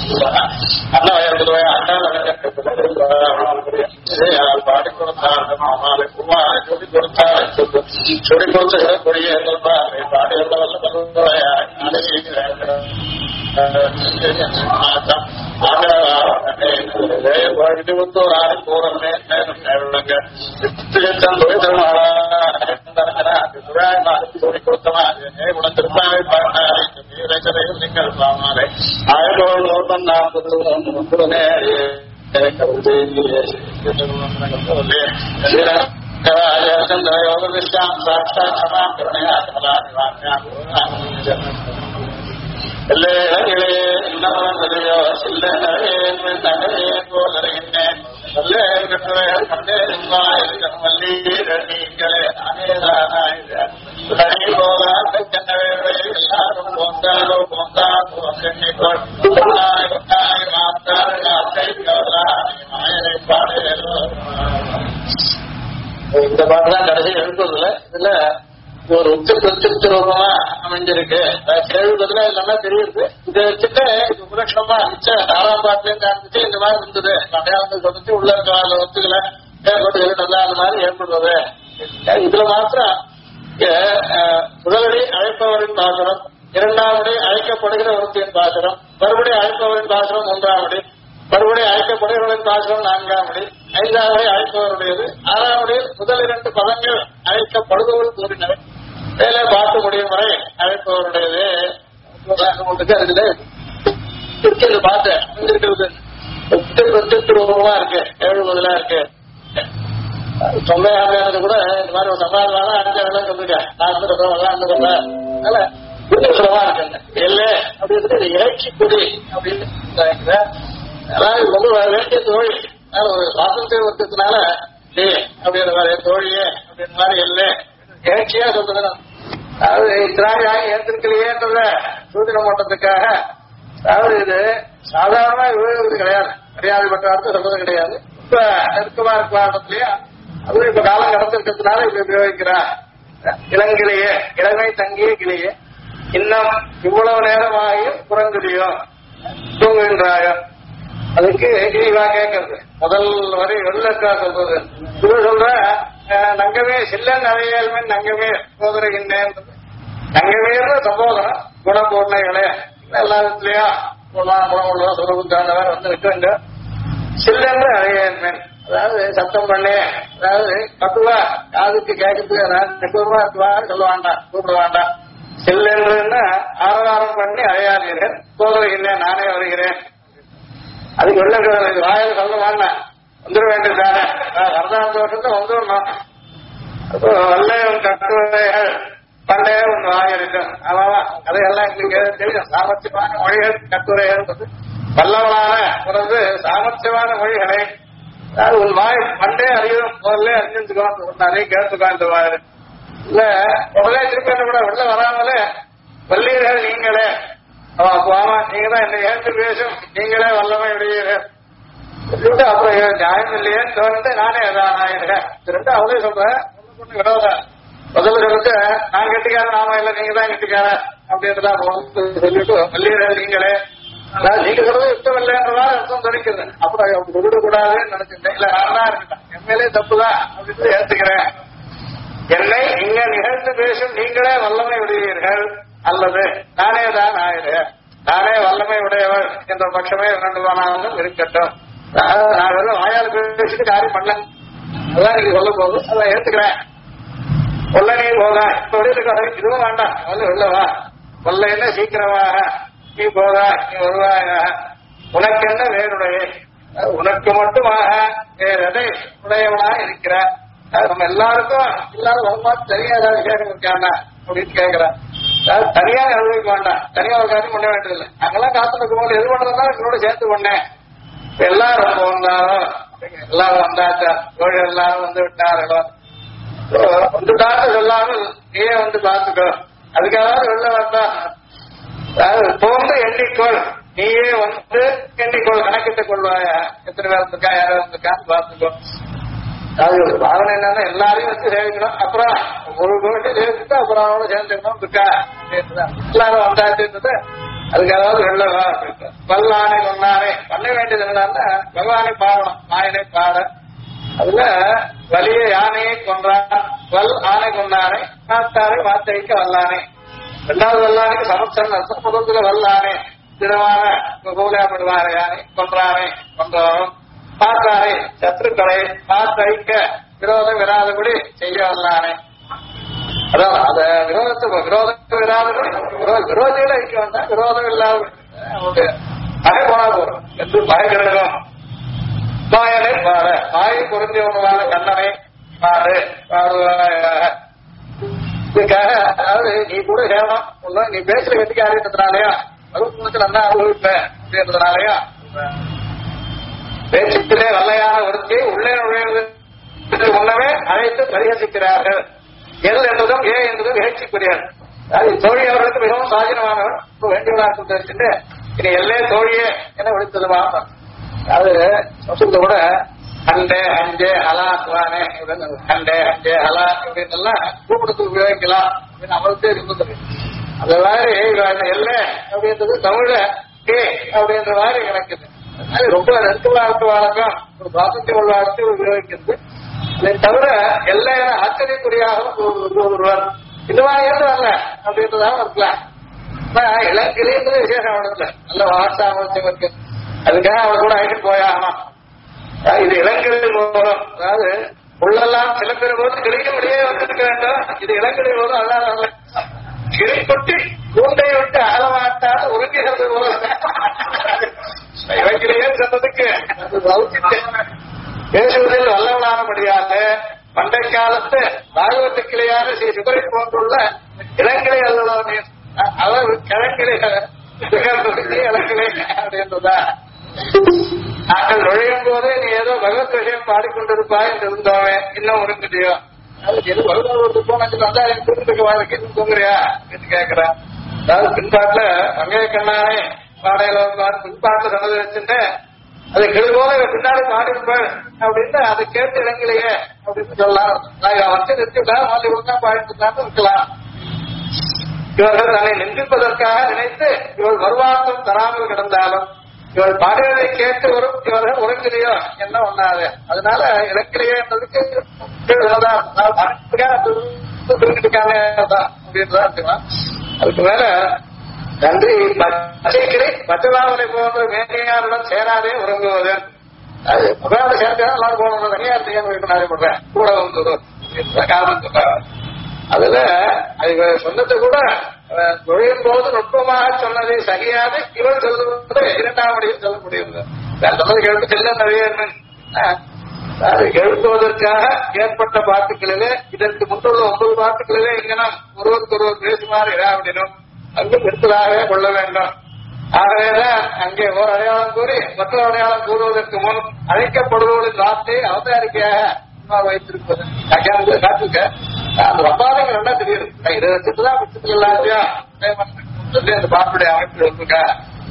அண்ணன் பொதுவாக அண்ணன் பாடி கொடுத்தாரு மாமாலை பூமாலை சொல்லி கொடுத்தாரு சொல்லி கொடுத்த கொடிய பாடி வந்து ஒரு ஆறு போறமே சொல்லி கொடுத்தமா திருப்பாவை பாடினாரு நீங்கள் மாமாலை 1940 எல்லா இடங்களே இன்னமோ சில்லறையே போலறிகின்றேன் எல்லாரும் போந்தாலோ இந்த பாட்டுதான் கடைசி எழுப்புறதுல இதுல ஒரு உச்ச ரூபமா அமைஞ்சிருக்கு. கேள்விப்பதுல எல்லாமே தெரியுது. இதை வச்சுட்டு இது உபலட்சணமா மிச்ச 4ஆம் பாட்டுல இருந்து ஆரம்பிச்சு இந்த மாதிரி இருந்தது. அடையாளத்தை சொல்லிச்சு உள்ள இருக்க ஒத்துக்கல நல்லா அந்த மாதிரி ஏற்படுறது. இதுல மாத்திரம் முதலடி அழைப்பவரின் பாசுரம், 2ஆம் அழைக்கப்படுகிற ஒருத்தியின் பாசுரம், மறுபடியும் அழைப்பவரின் பாசுரம் 1ஆம் மறுபடியும் அழைக்கப்படுகிறவரின் பாசுரம் 4ஆம் 5ஆம் அழைப்பவருடையது, 6ஆம் முதல் 2 பதங்கள் அழைக்கப்படுபவர் கூறினவை, மேலே பார்த்து முடியும் வரை அழைப்பவருடையது. அதுல பார்த்து இருக்கிறது ரூபமா இருக்கு, 70 இருக்கு. 90 கூட இந்த மாதிரி ஒரு சமாதானம் 5 சொல்லிருக்கேன். 40 அதனால சுலமா இருக்கு. எல்ல அப்படின்னு இறைச்சி கொடி அப்படின்னு அதாவது ரொம்ப வேண்டிய தோழி, ஒரு சுவாதந்திர வர்க்கத்தினால அப்படின்ற மாதிரி தோழியே அப்படின்ற மாதிரி எல்ல இறைச்சியா சொல்றது. அதாவது திராவிடாக ஏற்றிருக்கலையேன்றத சூத்திரம் போட்டதுக்காக, அதாவது இது சாதாரணமா விவகாரம் கிடையாது, மரியாதைப்பட்ட அர்த்தம் சொல்றது கிடையாது. இப்ப நெருக்கமா இருக்க அதுவும் இப்ப காலம் கடத்திருக்கிறதுனால இப்ப உபயோகிக்கிறா. இளங்கிலேயே இளமை தங்கிய கிளியே இன்னும் இவ்வளவு நேரமாகியும் குரங்குடியோ தூங்குகின்றாயோ. அதுக்கு கிளிவா கேட்கறது முதல் வரை வெள்ளக்கா சொல்றது. இவ சொல்ற நங்கமே சில்லன் அவையல்மன் நங்கமே போதருகின்றேன். நங்கமேற சம்போதனம் குணபூர்ணைகளே எல்லா விதத்திலயும் குணமுள்ள சுரபுத்தாண்டவர் வந்து நிற்க சில்லன்று அவையல்மன், அதாவது சத்தம் பண்ணி, அதாவது கட்டுவா காதுக்கு கேட்கறதுக்கு நெக்குவா சொல்ல வேண்டாம், கூப்பிட வேண்டாம். செல்லென்றுன்னா ஆரவாரம் பண்ணி அழையாதீர்கள், போதருகின்றேன் நானே வருகிறேன். அதுக்கு வெள்ள வாயில் சொல்ல வேண்டாம், வந்துட வேண்டியதானே, வரதாந்த வருஷத்தை வந்துடணும். அப்போ வல்லையும் கட்டுரைகள் பண்டைய ஒன்று வாங்கியிருக்கும். அதான் கதையெல்லாம் எங்களுக்கு தெரியும். சாமர்த்தியமான மொழிகள் கட்டுரைகள் வல்லவனான உனது சாமர்த்தியமான மொழிகளை உன் வாய் பண்டே அறியும் முதல்ல அறிஞ்சுக்கோ, நிறைய கேட்டுக்கோ. இந்த வாயில் இல்ல முதலே திருப்பி கூட வெளில வராமலே வல்லீர்கள் நீங்களே, ஆமா நீங்க தான் என்ன ஏற்று பேசும், நீங்களே வல்லமை விடுவீர்கள். அப்புறம் நியாயம் இல்லையேன்னு தோணுது. நானே அதான் ஆயிடுறேன். ரெண்டு அவளே சொல்றேன், ஒண்ணு விடாத முதல்ல சொல்லிட்டு நான் கெட்டிக்காரன், நாம இல்ல நீங்க தான் கெட்டிக்காரன் அப்படின்றதான் சொல்லிட்டு வல்லீர்கள் நீங்களே. நீங்க சொல்றது இஷ்டம் இல்லைன்றதான் அர்த்தம் தெரிவிக்கிறது. அப்புறம் விடக்கூடாதுன்னு நினைச்சிட்டேன். இல்ல நான் தான் இருக்கேன், என் மேலே தப்புதான் அப்படின்னு ஏத்துக்கிறேன். என்னை இங்க நிகழ்ந்து பேசும் நீங்களே வல்லமை விடுவீர்கள், அல்லது நானே தான் ஆயிடுறேன், நானே வல்லமை உடையவர் என்ற பட்சமே 2 தானாலும் இருக்கட்டும். நான் வெறும் வாயால் பேசிட்டு காரியம் பண்ணல, அதான் நீங்க சொல்ல போகுது, அதான் ஏத்துக்கிறேன். கொல்ல நீ போதா இப்ப வெளியிருக்க இதுவும் வேண்டாம், வெளிலவா கொல்ல என்ன சீக்கிரமாக நீ போதா, நீ வருவாயாக, உனக்கு என்ன வேறுடைய, உனக்கு மட்டுமாக வேறு எதை உடையவனா இருக்கிற, நம்ம எல்லாருக்கும் இல்லாத வருமானம் தனியா ஏதாவது விசேஷம் இருக்காண்டா அப்படின்னு கேட்கிறேன். தனியா அனுபவிக்க வேண்டாம், தனியா ஒரு காரியம் பண்ண வேண்டியதில்லை. அங்கெல்லாம் காத்துக்கு போது எது பண்றதுனால என்னோட சேர்த்து பண்ணேன். எல்லாரும் வந்தாலும் எல்லாரும் வந்தாச்சா, தோழர் எல்லாரும் வந்து விட்டார்களோ, வந்துட்டாங்க சொல்லாமல் நீயே வந்து பார்த்துக்கோ, அதுக்காக வெளில வந்தா போந்து எண்ணிக்கோள், நீயே வந்து எண்ணிக்கோள், கணக்கிட்டுக் கொள்வாயா, எத்தனை பேர் இருந்திருக்கா யாரும் இருந்திருக்கான்னு பார்த்துக்கோ. அது பாவனை என்னன்னா எல்லாரையும் வச்சு சேவிக்கணும். அப்புறம் ஒரு கோட்டை சேர்த்துட்டு அப்புறம் அவனோட சேர்ந்துக்கணும் இருக்கா, எல்லாரும் வந்தாச்சுன்றது அதுக்கு ஏதாவது வெள்ளவா வல்லானை கொண்டானே பண்ண வேண்டியது என்னன்னா பகவானை பாடணும், மாயனை பாட. அதுல வலிய யானையை கொன்றான், வல் ஆனை கொண்டானே, மாத்தாரை வார்த்தைக்கு வல்லானே. இரண்டாவது வல்லானைக்கு சமஸ்தன் அர்த்தம். முதல்ல வல்லானே திடமான கோலாப்படுவார யானை கொன்றானே, கொன்றவரும் பார்த்தாரை சத்ருக்களை பார்த்தைக்க விரோதம் விராதபடி செய்ய வல்லானே. அதான் அத விரோதிகளை இருக்க வேண்டாம், விரோதம் இல்லாத பகை போனா போறோம் என்று பயக்கிரகம் மாயனை பாட, மாயை பொருந்தியவனான கண்ணனை பாடு பாடுவாயாக. இதுக்காக அதாவது நீ கூட சேவனம் நீ பேசுற வெட்டிக்கு அறிவித்ததுனாலயா வகுப்புக்கு நல்லா அனுபவிப்பேன் அப்படின்றதுனாலயா பேச்சுக்கிலே வல்லையான ஒருத்தி உள்ளே நுழைவதற்கு முன்னமே அழைத்து பரிகசிக்கிறார்கள். எல் என்பதும் ஏ என்பதும் இகழ்ச்சிக்குரியர். அது தோழி அவர்களுக்கு மிகவும் சாதீனமானவர் வேண்டியவராக தெரிஞ்சுட்டு இனி எல்லே தோழியே என விடுத்ததுமாக. அது சொல்றது கூட அண்டே அஞ்சே ஹலா துவானே அண்டே அஞ்சே ஹலா இப்படின்னு எல்லாம் கூப்பிடத்துக்கு உபயோகிக்கலாம் அப்படின்னு அவருக்கே இருந்தது. அந்த மாதிரி எல்லை அப்படின்றது தமிழ கே அப்படின்ற மாதிரி எனக்கு ரொம்ப நெருக்கமாக வழக்கம் ஒரு சுவாசத்திய வாழ்க்கை உபயோகிக்கிறது. இதை தவிர எல்லை ஆச்சரியக்குறியாக ஒருவர் இதுவாக இருந்தவல்ல அப்படின்றதாக இருக்கலாம். இளங்கிலின்றது விசேஷம் அவனுக்கு நல்ல வாசாமர்த்தியம் இருக்கு. அதுக்காக அவனை கூட அழைத்து போயாகணும். இது இளங்கிளி மூலம், அதாவது உள்ளெல்லாம் சில பேர் போது கிளிக்க முடியே வந்திருக்க வேண்டும். இது இளங்கிளி போதும் அல்லாத கிளி கொட்டி கூண்டை விட்டு அகலமாட்டால் உருங்குகிறது போல இளங்கிளியே சொன்னதுக்கு பேசுவதில் வல்லவனானபடியாக பண்டை காலத்து பாகவத்து கிளையான ஸ்ரீ சிவரை போன்றுள்ள இளங்கிளை அல்லவனே அவர் கிழங்கிளை இளங்கிளை அப்படின்றதா. நாங்கள் நுழையும் போதே நீ ஏதோ பகவத் விஷயம் பாடிக்கொண்டிருப்பாய் என்று இருந்தோமே, இன்னும் உருங்குதியோ அதுக்கு எது பகவத் போனது வந்தா எனக்கு தூங்குறதுக்கு வாழ்க்கை தூங்குறியா என்று கேட்கிறேன். அதாவது பின்பாட்டுல மங்கைய கண்ணானே பாடையில பின்பாட்டுல சொன்னது வச்சுட்டு அது கிளி போல பின்னாடி பாடிருப்பாள் அப்படின்னு அதை கேட்டு இறங்கலையே அப்படின்னு சொல்லலாம். நான் வந்து நிறுத்திட்டா மாற்றி கொடுத்தா பாடிட்டு இருக்கலாம். இவர்கள் தன்னை நிந்திப்பதற்காக நினைத்து இவள் வருவாக்கம் தராமல் கிடந்தாலும் இவள் பாடுவதை கேட்டு வரும் இவர்கள் உறங்கிலையோ என்ன ஒண்ணாது. அதனால இறக்கிலையோ என்றதுக்கு அப்படின்றதான். அதுக்கு மேல நன்றி பச்சைக்கிளை பச்சலாவலை போன்ற மேலையாருடன் சேராதே உறங்குவது. அது மகாத சேர்க்கா எல்லாரும் போன தனியார் பண்றேன் கூட வந்து காரணம் சொல்றாங்க. அதுல அது சொன்னது கூட நுழையும் போது நுட்பமாக சொன்னதை சரியாது இவள் சொல்லுவது இரண்டாம் வழியில் சொல்ல முடியுது. சொன்னது கேட்டு செல்ல நிறைய அது எழுப்புவதற்காக ஏற்பட்ட பாட்டுகளிலே இதற்கு முன்னுள்ள 9 பாட்டுகளிலே இங்கனம் ஒருவருக்கொருவர் பேசுமாறு இராவிடனும் அங்கு பெருத்தலாகவே கொள்ள வேண்டும். ஆகவேதான் அங்கே ஓர் அடையாளம் கூறி மற்றொரு அடையாளம் கூறுவதற்கு முன் அழைக்கப்படுவதின் வார்த்தை அவதாரிக்கையாக வைத்திருப்பது காட்டுக்க அந்த ரப்பாதைங்க நல்லா தெரியுது. இதை வச்சுட்டுதான் பட்சத்துல எல்லாத்தையும் அந்த பாட்டுடைய அமைப்பு இருக்கா.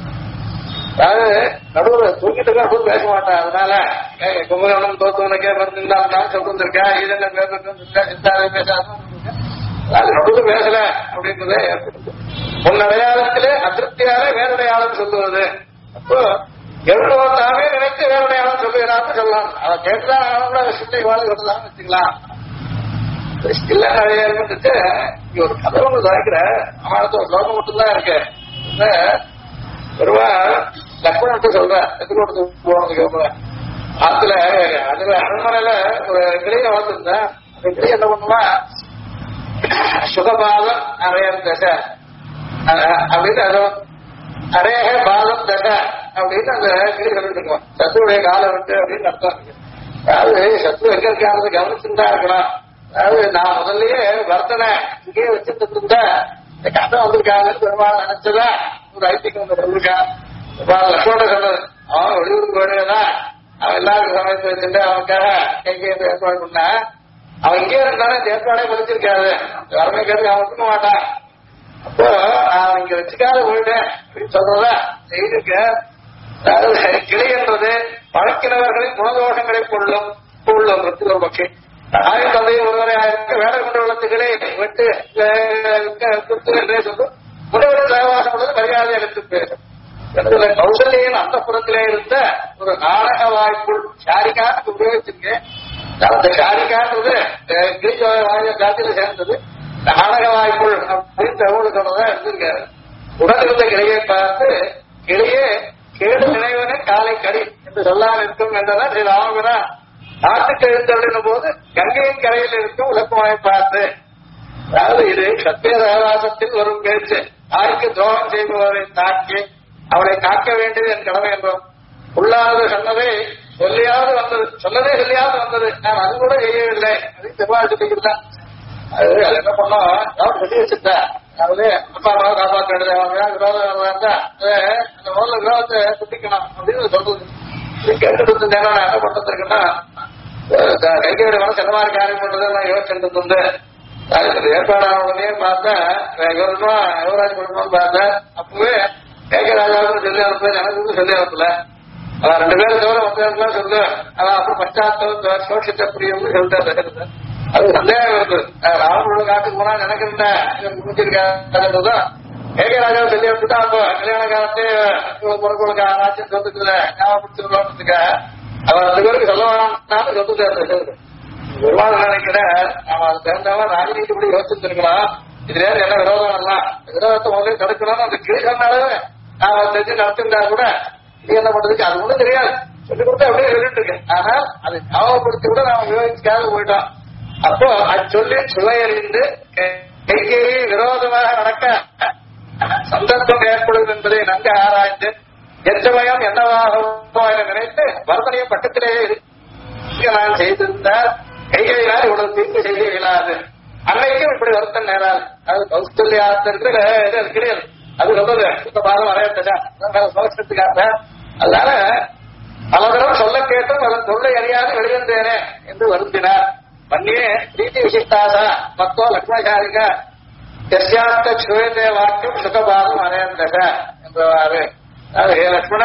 அதாவது நடுவில் தூக்கிட்டு நடுவில் பேச மாட்டான். அதனால கும்பகோணம் தோத்துவனுக்கே மருந்துதான் சொல்லிட்டு இருக்கா, இது என்ன பேசுறா சிந்தாவே பேசாத அது நடுவில் பேசல அப்படின்றதே ஏற்படுது. முன் அடையாளத்திலே அதிருப்தியாலே வேறடையாளம் சொல்லுவது. அப்போ எழுதுவதாவே நினைத்து வேறடையாளம் சொல்லுகிறான்னு சொல்லலாம். அவன் கேட்டுதான் சிந்தை வாழ் வரலாம் வச்சுக்கலாம். இல்ல நிறைய இருந்துட்டு ஒரு கதை ஒன்று தாய்க்கிற அவனுக்கு ஒரு ஸ்லோகம் மட்டும்தான் இருக்கு. ஒருவா லக்ஷ்மணத்தை சொல்ற எதுக்கு போனதுக்கு ஆத்துல அதுல அரண்மனையில ஒரு கிளியை வளர்ந்துருந்தேன். அந்த கிளி என்ன பண்ணுவா சுகபாதம் நிறைய தசை அப்படின்னு அது அரேக பாதம் தசை அப்படின்னு அந்த கிளி சொல்லிட்டு இருக்கோம். சத்துருடைய காலம் விட்டு அப்படின்னு அர்த்தம் இருக்கு. அதாவது சத்ரு எங்க இருக்காங்க கவனிச்சுட்டு தான் இருக்கணும். அதாவது நான் முதல்லயே வர்த்தனை இங்கேயே வச்சுட்டு இருந்தா இந்த கதை வந்திருக்காங்கன்னு பெருமாள் நினைச்சதா ஒரு ஐத்தியம் வந்து சொல்லிருக்கான். லட்சுமண சொன்னது அவன் வெளியூருக்கு போயிடுதான் அவன் எல்லாருக்கும் சமயத்தை வச்சுட்டு அவனுக்காக கைக்கு ஏற்பாடு பண்ண அவன் இங்கே இருந்தானே ஏற்பாடே பதிச்சிருக்காது வரமே கேட்டு அவன் ஒத்துக்க மாட்டான். அப்போ அவன் இங்க வச்சுக்காத போயிட்டேன் அப்படின்னு சொல்றதா செய்திருக்க. அதாவது கிளை என்பது பழக்கினவர்களின் குணதோஷங்களை கொள்ளும் ஒரு பக்கி ஆயுள் தந்தையும் ஒருவரை ஆயிருக்க வேலை கொண்டு வளர்த்துக்களை விட்டு என்றே சொல்லும். முனிவரின் சகவாசம் உள்ளது மரியாதை எடுத்து பேசும். இதுல கௌசல்யின் அந்த புறத்திலே இருந்த ஒரு நாடக வாய்ப்புள் ஷாரிகான்னு உபயோகிச்சிருக்கேன். அந்த ஷாரிகான்றது கிரீஜ ஜாத்தியில சேர்ந்தது. நாடக வாய்ப்புள் அப்படின்னு தமிழ் சொன்னதான் இருந்திருக்காரு. உடன் இருந்த கிளையை பார்த்து கிளையே கேடு நினைவனே காலை கடி என்று சொல்லாமல் இருக்கும் என்றதான் ஸ்ரீ ராமபிரான் நாட்டுக்கு எழுந்தருளின போது கங்கையின் கரையில் இருக்கும் உலகமனை பார்த்து. அதாவது இது சத்திய சகவாசத்தில் வரும் பேச்சு. யாருக்கு துரோகம் செய்பவரை தாக்கி அவளை காக்க வேண்டியது என் கடமை என்றோம். உள்ளாவது சொன்னதை சொல்லியாவது வந்தது, சொன்னதே சொல்லியாவது வந்தது, நான் அது கூட செய்யவில்லை அப்படின்னு திருவாள் சொல்லிக்கிட்டான். அது என்ன பண்ணோம், அவர் சொல்லி வச்சுட்டா அதாவது அப்பா அம்மாவை காப்பாற்ற வேண்டியது விரோதம் இருந்தா அந்த முதல்ல விரோதத்தை குட்டிக்கணும் அப்படின்னு சொல்றது. கேட்டுட்டு இருந்தேன்னா நான் என்ன பண்றது இருக்குன்னா கைகையோட மனசு என்ன மாதிரி காரியம் பண்றது நான் யோசிச்சுட்டு இருந்தேன். ஏற்பாடான உடனே பார்த்தேன் யுவராஜ் கொடுக்கணும்னு பார்த்தேன். அப்பவே கேட்க ராஜாவுக்கு சொல்லி அனுப்பல, எனக்கு சொல்லி அனுப்பல. அவன் 2 பேரும் தவிர மொத்தம் சொல்லு. அவன் அப்புறம் பச்சாத்தம் சோஷித்த புரியும்னு சொல்லிட்டு அது சந்தேகம் இருக்கு. ராவணோட காட்டுக்கு போனா நினைக்கிறேன் முடிஞ்சிருக்காதான் கேட்க ராஜாவை சொல்லி அனுப்பிட்டா அப்போ கல்யாண காலத்தே பொறுப்புகளுக்கு ஆராய்ச்சி சொல்லிட்டு ஞாபகப்படுத்திருக்க அவன் 2 பேருக்கு சொல்ல வேணாம்னு சொல்லிட்டு ஒருவாள் நினைக்கிறேன். அவன் அது தெரிஞ்சவன் ராஜநீதி படி யோசிச்சிருக்கலாம். இதுல என்ன விரோதம் எல்லாம் விரோதத்தை முதல்ல தடுக்கணும்னு அந்த கிழக்கானால அவன் தெரிஞ்சு நடத்திருந்தா கூட இது என்ன பண்றதுக்கு அது ஒண்ணும் தெரியாது. சொல்லிக் கொடுத்தா அப்படியே சொல்லிட்டு இருக்கேன். ஆனால் அதை ஞாபகப்படுத்தி கூட நாம விரோதிக்காக போயிட்டோம். அப்போ அச்சொல்லி சுவையறிந்து கைகையை விரோதமாக நடக்க சந்தர்ப்பம் ஏற்படும் என்பதை நன்கு ஆராய்ந்து எச்சமயம் என்னவாகுமோ என நினைத்து வர்த்தனையும் பக்கத்திலேயே நான் செய்திருந்தால் கைகையினால் இவ்வளவு தீர்ப்பு செய்ய இயலாது. அன்னைக்கும் இப்படி வருத்தம் நேராது. அது கௌசல்யாத்திற்கு இது கிடையாது. அது சொல்றது சுத்த பாதம் வரையத்துக்காக. அதனால பல தடவை சொல்ல கேட்டும் அதன் தொல்லை அறியாது வெளிவந்தேனே என்று வருந்தினார். மன்னியே பிரீத்தி விசிஷ்டாசா மத்தோ லக்ஷ்மணாரிகா எஸ்யாஸ்த சுவேதே வாக்கியம் சுகபாதம் அரையந்தக என்றவாறு. லக்ஷ்மண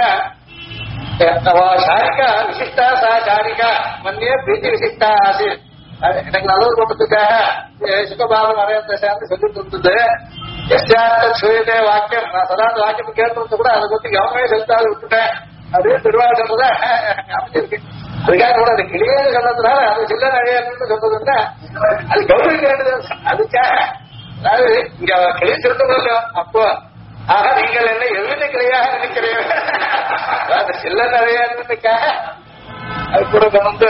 சாரிகா விசிஷ்டா சா சாரிகா மன்னியே பிரீத்தி விசிஷ்டா ஆசி. எனக்கு நல்லது கொடுத்ததுக்காக சுகபாதம் அரையந்தகான்னு சொல்லிட்டு இருந்தது. எஸ்யாஸ்த சுவேதே வாக்கியம் நான் சதா அந்த வாக்கியம் கேட்டு கூட அதை பத்தி கவனமே செலுத்தாது விட்டுட்டேன் அப்படின்னு திருவாரூர் சொன்னதை அமைஞ்சிருக்கு. அதுக்காக கூட அது கிளியே சொன்னதுனால அது சில்ல நிறையான்னு சொல்றதுன்னா அது கௌரவிக்க வேண்டியது. அதுக்காக அதாவது இங்க கிளியை சொல்றது அப்போ ஆக நீங்கள் என்ன எவ்வளவு கிளையாக நினைக்கிறீங்க சில்ல நிறையாதுக்காக அது கூட வந்து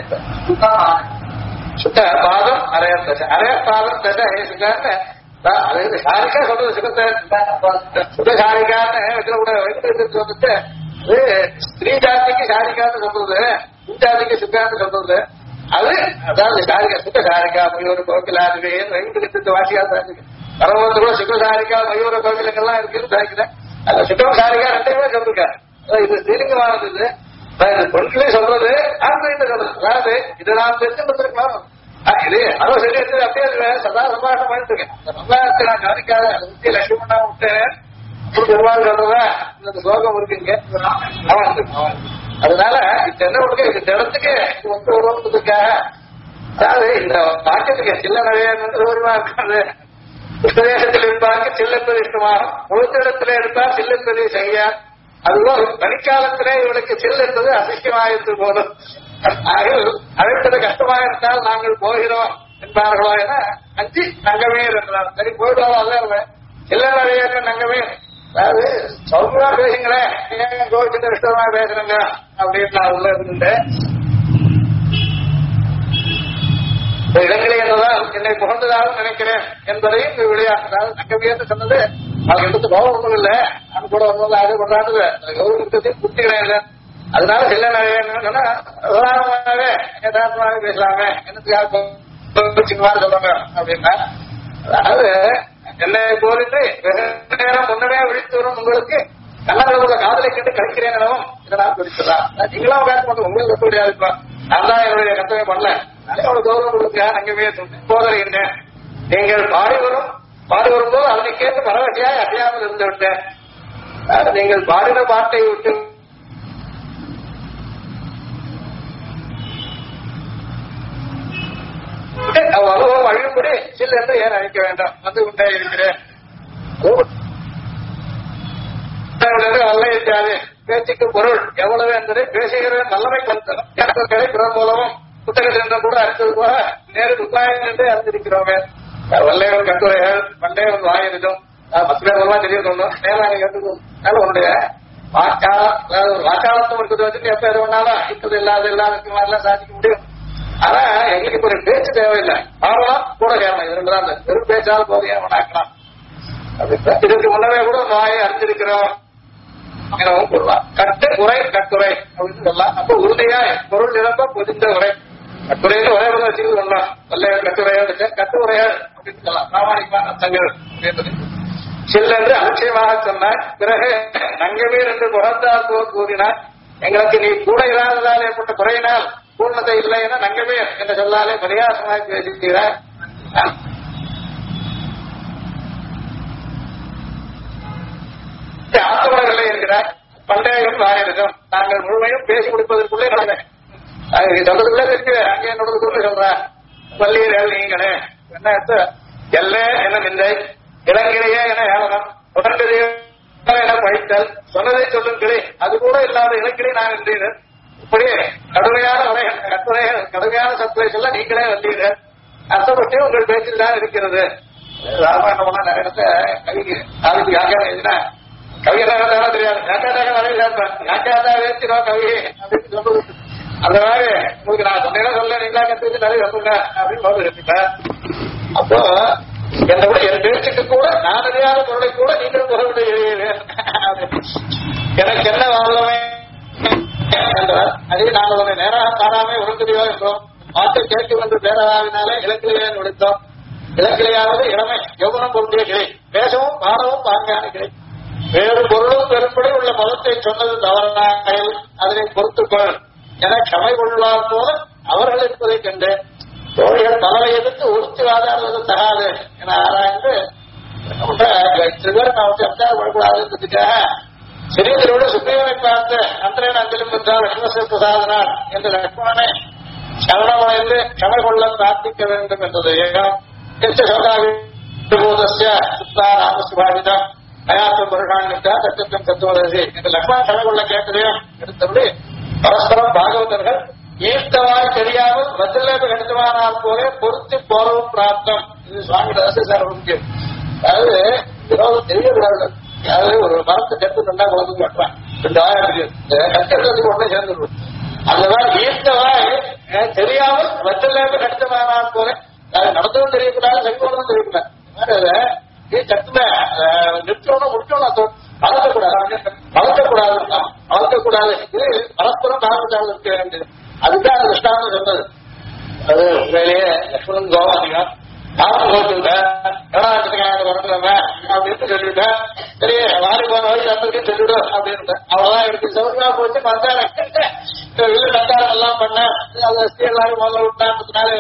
சுத்த பாதம் அரைய பாதம் தசை சுத்தான்னு அது சாரிக்கா சொல்றது சுகத்தை சுத்த சாரிக்கான்னு கூட வந்துட்டு ஸ்திரீ ஜாதிக்கு சாரிக்கான்னு சொல்றது ஜாதிக்கு சுத்தான்னு சொல்றது. அது அதாவது சாரிகா சுத்த சாரிக்கா மயூர கோகிலாது வாசியா பரவத்து கூட சுத்த சாரிக்கா மயூர கோகிலங்கள்லாம் இருக்குன்னு சாய்க்கிறேன். அந்த சுத்தம் சாரிக்கா 2 பேர் சொல்லிருக்காரு. இது ஸ்ரீலிங்கமானது. இது பொருட்களே சொல்றது ஆன்லைன் சொல்றது. அதாவது இது நான் தெரிஞ்சு கொடுத்துருக்கலாம். இது அதோ சொல்லி எடுத்து அப்படியே சதா சம்பாஷணம் பண்ணிட்டு இருக்கேன். அந்த சம்பாஷத்தை நான் கவனிக்காத அதை பத்தி லட்சுமணா விட்டேன். பெருமாள் சொல்றதா இந்த ஸ்லோகம் இருக்குங்க. அதனால இந்த என்ன கொடுக்க இந்த இடத்துக்கு வந்து உருவத்துக்காக அதாவது இந்த வாக்கியத்துக்கு சில்ல நிறைய இருக்காது. உத்ததேசத்தில் இருப்பாங்க சில்லென்பது இஷ்டமாகும். முழுத்த இடத்துல எடுத்தால் சில்லென்பதை செய்ய அதுவும் பனிக்காலத்திலே இவளுக்கு சில் என்பது அசிஷ்யமாயிருந்து போதும். அழைப்பது கஷ்டமாக இருந்தால் நாங்கள் போகிறோம் என்பார்களோ என அஞ்சு நங்கமே என்றார். சரி போயிடுவோம் அதான் சில்ல நிறைய நங்கமே. அதாவது சௌகமா பேசுங்களேன் ஏன் கோவிச்சுட்டு இஷ்டமா பேசுறேங்க அப்படின்னு நான் உள்ள இருந்துட்டேன். இடங்களே என்னதான் என்னை புகழ்ந்ததாக நினைக்கிறேன் என்பதையும் இந்த விளையாட்டு அதாவது நங்கவியன்னு சொன்னது அவங்க எடுத்து கௌரவம் ஒன்றும் இல்லை. அது கூட ஒன்றும் அது கொண்டாடுது கௌரவத்தையும் குட்டி கிடையாது. அதனால சில நிறைய சொன்னா உதாரணமாகவே யதார்த்தமாக பேசலாமே என்னத்துக்காக சொல்லுங்க அப்படின்னா அதாவது என்னை போலிட்டு நேரம் முன்னரே விழித்து வரும் உங்களுக்கு கண்ணாடி காதலை கேட்டு கிடைக்கிறேன் எனவும் இதனால் பிடிச்சதான் நீங்களும் பேச மாட்டோம். உங்களுக்கு கட்ட முடியாது. இப்ப நான் தான் என்னுடைய கட்டமே பண்ணல. அவ்வளவு கௌரவம் கொடுக்க அங்கேயே போதறிகின்றேன். நீங்கள் பாடி வரும்போது அதனை கேட்டு பரவசையாய் அசையாமல் இருந்து விட்டேன். நீங்கள் பாடின பாட்டை விட்டு அனுபவம் அழியும்படி சில் என்று ஏன் அழைக்க வேண்டாம் வந்து கொண்டே இருக்கிறேன். நல்ல இருக்காது பேச்சுக்கு பொருள் எவ்வளவு என்பதை பேசுகிற நல்லவை கருத்தணும் கணக்குகளை பிறர் மூலமும் புத்தகத்திலிருந்து கூட அறிந்தது போல நேரு உபாயம் என்று அறிந்திருக்கிறோமே வல்லையவன் கட்டுரைகள் பண்டையவன் வாயிருக்கும் பத்து பேர் மூலமா தெரிய சொன்னோம் நேரம் கேட்டுக்கும் உன்னுடைய வாக்காளத்தம் இருக்கிறத வச்சு எப்ப எது வேணாலும் இருக்கிறது இல்லாத மாதிரிலாம் சாதிக்க முடியும். ஆனா எங்களுக்கு இப்ப ஒரு பேச்சு தேவையில்லை பாடலாம் கூட கேட்கலாம் இது ரெண்டு தான் வெறும் பேச்சாலும் போது ஏன் வேணாக்கலாம் இதுக்கு முன்னவே கூட வாயை அறிஞ்சிருக்கிறோம் எனவும் கூறலாம். கட்டுரை அப்படின்னு சொல்லலாம். அப்ப உறுதியாய் பொருள் நிரம்ப பொதிந்த உரை கட்டுரைன்னு ஒரே ஒரு வச்சுக்கிட்டு சொல்லலாம். வல்லைய கட்டுரையா கட்டுரையாள் அப்படின்னு சொல்லலாம். பிராமணிகமான அர்த்தங்கள் அப்படின்றது சில் என்று அலட்சியமாக சொன்னார். பிறகு நங்கவீர் என்று புகழ்ந்தார் போல் கூறினார். எங்களுக்கு நீ கூட இல்லாததால் ஏற்பட்ட குறையினால் பூர்ணத்தை இல்லை என நங்கவீர் என்ற சொல்லாலே பரியாசமாக பேசுகிறார். ஆத்தவர்களை இருக்கிறார். பண்டையும் வாயிருக்கும் நாங்கள் முழுமையும் பேசி கொடுப்பதற்குள்ளே சொல்றதுக்குள்ளே இருக்கு. அங்கே என்னோட சொல்ற பள்ளியர்கள் நீங்களே என்ன எல்லே என நிந்தை இளங்கிலேயே என ஏளனம் உடனடியே என பழித்தல் சொன்னதை சொல்லும் கிளை அது கூட இல்லாத இலக்கிலே நான் என்றீர்கள். இப்படி கடுமையான கட்டுரைகள் கடுமையான சத்துரை சொல்ல நீங்களே வந்தீர்கள். அர்த்தப்பட்டு உங்கள் பேச்சில் தான் இருக்கிறது. ராமாயணம் நிறைய இடத்த கவிக்கு நாளைக்கு யாக்காக எழுதினா கவியராக தெரியாது யாக்காதாக நிறைய கேட்பேன் யாக்காக வேச்சிடும் கவி அப்படின்னு சொல்லுவது. அந்த மாதிரி உங்களுக்கு நான் சொன்னேன் சொல்ல நீங்களா கற்றுக்கு நிறைய சொல்லுங்க அப்படின்னு சொல்ல இருப்பேன். அப்போ என்னோட என் பேச்சுக்கு கூட நான் அறியாத பொருளை கூட நீங்களும் பொருளுடைய எனக்கு என்ன வாழ்வே என்றால் அதே நாங்கள் உன்னை நேராக காணாமே உணர்ந்துடியோ என்றோம். வார்த்தை கேட்கும் என்று பேராவினாலே இலக்கிலேயே நுழைத்தோம். இலக்கிலையானது இளமை யௌவனம் பொருந்திய கிளை பேசவும் பாடவும் பாங்கான கிளை வேறு பொருளும் பெரும்படி உள்ள மதத்தை சொன்னது தவறாக அதனை பொறுத்துக்கொள் என க்ஷமை கொள்வார் போல அவர்கள் இருப்பதை கண்டு தோழிகள் பலரை எதிர்த்து ஒழித்து வாதாடுவது தகாது என ஆராய்ந்து விசாரப்படக்கூடாதுன்றதுக்காக சிறியதரோடு சுக்ரீவனை பார்த்து அந்தரன் அஞ்சலும் என்றால் லட்சுமண சாதனார் என்று லட்சுமணனை சரணமடைந்து க்ஷமை கொள்ள பிரார்த்திக்க வேண்டும் என்றது ராமசுபாவிதம் அயாத்தம் புருஷான்விட்டா தத்துவம் தத்துவதசி என்று லட்சுமணன் க்ஷமை கொள்ள கேட்டதையும் எடுத்தபடி பரஸ்பரம் பாகவதர்கள் ஈர்த்தவாய் தெரியாமல் வஜ்ரலேப கணிதமானால் போல பொருத்தி போறவும் பிராப்தம். இது சுவாமி ரகசியசார முக்கியம். அதாவது விரோதம் தெரியக்கூடாது. அதாவது ஒரு மரத்தை கட்டு ரெண்டா குழந்தை கட்டுறான் 2000 கட்டுறதுக்கு ஒண்ணே சேர்ந்துடும். அதுதான் ஈர்த்தவாய் தெரியாமல் வஜ்ரலேப கணிதமானால் போல அது நடந்ததும் தெரியக்கூடாது செங்கோடும் தெரியக்கூடாது. கட்டுல நிறுத்தணும் முடிக்கணும் வளர்க்கக்கூடாது இது பரஸ்பரம் நாகத்தால் இருக்க வேண்டியது. அதுதான் அந்த கிருஷ்ணான்னு சொன்னது. அது உண்மையிலேயே லட்சுமணன் கோவாதிகம் ராமன் கோச்சுங்க கர்நாடகத்துக்காக வரணுங்க அப்படின்னு சொல்லிவிட்டேன். சரி வாரி போன வழி நம்மளுக்கு சொல்லிவிடும் அப்படின்னு அவ்வளவுதான் எடுத்து சௌரியமா போச்சு. மந்தாரம் இல்ல நந்தாரம் எல்லாம் பண்ண அது எல்லாரும் முதல்ல விட்டான்றதுனாலே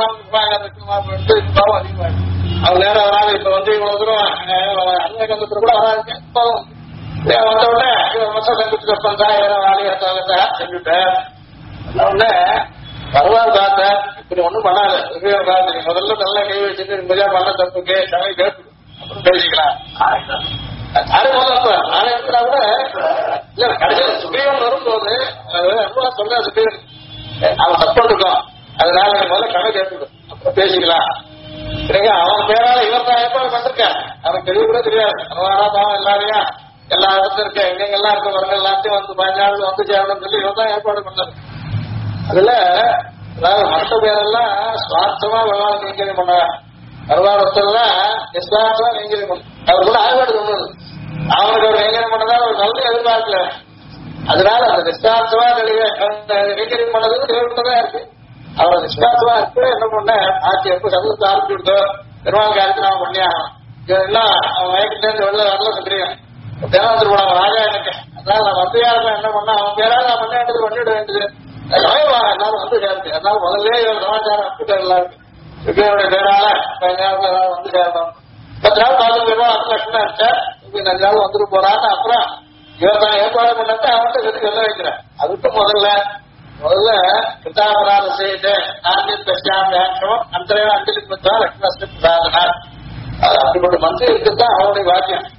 கோவம் அதிகமாக அவங்க நேரம் வராது. இப்ப வந்து இவ்வளவு தூரம் அன்னைக்கு கூட வராதுங்க. வந்த உடனே சங்கத்துக்கு பண்றா வாலியாத்தாங்க சொல்லிவிட்டேன். உடனே பரவாயில்ல பார்த்தேன் இப்படி ஒண்ணும் பண்ணாது முதல்ல நல்ல கை வச்சுட்டு நிம்மதியா பண்ண தப்புக்கு சமை கேட்டு அப்புறம் பேசிக்கலாம். அது முதல்ல நானே கூட இல்ல கடைசியில் சுக்ரீவன் வரும்போது அனுபவா சொல்ல சுக்ரீவன் அவன் சப்போர்ட் இருக்கும். அதனால முதல்ல கதை கேட்டுடும் அப்புறம் பேசிக்கலாம். பிறகு அவன் பேரால இவன் தான் ஏற்பாடு பண்ணிருக்கேன். அவனுக்கு தெரிய கூட தெரியாது. அவன் பாவம் எல்லாரையும் எல்லா இடத்துல இருக்க எங்கெங்கெல்லாம் இருக்க வரங்க எல்லாத்தையும் வந்து 15 நாள் வந்து சேரணும்னு சொல்லி இவன் தான் ஏற்பாடு பண்ணாரு. அதுல அதாவது மற்ற பேரெல்லாம் சுவார்த்தமா பகவான் கைங்கரியம் பண்ணார். பரவாயில்லாம் நிஸ்வார்த்தமா கைங்கரியம் பண்ண அவர் கூட ஆய்வாடு சொன்னது. அவனுக்கு ஒரு கைங்கரியம் பண்ணதான் ஒரு நல்ல எதிர்பார்க்கல. அதனால அந்த நிஸ்வார்த்தமா கைங்கரியம் பண்ணதுக்கு தேவைப்பட்டதா இருக்கு. அவரை நிஸ்வார்த்தமா இருக்கு என்ன பண்ண ஆட்சி எப்ப சமூகத்தை ஆரம்பிச்சுட்டோ பெருமாள் காலத்து நாம பண்ணியாகணும். எல்லாம் அவன் மயக்கிட்டேன்னு வெளில வரல சொல்றீங்க தேவாந்திர போனாங்க ராஜா எனக்கு. அதனால நான் வந்தையாருமே என்ன பண்ணா அவன் பேரா நான் பண்ண வேண்டியது பண்ணிட வேண்டியது எல்லாரும் வந்து சேர்ந்து. அதனால முதல்ல இவர் சமாச்சாரம் அனுப்பிட்டு எல்லாருக்கும் சுக்ரீவனுடைய பேரால 15 நாள் வந்து சேரணும். 10 நாள் பார்த்துருக்கோம். 10 லட்சம் இருந்துச்சா 5 நாள் வந்துட்டு போறான்னு அப்புறம் இவர் தான் ஏற்பாடு பண்ணத்தை அவன்கிட்ட சொல்ல வைக்கிறேன். அதுக்கு முதல்ல கிருதாபராத செய்து நான்கின் தசியாம் அந்தரையா 5 லட்சம் லட்சுமண சாதனா அது அப்படிப்பட்ட மந்திரி இருக்குதான் அவனுடைய வாக்கியம்.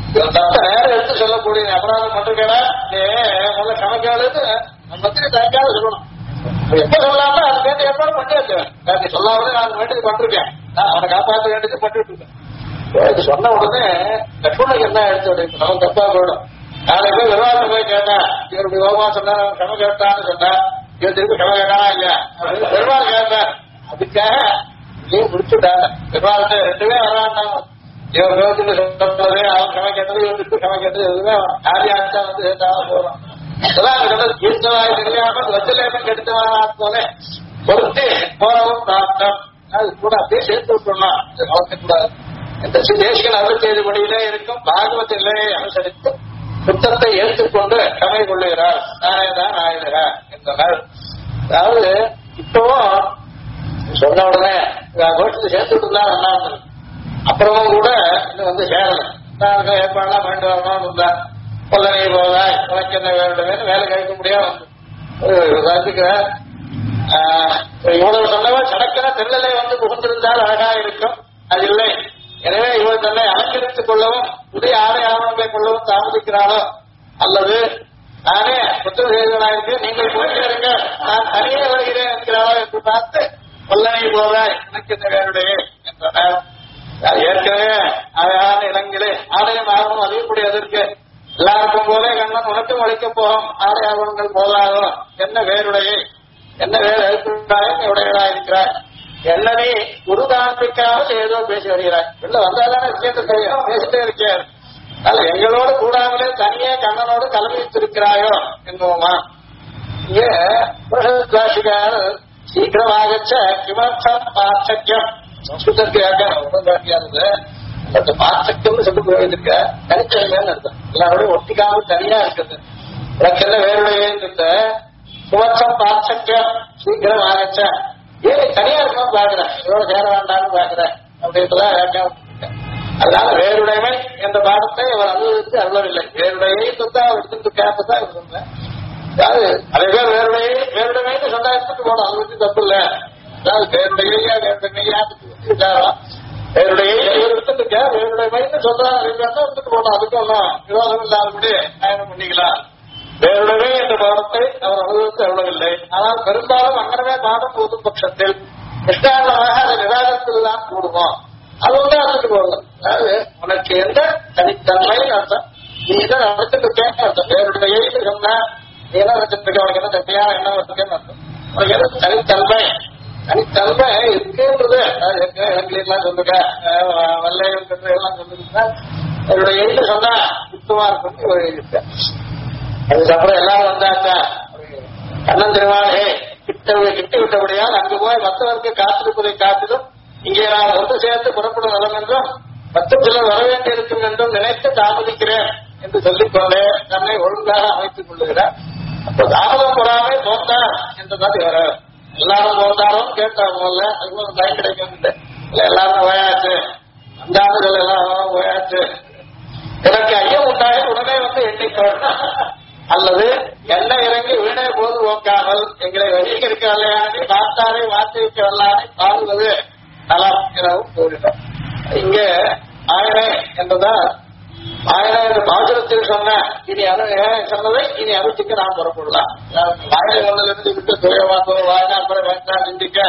தப்ப நேரம் எடுத்து சொல்லக்கூடிய அபராதம் பண்றீங்களா முதல்ல கணக்காளுன்னு மத்திரி தயக்காத சொல்லணும். எப்ப சொல்லாம அது வேண்டிய ஏற்பாடு பண்ணியாச்சு. நீ சொல்லாமலே நான் வேண்டியது பண்றேன், அவனை காப்பாற்ற வேண்டியது பண்ணிட்டு இருக்கேன். இது சொன்ன உடனே லட்சுமணனுக்கு என்ன எடுத்து நம்ம தப்பா போயிடும். நாளைக்கு போய் விவகாரம் போய் கேட்டா இவருடைய யோகமா சொன்னா கம கேட்டான்னு சொன்னா இவன் திருப்பி கம கேட்டானா இல்லையா பெருமாள் கேட்டார். அதுக்காக நீ முடிச்சுட்டாங்க பெருமாள்கிட்ட ரெண்டுமே வராண்டாங்க. இவன் விரோதத்துல சொன்னது அவன் கம கேட்டது இவன் திருப்பி கம கேட்டது எதுவுமே யாரியாச்சா வந்து சேர்த்தாலும் போறோம். அதெல்லாம் சொன்னது தீர்த்தவாய் தெரியாமல் வச்சலேபம் கெடுத்தவானா போல பொறுத்து போறவும் பிராப்தம். அது கூட அப்படியே சேர்த்து விட்டுடலாம். கூடாது. இந்த தேசிகள் அருள் செய்தபடியிலே இருக்கும் பாகவத்திலே அனுசரித்து புத்தத்தை ஏற்றுக்கொண்டு கமை கொள்ளுகிறார். நானேதான் ஆயுகிறார் என்றனர். அதாவது இப்போ சொன்ன உடனே கோஷத்தை சேர்த்துட்டு தான் நல்லா இருந்தது. அப்புறமும் கூட இன்னும் வந்து சேரல. நான் ஏற்பாடுலாம் பண்ணிட்டு வரணும்னு இருந்தா கொல்லனை போதாய் உனக்கு என்ன வேண்டுமே வேலை கேட்க முடியாது. இவ்வளவு சொன்னவன் சடக்கன தெல்லலை வந்து புகுந்திருந்தால் அழகா இருக்கும். அது இல்லை. எனவே இவர் தன்னை அலங்கரித்துக் கொள்ளவும் புதிய ஆடை ஆவணங்களை கொள்ளவும் தாமதிக்கிறாரோ அல்லது நானே புத்தக செய்தவனாயிருக்கு நீங்கள் போயிருங்க நான் தனியே வருகிறேன் என்கிறாரோ என்று பார்த்து கொல்லனை போதாய் எனக்கு என்ன வேண்டுடைய என்றனர். ஏற்கனவே அழகான இடங்களே ஆலயம் ஆகணும் அறியக்கூடியதற்கு எல்லாருக்கும் போதே கண்ணன் உனக்கும் அளிக்கப் போகும் ஆடை ஆவணங்கள் போதாதோ என்ன வேறுடைய என்ன வேறு எழுத்துட்டாயும் உடையடா இருக்கிறாய் என்னனே குரு தாம்பிக்காமல் ஏதோ பேசி வருகிறாய். உள்ள வந்தாதானே விஷயத்தை தெரியும் பேசிட்டே இருக்கார். அதனால எங்களோடு கூடாமலே தனியே கண்ணனோடு கலந்து வைத்திருக்கிறாயோ என்போமா. இங்கே சீக்கிரமாகச்ச கிமர்த்தம் பாச்சக்கியம் சம்ஸ்கிருதத்துக்கு காட்டியானது அந்த பாச்சக்கியம்னு சொல்லி போயிருக்க தனித்தன்மைன்னு அர்த்தம். எல்லாரோடையும் ஒட்டிக்காமல் தனியா இருக்குது. எனக்கு என்ன வேறுடைய சுமர்த்தம் பாச்சக்கியம் சீக்கிரம் ஆகச்ச ஏன் தனியா இருக்கணும் பாக்குறேன் இதோட சேர வேண்டாம்னு பாக்குறேன் அப்படின்றதான் வியாக்கியம். அதனால வேறுடைமை என்ற பாடத்தை அவர் அனுபவித்து அருளவில்லை. வேறுடையை சொத்தா எடுத்துட்டு கேட்டதான் இவர் சொன்னேன். அதாவது அதே பேர் வேறுடைமைன்னு சொன்னா எடுத்துட்டு போனோம். அது வந்து தப்பு இல்லை. அதாவது வேறுடையா வேறுடைமையா விசாரம் வேறுடையை எடுத்துட்டு வேறுடைமைன்னு சொல்றாங்க எடுத்துட்டு போனோம். அதுக்கு ஒன்றும் விரோதம் இல்லாதபடி பயணம் பண்ணிக்கலாம். வேறுடவே என்ற பாடத்தை அவர் அனுபவித்து அருளவில்லை. ஆனால் பெரும்பாலும் அங்கனவே பாடம் போதும் பட்சத்தில் நிஷ்டாரணமாக அதை நிராகரிப்பது தான் கூடுவோம். அது வந்து அர்த்தத்துக்கு போகலாம். அதாவது உனக்கு எந்த தனித்தன்மை அர்த்தம் நீ இதை நடத்திட்டு கேட்க அர்த்தம். வேறுடைய சொன்னா நீ என்ன நடத்திட்டு உனக்கு என்ன தனியான என்ன வச்சுக்கன்னு அர்த்தம். உனக்கு எது தனித்தன்மை தனித்தன்மை இருக்குன்றது இலங்கையெல்லாம் சொல்லுங்க வல்லையம் எல்லாம் சொல்லுங்க. அவருடைய சொன்னா சுத்தமா இருக்குன்னு ஒரு எழுதியிருக்க. அதுக்கப்புறம் எல்லாரும் வந்தாங்க கண்ணன் திருவாளே கிட்ட விட்டபடியால் அங்கு போய் மற்றவருக்கு காத்திருப்பதை காத்திலும் இங்கே நான் ஒன்று சேர்த்து புறப்படும் நலம் என்றும் மற்ற சிலர் வர வேண்டியிருக்கும் என்றும் நினைத்து தாமதிக்கிறேன் என்று சொல்லிக்கொண்டே தன்னை ஒழுங்காக அமைத்துக் கொள்ளுகிறார். அப்போ தாமதம் பொறாமை தோன்றார் என்றுதான் வர எல்லாரும் தோன்றாரும் கேட்டாங்க. அதுவும் பயம் கிடைக்கும் இல்லை எல்லாரும் ஓயாச்சு அந்தாண்டுகள் எல்லாம் ஓயாச்சு. எனக்கு ஐயம் உண்டாக உடனே வந்து எண்ணிக்கொள்ள அல்லது என்ன இறங்கி வீணே போது போக்காமல் எங்களை வசீகரிக்கவில்லையானே பார்த்தாரை வார்த்தைக்கு வல்லானே பாடுவது நலம் எனவும் கூறினார். இங்கே ஆயனே என்றுதான் ஆயனை என்ற பாசுரத்தில் சொன்ன இனி சொன்னதை இனி அறுத்திக்க நாம் புறப்படலாம். ஆயனை ஒன்றிலிருந்து விட்டு துயவாக்கோ வாயனாப்புற வேண்டாம் சிந்திக்க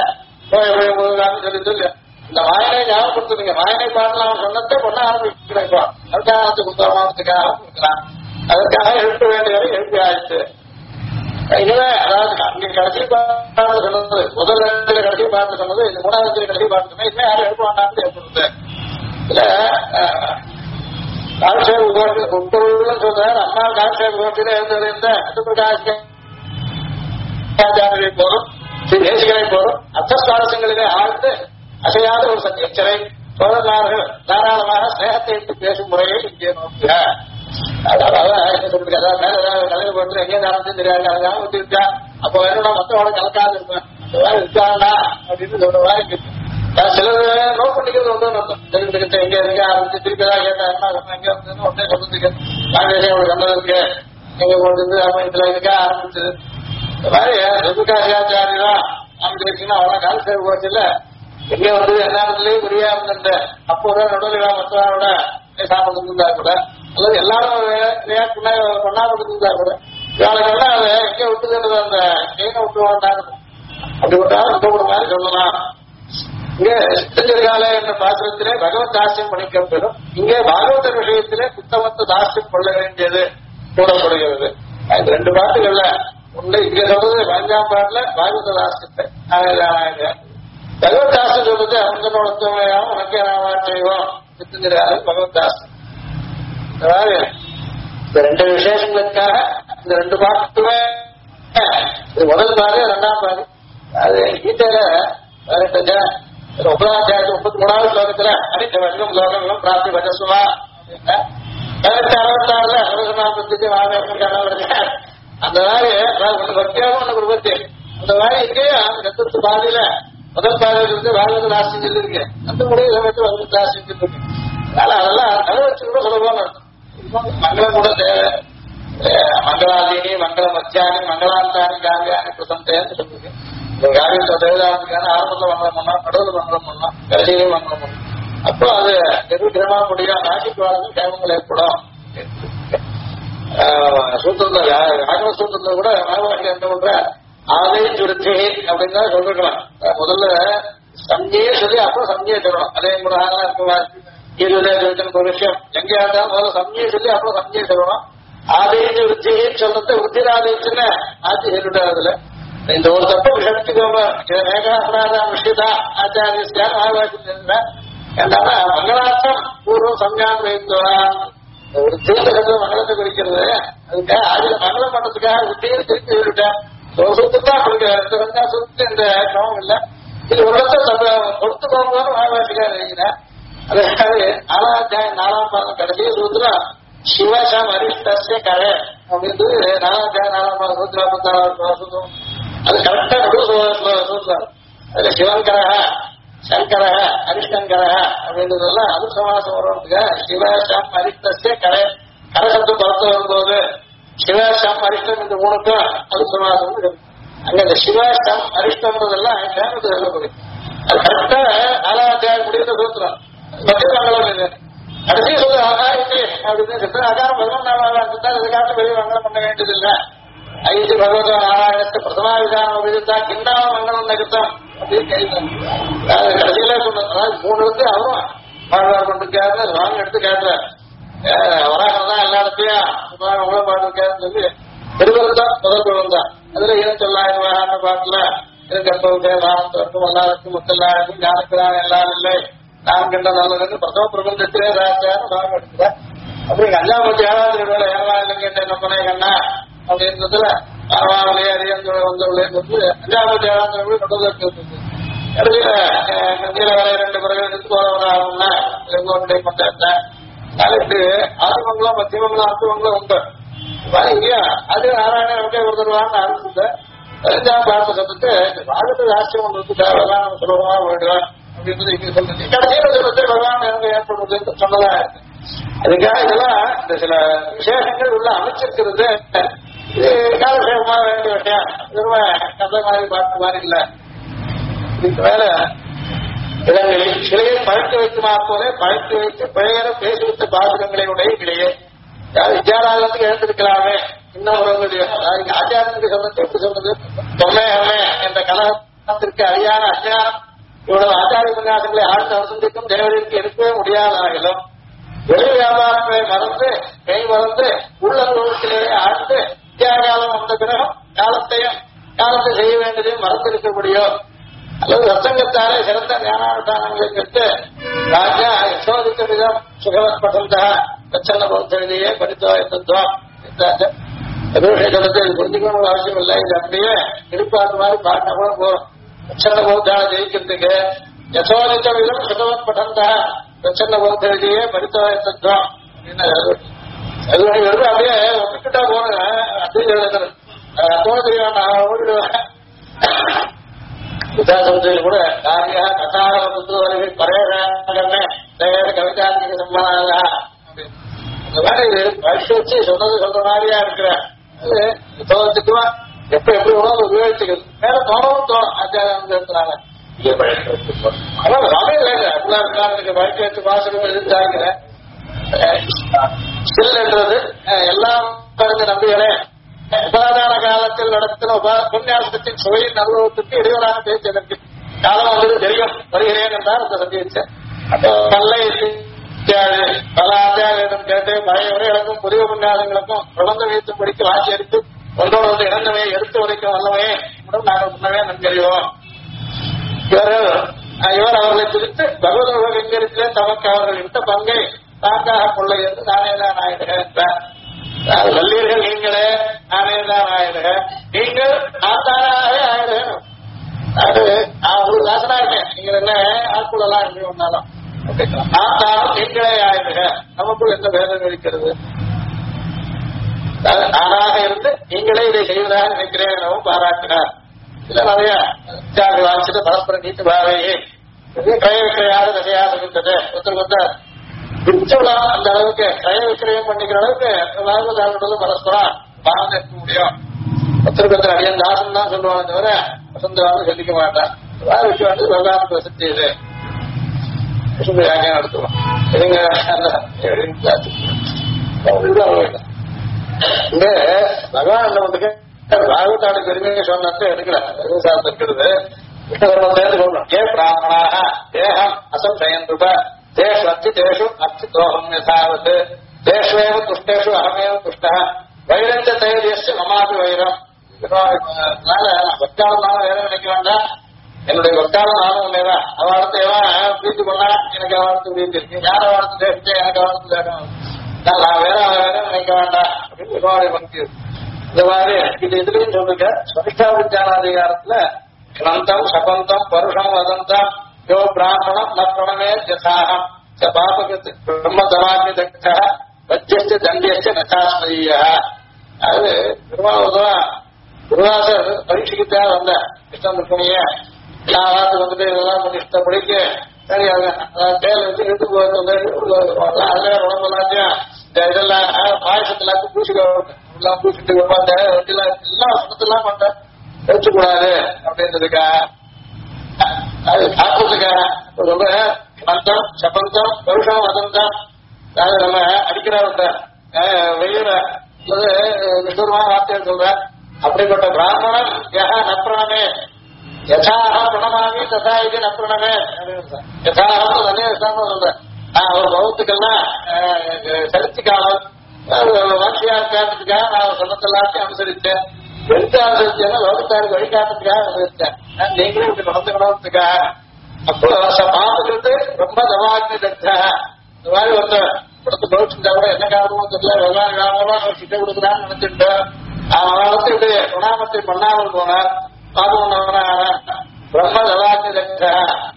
போயதான் சொல்லி சொல்லு இந்த வாயனை ஞாபகப்படுத்துறீங்க. வாயனை பாடலாம் சொன்னதை பொண்ண ஆரம்பிக்கிறோம். அதுக்காக குத்தமானத்துக்காக கொடுக்கலாம். அதற்காக எழுப்ப வேண்டியதை எழுப்பி ஆயிடுச்சு. இதுவே அதாவது அங்கே கடைசி பாட்டு சொன்னது முதல் இடத்துல கடைசி பாட்டு சொன்னது இந்த மூணாவது கடைசி பாட்டு சொன்னது இதுவே யாரும் எழுப்ப வேண்டாம்னு ஏற்படுது. இதுல காலட்சேப கோட்டி உட்பொருள்னு சொல்றாரு. அம்மா காலட்சேப கோட்டில இருந்த ஆச்சாரியை போதும் ஸ்ரீ தேசிகரை போதும் அர்த்தஸ்வாரசங்களிலே ஆழ்ந்து அசையாத ஒரு சத்தியச்சரை சோழனார்கள் தாராளமாக ஸ்நேகத்தை விட்டு பேசும் முறையை இங்கே நோக்குக. அதாவது சொல்லுங்க அதாவது மேல கலையை போட்டு எங்கேயும் நடந்து தெரியாது அழகாக விட்டுருக்கா. அப்போ வேணும்னா மற்றவங்க கலக்காது இருப்பேன் அந்த மாதிரி இருக்காண்டா அப்படின்னு சொல்றவா சிலர் நோட் பண்ணிக்கிறது ஒன்று தெரிஞ்சுக்கிட்ட எங்க இருக்க ஆரம்பிச்சு திருப்பிதான் கேட்டா என்ன எங்க இருந்ததுன்னு ஒன்னே சொல்லுங்க காங்கிரஸ் அவங்களுக்கு நல்லது இருக்கு எங்க கொண்டு இதுல இருக்க ஆரம்பிச்சது. இந்த மாதிரி சுதுகாசியாச்சாரியா அப்படி இருக்குன்னா அவ்வளவு கால சேவை போச்சுல எங்க வந்து எல்லாத்துலயும் புரியா இருந்துட்டு அப்போதான் நடுவில் மற்றவரோட சாப்பிட்டு இருந்தா கூட அல்லது எல்லாரும் பண்ணாம கூட இவாளுக்கெல்லாம் அதை எங்க விட்டுதுன்றது அந்த செயினை விட்டு வேண்டாங்க. அப்படி விட்டாலும் விட்டு மாதிரி சொல்லலாம். இங்கே சித்தஞ்சிறுகால என்ற பாத்திரத்திலே பகவத் தாசியம் பணிக்கப்பெறும். இங்கே பாகவதர் விஷயத்திலே புத்தமத்த தாசியம் கொள்ள வேண்டியது கூறப்படுகிறது. இந்த ரெண்டு பாட்டுகள்ல ஒண்ணு இங்க சொல்றது 5ஆம் பாட்டுல பாகவத தாசியத்தை பகவத் தாசியம் சொல்றது அங்கனோடத்தவையாவும் உனக்கே நாம செய்வோம் சித்தஞ்சிறுகால பகவத் தாசியம். இந்த ரெண்டு விசேஷங்களுக்காக இந்த ரெண்டு பாட்டுமே முதல் பாடு 2ஆம் பாடு. அது கீதையில 33வது ஸ்லோகத்துல அனைத்து வசனம் லோகங்களும் பிராப்தி பஜசுவா அப்படின்னா 66ல அரசனாபத்துக்கு அந்த மாதிரி ஒண்ணு பக்தியாகவும் ஒண்ணு குருபத்தி அந்த மாதிரி இங்கேயும் சத்துருத்து பாதியில முதல் பாதையில இருந்து பாகவத ராசியம் சொல்லிருக்கு. அந்த முடிவு சமயத்து பகவத் ராசியம் சொல்லிருக்கு. அதனால அதெல்லாம் அதை வச்சு கூட சுலபமா இருக்கும். மங்களம் கூட தேவை. மங்களாதீனி மங்கள மத்தியானி மங்களாந்தானி காவியானி பிரசந்தேன்னு சொல்லிருக்கு. இந்த காவியத்தை தேவதானத்துக்கான ஆரம்பத்தில் மங்களம் பண்ணலாம், கடவுள் மங்களம் பண்ணலாம், கடைசியிலையும் மங்களம் பண்ணலாம். அப்போ அது நிர்விகிரமா முடியும். நாசிக்கு வாழ்ந்து கேமங்கள் ஏற்படும். சூத்திரத்துல ராகவ சூத்திரத்துல கூட ராகவாசி என்ன பண்ற ஆதை சுருத்தி அப்படின்னு தான் சொல்லிருக்கலாம். முதல்ல சம்ஜையே சொல்லி அப்புறம் சம்ஜையை சொல்லணும். அதே கூட ஒரு விஷயம் எங்கேயா இருந்தாலும் முதல்ல சம்ஜையை சொல்லி அப்புறம் சம்ஜையை சொல்லணும். ஆதைன்னு விருத்தின்னு சொல்றது விருத்திராதைச்சுன்னு ஆட்சி சொல்லிட்டாரு. அதுல இந்த ஒரு தப்பு விஷயத்துக்கு மேகாசனாதான் விஷயதா ஆச்சாரியான் ஆகாசி என்னன்னா மங்களார்த்தம் பூர்வம் சம்யான் வைத்துவான் ஒரு தீர்த்த மங்களத்தை குறிக்கிறது. அதுக்காக அதுல மங்களம் பண்றதுக்காக விட்டியை திருப்பி சொல்லிட்டேன். ஒரு சுத்தத்தான் கொடுக்கிறார். இந்த வெங்காசத்துக்கு இந்த கிரமம் இல்லை. இது ஒரு இடத்த கொடுத்து போகணும் ஆகாசிக்காக இருக்கிறேன். அதாவது 4ஆம் 4ஆம் பாகம் கடைசி சூத்திரம் சிவசம் அரிஷ்டசிய கரை அப்படின்னு 4ஆம் 4ஆம் பாகம் 154 சூத்திரம். அது கரெக்டா சூத்திரம். அதுல சிவங்கரக சங்கரக அரிஷ்டங்கரக அப்படின்றதெல்லாம் அது சமாசம் வர்றதுக்கு சிவசம் அரிஷ்டசிய கரை கரசப்தம் பலத்து வரும்போது சிவசம் அரிஷ்டம் இந்த 3க்கும் அது சமாசம். அங்க இந்த சிவசம் அரிஷ்டம்ன்றதெல்லாம் கேமத்து சொல்லக்கூடிய அது கரெக்டா 4ஆம் முடிந்த சூத்திரம். கடைசி சொல்ல ஆகாரிக்கு அப்படின்னு ஆகாரம் 11ஆம் இதுக்காக வெளியே மங்களம் பண்ண வேண்டியதில்லை. ஐந்து பகவத நாராயணத்தை பிரதமா விதானம் விதித்தா கிண்டாம மங்களம் நகர்த்தம் அப்படின்னு கேட்கிறாங்க. கடைசியில சொன்னது 3 இருந்து அவரும் பாடுவார் கொண்டிருக்காரு. வாங்க எடுத்து கேட்கிறார். வராகம் தான் எல்லா இடத்தையும் உங்களை பாடுருக்காருன்னு சொல்லி திருவருந்தான் முதல் குழுந்தான். அதுல 27,000 பாட்டுல கற்பவத்தை வானத்திற்கும் எல்லாருக்கும் முத்தெல்லாருக்கும் ஞானக்குதான் எல்லாம் இல்லை நான் கண்ட நல்லது பிரதம பிரபஞ்சத்திலே ராஜான்னு நாங்க எடுக்கிறேன். அப்படி 5ஆம் 7வது வேலை ஏழாயிரம் கேட்ட என்ன பண்ணே கண்ணா அப்படின்றதுல பரவாயில்லையே அறியந்தோட வந்தவளே வந்து 5ஆம் 7வது நடுவதற்கு கடைசியில கீழே வேலை 2 பிறகு எடுத்து போறவராகும்னா எங்கோடைய பஞ்சாயத்தை நாளைக்கு ஆதிமங்கலம் மத்தியமங்கலம் அர்த்தமங்கலம் உண்டு. இங்கேயா அது நாராயணன் ஒருத்தருவான்னு ஆரம்பிச்சுட்டு 15ஆம் பாரத சத்துக்கு பாரத ராஷ்டிரம் ஒன்று இருக்கு அதெல்லாம் நம்ம சுலபமா போயிடுவேன் அப்படின்றது இங்க சொல்றது. கடைசியில சொல்றது பகவான் எனக்கு ஏற்படுறது சொன்னதா இருக்கு. அதுக்காக இதெல்லாம் இந்த சில விசேஷங்கள் உள்ள அமைச்சிருக்கிறது. இது காலசேகமா வேண்டிய விஷயம். திரும்ப கதை மாதிரி பாட்டு மாதிரி இல்லை. இதுக்கு மேல இடங்களில் சிலையை பழக்க வைக்குமா போல பழக்க வைத்து பெயர பேசிவிட்ட பாசுரங்களை உடைய கிடையே வித்யாராஜத்துக்கு எழுந்திருக்கலாமே. இன்னும் ஆச்சாரத்துக்கு சொன்னது எப்படி சொன்னது தொல்லையமே என்ற கலகத்திற்கு அறியான அஞ்ஞானம் இவ்வளவு ஆச்சாரிய உபன்யாசங்களை ஆழ்ந்த அவசந்திக்கும் தேவருக்கு எடுக்கவே முடியாதாகிலும் வெளி வியாபாரங்களை மறந்து கை மறந்து உள்ளத்திலேயே ஆழ்ந்து வித்யாகாலம் வந்த பிறகும் காலத்தை செய்ய வேண்டியதையும் மறந்திருக்கக்கூடியோ அல்லது சத்சங்கத்தாலே சிறந்த ஞானானுஷ்டானங்களை பெற்று ராஜா யசோதிக்க விதம் சுகவத் பசந்தா பிரச்சனை பௌத்தெழுதியே படித்தோ எத்துவம் எதிர்ஷத்தை புரிஞ்சுக்கணும் அவசியம் இல்லை. இது அப்படியே இடுப்பாட்டு மாதிரி பாட்டினா கூட போறோம். பிரச்சனை பௌத்தான ஜெயிக்கிறதுக்கு யசோதிக்க விதம் சுகவத் பசந்தா பிரச்சனை பௌத்தெழுதியே படித்தோ எத்துவம் அப்படின்னு அப்படியே ஒப்பிட்டுட்டா போன அப்படின்னு எழுதுறது தோணு நான் ஓடிடுவேன். விசாசத்தில் கூட காரியா கதார புத்திரவர்கள் பரையறாங்கன்னு கவிதாந்திக சம்மானாங்க அந்த மாதிரி பரிசு வச்சு சொன்னது சொல்ற மாதிரியா இருக்கிற தோணத்துக்குமா எப்படி உணவு உபயோகிச்சுக்கிறது மேல தோணவும் தோணும் ஆச்சாரம் இருக்கிறாங்க. அதான் ராமே இல்லைங்க அப்படிலாம் இருக்காங்க. எனக்கு வழக்கு வச்சு பாசனம் எதிர்த்தாங்க. ஸ்டில் என்றது எல்லாம் நம்பிகளே உபாதான காலத்தில் நடத்தின உபன்யாசத்தின் சுவையின் அனுபவத்திற்கு இடையூறான பேச்சு எனக்கு காலம் வந்தது தெரியும் வருகிறேன் என்றால் அந்த சந்திச்சேன். அப்போ பல்லை பல ஆச்சாரியிடம் கேட்டு பழைய உரைகளுக்கும் புதிய உபன்யாசங்களுக்கும் பிரபந்த வைத்து படித்து வாசி எடுத்து ஒன்றோடு வந்து இறந்தவை எடுத்து உரைக்கும் வல்லவே நாங்கள் முன்னவே நன்கறிவோம். இவர் அவர்களை குறித்து பகவத உலகத்திலே தமக்கு அவர்கள் இட்ட பங்கை தாக்காக கொள்ள என்று நானேதான் ஆயிடுக என்றார். வல்லீர்கள் நீங்களே நானேதான் ஆயிடுக, நீங்கள் ஆத்தாராக ஆயிடுக. அது நான் உங்களுக்கு தாசனா இருக்கேன், நீங்கள் என்ன ஆட்குள்ளலாம் எப்படி ஒன்னாலும் ஆத்தாலும் நீங்களே ஆயிடுக. நமக்குள் எந்த பேதம் இருக்கிறது? நானாக இருந்து நீங்களே இதை செய்வதாக நினைக்கிறேன் எனவும் பாராட்டினார். இல்ல நிறைய வாசிட்டு பரஸ்பரம் நீட்டு பாவையே கய விக்கிரையாக தசையாக இருந்தது. ஒருத்தர் விச்சலாம் அந்த அளவுக்கு கய விக்கிரயம் பண்ணிக்கிற அளவுக்கு வாழ்வதாகவும் பரஸ்பரம் வாழ்ந்து இருக்க முடியும். ஒருத்தருக்கு அடியன் தாசன் தான் சொல்லுவாங்க தவிர வசந்தவான்னு சொல்லிக்க மாட்டான். வாழ்க்கை வந்து வெள்ளாட்டு வசதி இது நடத்துவோம். இங்க பகவான் என்ன பண்ணுங்க ராகுத்தாடு பெருமையை சொன்னது எடுக்கல சார்ந்து இருக்கிறது. ஏ பிராமணாக தேகம் அசம்சயன் ரூப தேஷு அர்த்தி தேஷு அர்த்தி தோகம் யசாவத் தேஷ்வேவ துஷ்டேஷு அகமேவ துஷ்ட வைரஞ்ச தைரியஸ்ய மமாபி வைரம். வக்காலம் நானும் வேற நினைக்க வேண்டாம், என்னுடைய வக்காலம் நானும் உண்மைதான். அவளத்தை எவன் பிரீத்தி பண்ணா எனக்கு அவளத்து பிரீத்தி இருக்கு, யார் அவளத்து தேடிச்சா எனக்கு அவளத்து தேடணும், நான் வேற நினைக்க வேண்டாம் அப்படின்னு விவாதம் பக்தி. இந்த மாதிரி இது இதுலயும் சொல்லுங்க. ஸ்வரிஷ்டா விஞ்ஞானாதிகாரத்துல கிரந்தம் சபந்தம் பருஷம் வதந்தம் யோ பிராமணம் ந பிரணமே ஜசாகம் பாபகத்து பிரம்ம தவாக்கி தக்ஷ வஜ்ஜஸ்ய தண்டியஸ்ய நசாஸ்மரிய. அது பெருமாள் குருவாசர் பரீட்சைக்குத்தான் வந்த இஷ்டம் இருக்கணிய நான் வாரத்துக்கு வந்துட்டு இதெல்லாம் கொஞ்சம் இஷ்டப்படிக்க சரி தேல் வச்சு எடுத்து அதுல உடம்பெல்லாத்தையும் இதெல்லாம் பாயசத்து எல்லாத்தையும் பூசிக்கலாம் பூசிட்டு எல்லாம் சுத்தெல்லாம் பண்ண வச்சுக்கூடாது அப்படின்றதுக்கா அது காப்பதுக்கா ரொம்ப மந்தம் சபந்தம் பருஷம் வதந்தம் அது நம்ம அடிக்கிறவங்க வெயில நிசூரமான வார்த்தையை சொல்ற. அப்படிப்பட்ட பிராமணன் யஹ நப்ரணமே யசாக பிரணமாமி ததா இது நப்ரணமே யசாகம் தனியா சொல்ற. ஒரு பௌத்துக்கெல்லாம் செலுத்திக்காமல் வாட்சியா இருக்காதுக்காக நான் சொன்னதெல்லாத்தையும் அனுசரித்தேன். எந்த அனுசரிச்சேன்னா லோகத்தாருக்கு வழிகாட்டுறதுக்காக அனுசரித்தேன். நீங்களும் இப்படி நடந்துக்கணும்னுக்காக. அப்போ பாம்புக்கு ரொம்ப தவாக்கு தட்டா இந்த மாதிரி ஒருத்தர் கொடுத்து பௌச்சிருந்தா கூட என்ன காரணமும் தெரியல, வெவ்வேறு காரணமா கிட்ட கொடுக்குறான்னு நினைச்சுட்டேன். அவனத்தை இப்படி குணாமத்தை பண்ணாமல் போனார். பாபம் பிரம்ம தவாக்கு தட்டா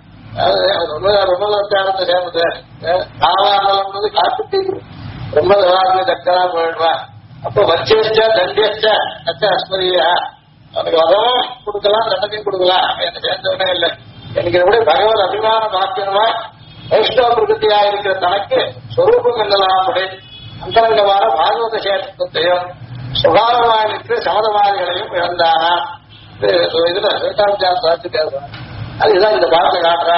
ரொம்ப விசாரத்தை சேர்ந்தது. ஆவாரணம்ன்றது காட்டு ரொம்ப தவாக்கு தக்கரா போயிடுவான். அப்போ வச்சேச்சா தண்டியச்சா நச்ச அஸ்மரியா அவனுக்கு வதமும் கொடுக்கலாம் தண்டனையும் கொடுக்கலாம். எனக்கு சேர்ந்தவனே இல்லை. எனக்கு எப்படி பகவத் அபிமான பாக்கியமா வைஷ்ணவ பிரகதியா இருக்கிற தனக்கு சொரூபம் என்னலாம் அந்தரங்கமான பாகவத சேஷத்தையும் சுகாரமாக இருக்கிற சமதவாதிகளையும் இழந்தானா. இதுல அதுதான் இந்த பாரத காட்டுறா.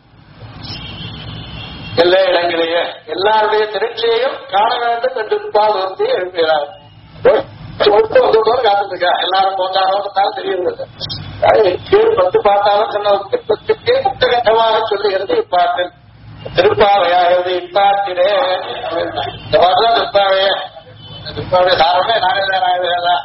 எல்லா இடங்களையே எல்லாருடைய திருச்சியையும் காண வேண்டும் என்று பால் வந்து எழுப்புகிறார். காத்துருக்கா எல்லாரும் போந்தாலும் தெரியுது. கீழ் 10 பாட்டாலும் சொன்ன திருப்பத்துக்கே முக்தகட்டமாக சொல்லுகிறது இப்பாட்டில். திருப்பாவையாகிறது இப்பாட்டிலே இந்த பாட்டுதான் திருப்பாவைய. திருப்பாவுடைய சாரமே நாகேதா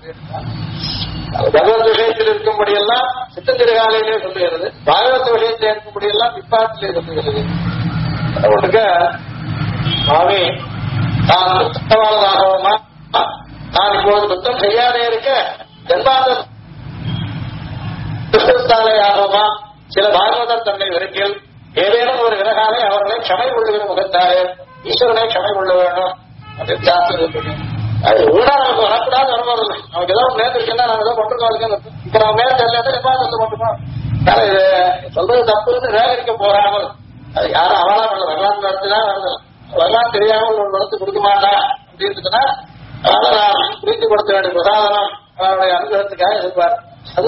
பகவத் விஷயத்தில் இருக்கும்படியெல்லாம் சித்தந்திரகாலையிலே சொல்லுகிறது. பாகவத விஷயத்தில் இருக்கும்படியெல்லாம் இப்பாட்டிலே சொல்லுகிறது. ஒன்றுக்க மாமி தான் சுத்தமானதாகவுமா நான் இப்போது சுத்தம் செய்யாதே இருக்க ஜன்மாந்த ஆகுமா. சில பாகவதர் தன்னை வெறுக்கில் ஏதேனும் ஒரு விலகாலை அவர்களை க்ஷமை கொள்ளுகிற முகத்தாரே ஈஸ்வரனை க்ஷமை கொள்ள வேண்டும் அப்படின்னு சாஸ்திரம். அது ஊடா நமக்கு வரக்கூடாது வருவதில்லை. நமக்கு ஏதாவது நேர்ந்துருக்குன்னா நம்ம ஏதோ கொண்டுருக்கோம். இப்ப நம்ம மேல தெரியல எப்பாவது கொண்டுக்கோம். இது சொல்றது தப்புன்னு வேகரிக்க போறாமல் அது யாரும் அவளா பண்ணல. பகவான் நடத்திதான் வருது. பகவான் தெரியாமல் ஒரு நடத்து கொடுக்க மாட்டான் அப்படின்றதுன்னா அதனால நான் பிரீத்திப்படுத்த வேண்டிய பிரசாதனம் அவருடைய அனுகிரகத்துக்காக இருப்பார். அது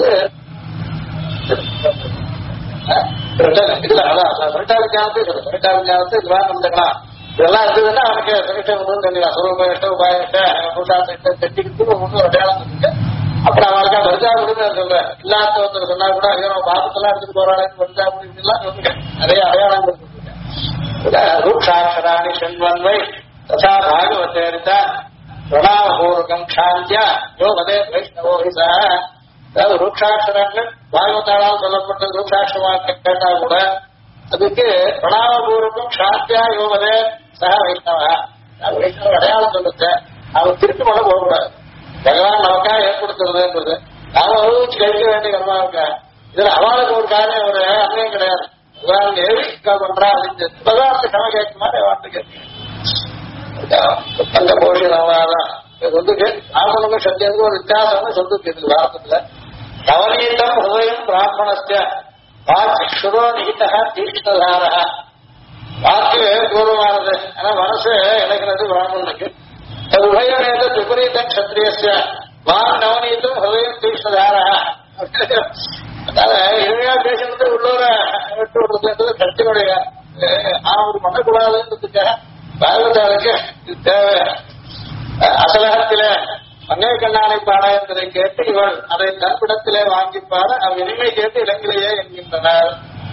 இதுல விஞ்ஞானத்தை இதுவா நடந்துக்கலாம். இதெல்லாம் இருந்ததுன்னா அவனுக்கு சகிஷ்டம் தெரியும். அசுரூப உபாயிட்ட புருஷார்த்த தெரிஞ்சுக்கிட்டு ஒன்றும் அடையாளம் இருக்கு. அப்புறம் அவனுக்கு வருஜா முடிவு சொல்ற இல்லாத ஒருத்தர் சொன்னா கூட ஐயோ பாபத்தெல்லாம் எடுத்துட்டு போறாங்க வருஜா முடிவுலாம் சொல்லுங்க. நிறைய அடையாளங்கள் இருக்கு. ரூக்ஷாட்சராணி சென்வன்மை ததா பாகவதேரித பிரணாமபூர்வகம் க்ஷாந்தியா யோ வதே வைஷ்ணவோஹிசா. அதாவது ரூக்ஷாட்சரங்கள் பாகவதாளால் சொல்லப்பட்ட ரூக்ஷாட்சமாக கேட்டா கூட அதுக்கு பிரணாமபூர்வகம் க்ஷாந்தியா யோ வதே சக வைஷ்ணவா. வைஷ்ணவ அடையாளம் சொல்லுச்சு. அவன் திருப்பி பண்ண போகக்கூடாது. பகவான் நமக்காக ஏற்படுத்துறதுன்றது நாம அனுபவிச்சு கழிக்க வேண்டிய கர்மா இருக்கா. இதுல அவளுக்கு ஒரு காரியம் ஒரு அன்னையும் கிடையாது. பகவான் எது பண்றா அப்படின்னு பகவானுக்கு சம கேட்க மாட்டேன் வார்த்தை கேட்க அந்த போஷி நவனாதான் சொல்லுக்கு ஆசனமும் சத்தியத்துக்கு ஒரு வித்தியாசம்னு சொல்லுக்கு இது வார்த்தத்துல. நவநீதம் ஹிருதயம் பிராமணஸ்ய வாக்குஷுரோ நிகிதா தீட்சிதாரா. வாக்கு பூர்வமானது ஆனா மனசு இணைக்கிறது பிராமணனுக்கு. உபயநேத விபரீதம் கஷத்திரியஸ்ய வான் நவநீதம் ஹிருதயம் தீட்சிதாரா. அதனால இனிமையா பேசுறது உள்ளூர விட்டு விடுறது கட்சியுடைய ஆவது பண்ணக்கூடாதுன்றதுக்காக பாகவதாருக்கு இது தேவை. அசலகத்தில மங்கை கண்ணானை பாட என்பதை கேட்டு இவள் அதை தன்பிடத்திலே வாங்கிப்பாட அவ் இனிமை கேட்டு இலங்கையே என்கின்றனர்.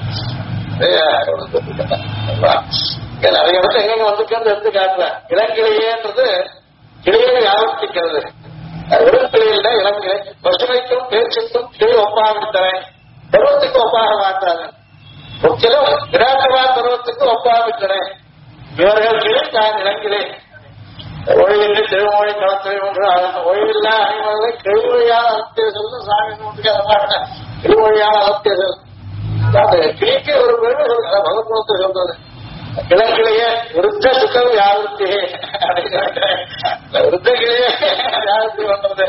நிறைய இடத்துல எங்க வந்துக்கிறது எடுத்து காட்டுறேன். இளங்கிளையேன்றது கிளையை ஆவர்த்திக்கிறது. வெறுங்கிளையில இளங்கிளை பசுமைக்கும் பேச்சுக்கும் கிளை ஒப்பாவித்தவன் பருவத்துக்கு ஒப்பாக மாட்டாங்க. முக்கிலும் விராட்டவான் பருவத்துக்கு ஒப்பாவித்தவன் இவர்கள் கிளை தான் இளங்கிளை. ஒழிவின்றி திருமொழி களத்துறை ஒன்று ஒழிவில்லா அனைவரை கிழிமொழியான அலத்திய சொல்லு சாமி கிழிமொழியான அலத்திய சொல் கிளிக்கு ஒரு பெருமை சொல்ற பகவத்கத்தை சொல்றது. கிழக்கிலேயே விருத்த சுகம் யாருத்தி விருத்த கிளையே யாருத்தி பண்றது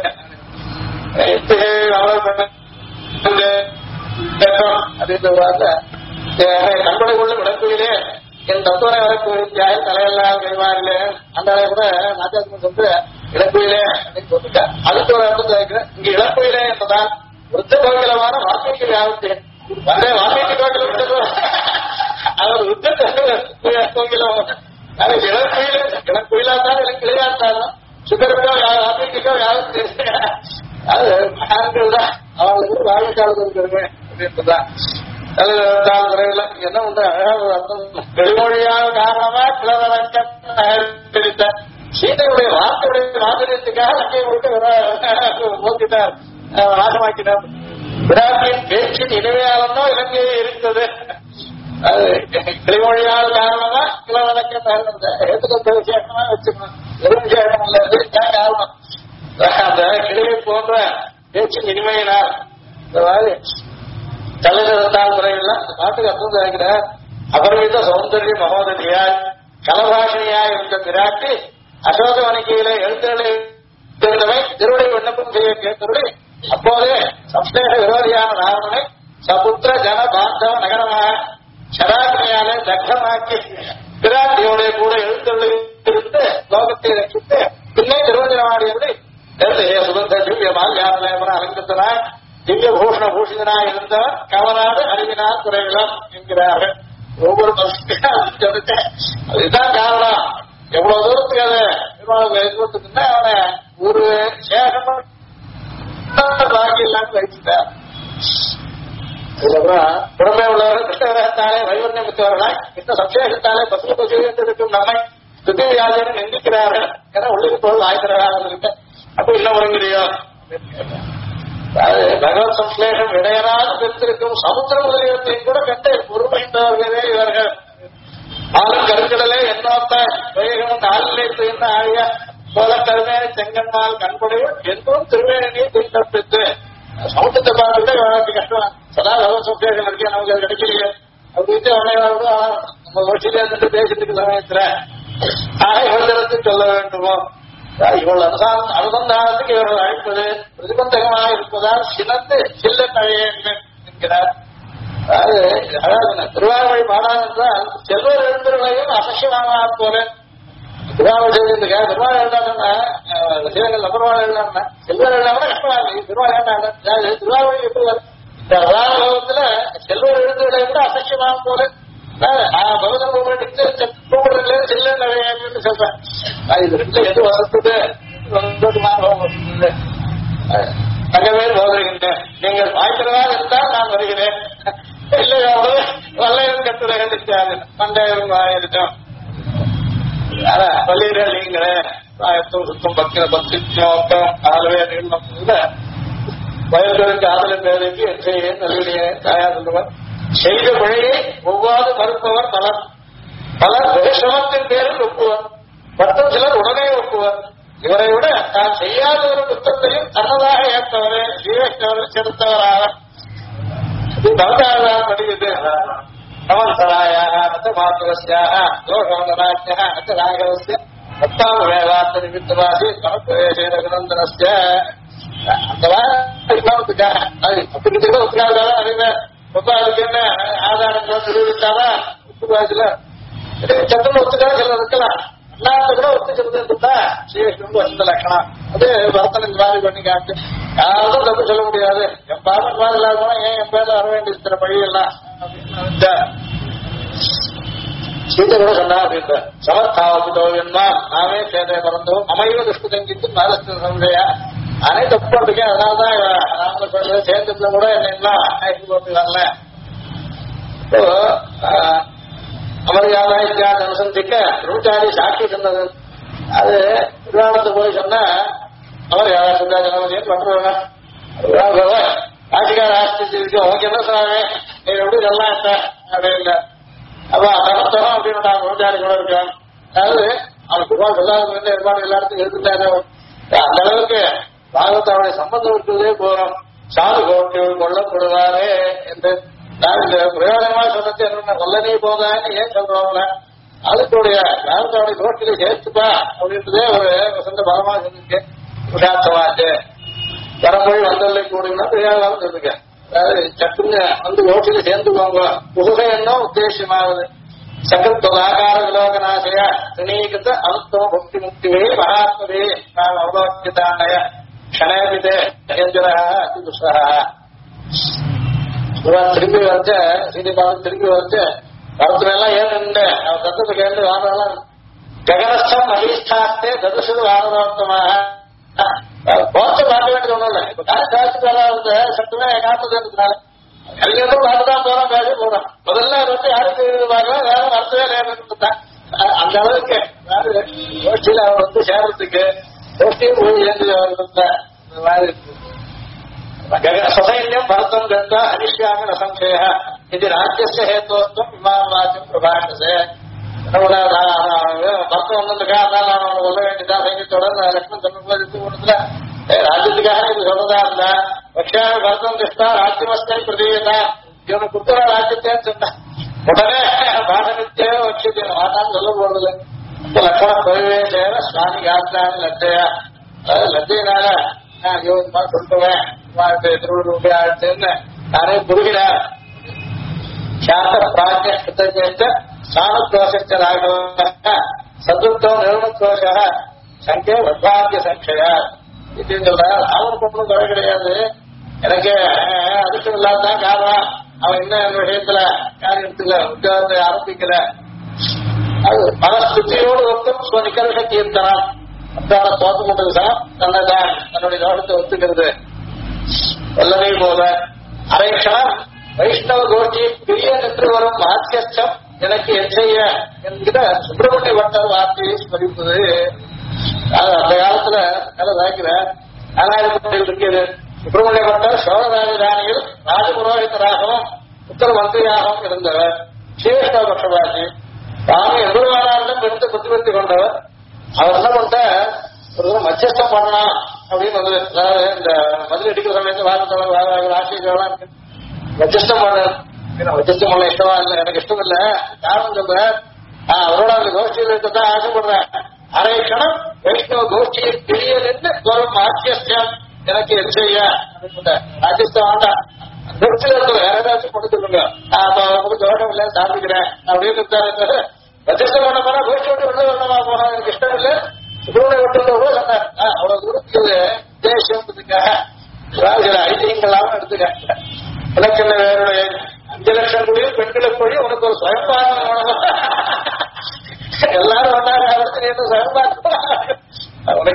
அப்படின்னு கண்படை கொள்ள விடக்குயிலே என் தத்துவரை வரக்குயிலே தலையெல்லாம் கைவாரிலே அந்த கூட நாச்சாத்மன் சொல்ற இழக்குயிலே அப்படின்னு சொல்லிட்ட. அடுத்த ஒரு அர்த்தத்தை இருக்கிறேன். இங்க இழக்குயிலே என்பதால் விருத்த கோகிலமான வாக்கிய யாருத்தி வந்தே வாக்கிய கோகிலம் அவர் விருத்தோகிலம் இளக்குயிலா இருந்தாலும் இளக்கிளையா இருந்தாலும் சுகருக்கோ வாக்கியோ யாருக்கு அது மகான்கள் தான் அவங்களுக்கு வாழ்க்கையாளர் இருக்கிறது அப்படின்றதுதான். என்ன ஒன்று அழகான ஒரு அர்த்தம். வெளிமொழியான காரணமா கிளவரக்க சீதையுடைய வார்த்தையுடைய மாதுரியத்துக்காக லங்கை முழுக்க போக்கிட்டார், நாசமாக்கினார். விராட்டியின் பேச்சின் இனிமையாளனோ இலங்கையே இருந்தது. அது கிளிமொழியான காரணமா கிளவரக்க ஏற்றுக்கொண்ட விசேஷமா வச்சுக்கணும். வெறும் விசேஷம் இல்ல, காரணம் அந்த கிளியை போன்ற பேச்சின் இனிமையினால் இந்த மாதிரி தலைநிறுத்தால் முறைகள்லாம் நாட்டுக்கு அர்த்தம் இருக்கிற அபரிமித சௌந்தரிய மகோதரியாய் கலபாஷினியாய் இருந்த பிராட்டி அசோக வணிகையில எழுத்துகளை திருவிடை விண்ணப்பம் செய்ய கேட்டவரை அப்போதே சம்ஸ்லேஷ விரோதியான ராவணனை சபுத்திர ஜன பாந்தவ நகரமாக சராகினியாலே தக்ஷமாக்கி பிராட்டியோடைய கூட எழுத்துள்ள இருந்து லோகத்தை ரசித்து பின்னே திருவஞ்சனமாடியபடி சுகந்த திவ்ய மால்யாமலேபன அலங்கத்தனாய் திவ்ய பூஷண பூஷிதனாய் இருந்தவர் கவனாடு அறிவினால் குறைவிலம் என்கிறார்கள். ஒவ்வொரு அதுதான் காரணம். எவ்வளவு தூரத்துக்கு அதை நிர்வாகத்துக்குன்னா அவனை ஒரு சேகமும் பாக்கி இல்லாமல் வைத்துட்டார். அதுக்கப்புறம் புறமே உள்ளவர்கள் கிருஷ்ணகிரகத்தாலே வைவர்ணம் மிக்கவர்களாய் இந்த சம்சேஷத்தாலே பசு பசு இருக்கும் நம்மை சுத்திவியாஜனை நிந்திக்கிறார்கள் என உள்ளுக்கு பொருள் ஆய்கிறார்கள் இருக்க. அப்ப என்ன ஒருங்கிறியோ பகவத் சம்ஸ்லேஷம் இடையராது பெற்றிருக்கும் சமுத்திர முதலியத்தையும் கூட கண்டு பொறுமைந்தவர்களே இவர்கள். ஆளும் கருக்கடலே என்னோத்தான் வேகம் காலிலே துயர்ந்த ஆழிய போல கருமேனை செங்கன்மால் கண்படையும் என்றும் திருவேணியை தீர்த்தப்பித்து சமுத்திரத்தை பார்த்துட்டு இவனுக்கு கஷ்டம். சதா பகவத் சம்ஸ்லேஷம் இருக்கே, நமக்கு அது கிடைக்கலையே அப்படின்னு அவனையோட நம்ம கோஷிலே இருந்து பேசிட்டு சமயத்துல இவர்களுக்கு சொல்ல வேண்டுமோ இவள் அனுசந்தானத்துக்கு இவர்கள் அழைப்பது பிரதிபந்தகமாக இருப்பதால் சினந்து சில்ல கழையேன் என்கிறார். அதாவது திருவாரூரை பாடான் என்றால் செல்வர் எழுந்தர்களையும் அசசியமாக போல திருவாரூர் எழுதுங்க. திருவாரூர் எழுதாங்கன்னா சிவங்கள் அப்புறவாள் எழுதாங்கன்னா செல்வர் எழுதாம கஷ்டமா இருக்கு. திருவாரூர் திருவாரூரை எப்படி இந்த அதாரத்துல செல்வர் எழுந்துகளை கூட அசசியமாக போல பகவதன் கூப்பிடுறதுல சில்ல இது ரெண்டுல எது வசத்துது தங்கமே போதுகின்றேன். நீங்கள் வாய்க்கிறதாக இருந்தால் நான் வருகிறேன், இல்லையாவது வல்லையும் கட்டுரை பண்டையும் ஆயிருக்கும். வள்ளியிட நீங்களே ஆயத்தும் சுத்தம் பக்கிர பக்தி நோக்கம் ஆளவே நீளம் வயல்களுக்கு ஆதலின் வேலைக்கு எச்சையே நல்லிடையே தாயார் சொல்லுவார். செய்த பிழையை ஒவ்வாது மறுப்பவர் பலர். பலர் வேஷமத்தின் பேரில் ஒப்புவர், மற்றும் சிலர் உடனே ஒப்புவர். இவரை விட தான் செய்யாத ஒரு குற்றத்தையும் தன்னதாக ஏற்றவரே ஜீவத்தவரை செலுத்தவராக பலதாரதான் படிக்குது. நமந்தராயாக அத்த மாத்திரஸ்யாக லோகவந்தராஜ்யா அத்த ராகவசிய பத்தாம் வேதாந்த நிமித்தவாசி கணக்குவேசேனந்தனஸ்ய அந்த வாரத்துக்காக அப்படி ஒத்துக்காதான் அறிந்த ரொம்ப அதுக்கு என்ன ஆதாரங்கள் நிரூபித்தாரா ஒத்துக்காதுல சத்தம் ஒத்துக்காத சில இருக்கலாம். எல்லாத்த கூட ஒத்துக்கிறது இருந்தா ஸ்ரீகிருஷ்ணன் வசந்த லட்சணம் அது வர்த்தனை மாதிரி பண்ணி காட்டு யாரும் தப்பு சொல்ல முடியாது. என் பாவன் மாதிரி இல்லாத ஏன் என் பேர்ல வர வேண்டிய சில பழியெல்லாம் சீதை கூட சொன்னா அப்படின்ற சமத்தாவதுமா நாமே சேதை மறந்தோம் அமைவ துஷ்டு தங்கிட்டு நாலத்து சந்தையா நானே தப்பு பண்றேன். அதனாலதான் ராமனை சொல்ற சேர்ந்ததுல கூட என்ன போட்டு வரல. இப்போ அமரியாதா ஜனசந்திக்க ரூட்டாரி சாட்சி சொன்னது அது புராணத்தை போய் சொன்னா அமரியாதா சந்தா ஜனமதியம் பண்றவங்க ஆட்சிக்கார ஆஸ்தி உனக்கு என்ன சொன்னாங்க நீ எப்படி நல்லா இருக்க அப்படின்னு அப்ப தகத்தகம் அப்படின்னு நான் ரூட்டாரி கூட இருக்கேன். அதாவது அவனுக்கு புகழ் சொல்லாத ஏற்பாடு எல்லாத்துக்கும் எடுத்துட்டாரு. அந்த அளவுக்கு பாகவத்தாவுடைய சம்பந்தம் இருக்கிறதே போறோம். சாது கோட்டையோடு கொல்லப்படுவாரே என்று நான் இந்த பிரயோஜனமா சொன்னது என்ன கொல்லனே போதான்னு ஏன் சொல்றவங்கள அதுக்குடைய பாகவத்தாவுடைய கோட்டையில சேர்த்துப்பா அப்படின்றதே ஒரு வசந்த பலமா சொல்லிருக்கு. புருஷார்த்தமாச்சு பரமொழி வந்தல்லை கூடுங்கன்னா பிரயோகம் சொல்லுங்க. அதாவது சட்டுங்க வந்து கோட்டையில சேர்ந்துக்கோங்க. புகை என்ன உத்தேசமாகுது சகத்வதாகார விலோகநாசய திணீகிருத அனுத்தம பக்தி முக்திவே மகாத்மவே நாம் அவலோக்கியதானய க்ஷணேபிதே அதிதுஷா திரும்பி வரைச்ச சீனிபாலன் திரும்பி வரைச்ச வரத்துல எல்லாம் ஏன் அவன் தத்துவத்தை கேட்டு வாங்கலாம். ஜெகனஸ்தம் மகிஷ்டாஸ்தே ததுஷு வானரோத்தமாக போர்த்த பார்க்க வேண்டியது ஒண்ணும் இல்லை. இப்ப காசு சட்டுமே காத்துனால எல்லாரும் பார்த்துதான் போறோம், பேச போறோம். முதல்ல வந்து யாருக்கு பார்க்கலாம் வேற வரத்தவே நேரம் அந்த அளவுக்கு கோஷ்டியில அவர் வந்து சேர்றதுக்கு கோஷ்டியும் போய் சேர்ந்து அவர் சசைன்யம் பரதம் கண்டா அனிஷ்யாமி நசம்சய இது ராஜ்யச ஹேத்துவம் விமானராஜ்யம் பிரபாஷசே பரதம் வந்திருக்கா அதனால அவனை சொல்ல வேண்டியதா சைன்யத்தோட லட்சுமண் சொன்னதுல ராஜ்யத்துக்காக இது சொல்றதா இருந்தா பக்ஷாமி பரதம் கிருஷ்ணா ராஜ்யமஸ்தை பிரதீயதா இவனை குடுத்த ராஜ்யத்தேன்னு சொன்னா உடனே பாடனித்தே வச்சு மாட்டான்னு சொல்ல போறதில்லை. லட்சண கோயிலே சேர சுவாமி காத்தான்னு லட்சையா லட்சையினால சொல்லுவேன் திருவள்ளூர் ஆழ்த்துன்னு நானே புரிகிறார். சாந்த பிராஜ்ய கிருத்தஜ சாணத்ரோஷ ராகவ சதுர்த்தம் நிர்மத்ரோஷ சங்கே வர்பாகிய சங்கையா இப்படின்னு சொல்றாரு. அவனுக்கு ஒன்றும் குறை கிடையாது. எனக்கு அதிர்ஷ்டம் இல்லாதான் காரணம் அவன் இன்னும் விஷயத்துல காரியத்துல உத்தியோகத்தை ஆரம்பிக்கல. அது மனஸ்தியோடு ஒருத்தம் நிகழ்ச்சி தீர்த்தனம் அத்தான தோற்று கொண்டது சார் தன்னைதான் தன்னுடைய தோட்டத்தை ஒத்துக்கிறது. வல்லமை போல அரைக்ஷணம் வைஷ்ணவ கோஷ்டி பிரிய நின்று வரும் மாத்தியஸ்டம் எனக்கு எச்சைய என்கிற சுப்பிரமணிய பட்டர் வார்த்தையை ஸ்மரிப்பது. அந்த காலத்துல நல்ல வாய்க்கிற நாலாயிரத்தில் இருக்கிறது. சுப்பிரமணிய பட்டர் சோழராஜதானியில் ராஜபுரோகிதராகவும் உத்தர மந்திரியாகவும் இருந்தவர். ஸ்ரீகிருஷ்ண பட்சபாசி தாமே எதிர்வாராரிடம் எடுத்து புத்திபத்தி கொண்டவர். அவர் என்ன பண்ண ஒரு மத்தியஸ்தம் பண்ணலாம் அப்படின்னு வந்து இந்த மதுரை அடிக்கிற சமயத்து வாரத்தோட ஆட்சியெல்லாம் இருக்கு. மத்தியஸ்தம் பண்ண மத்தியஸ்தம் பண்ண இஷ்டமா இல்லை, எனக்கு இஷ்டம் இல்லை. காரணம் சொல்ற அவரோட அந்த கோஷ்டியில் இருக்கதான் ஆசைப்படுறேன். அரை கணம் வைஷ்ணவ கோஷ்டியை பெரியது ஒரு மாத்தியஸ்தம் எனக்கு எச்சைய ராஜஸ்தான் வேண்டாம் கோஷ்டியில் இருக்கிற வேற ஏதாச்சும் கொடுத்துருங்க தோட்டம் இல்லை சாதிக்கிறேன் அப்படின்னு மத்தியஸ்தம் பண்ண போனா கோஷ்டி விட்டு வெளில வரணுமா போனா எனக்கு இஷ்டம் இல்லை. சுப்பிரமணிய விட்டு சொன்னார் அவ்வளவு தூரத்துக்கு தேசத்துக்காக சில ஐதியங்களாவும் எடுத்துக்காங்க. எனக்கு என்ன வேறுடைய 5 லட்சம் கோடி பெண்களுக்கு போய் உனக்கு ஒரு சுயம்பாகம் எல்லாரும் வந்தாங்க. அவருக்கு நீ சுயம்பாகம்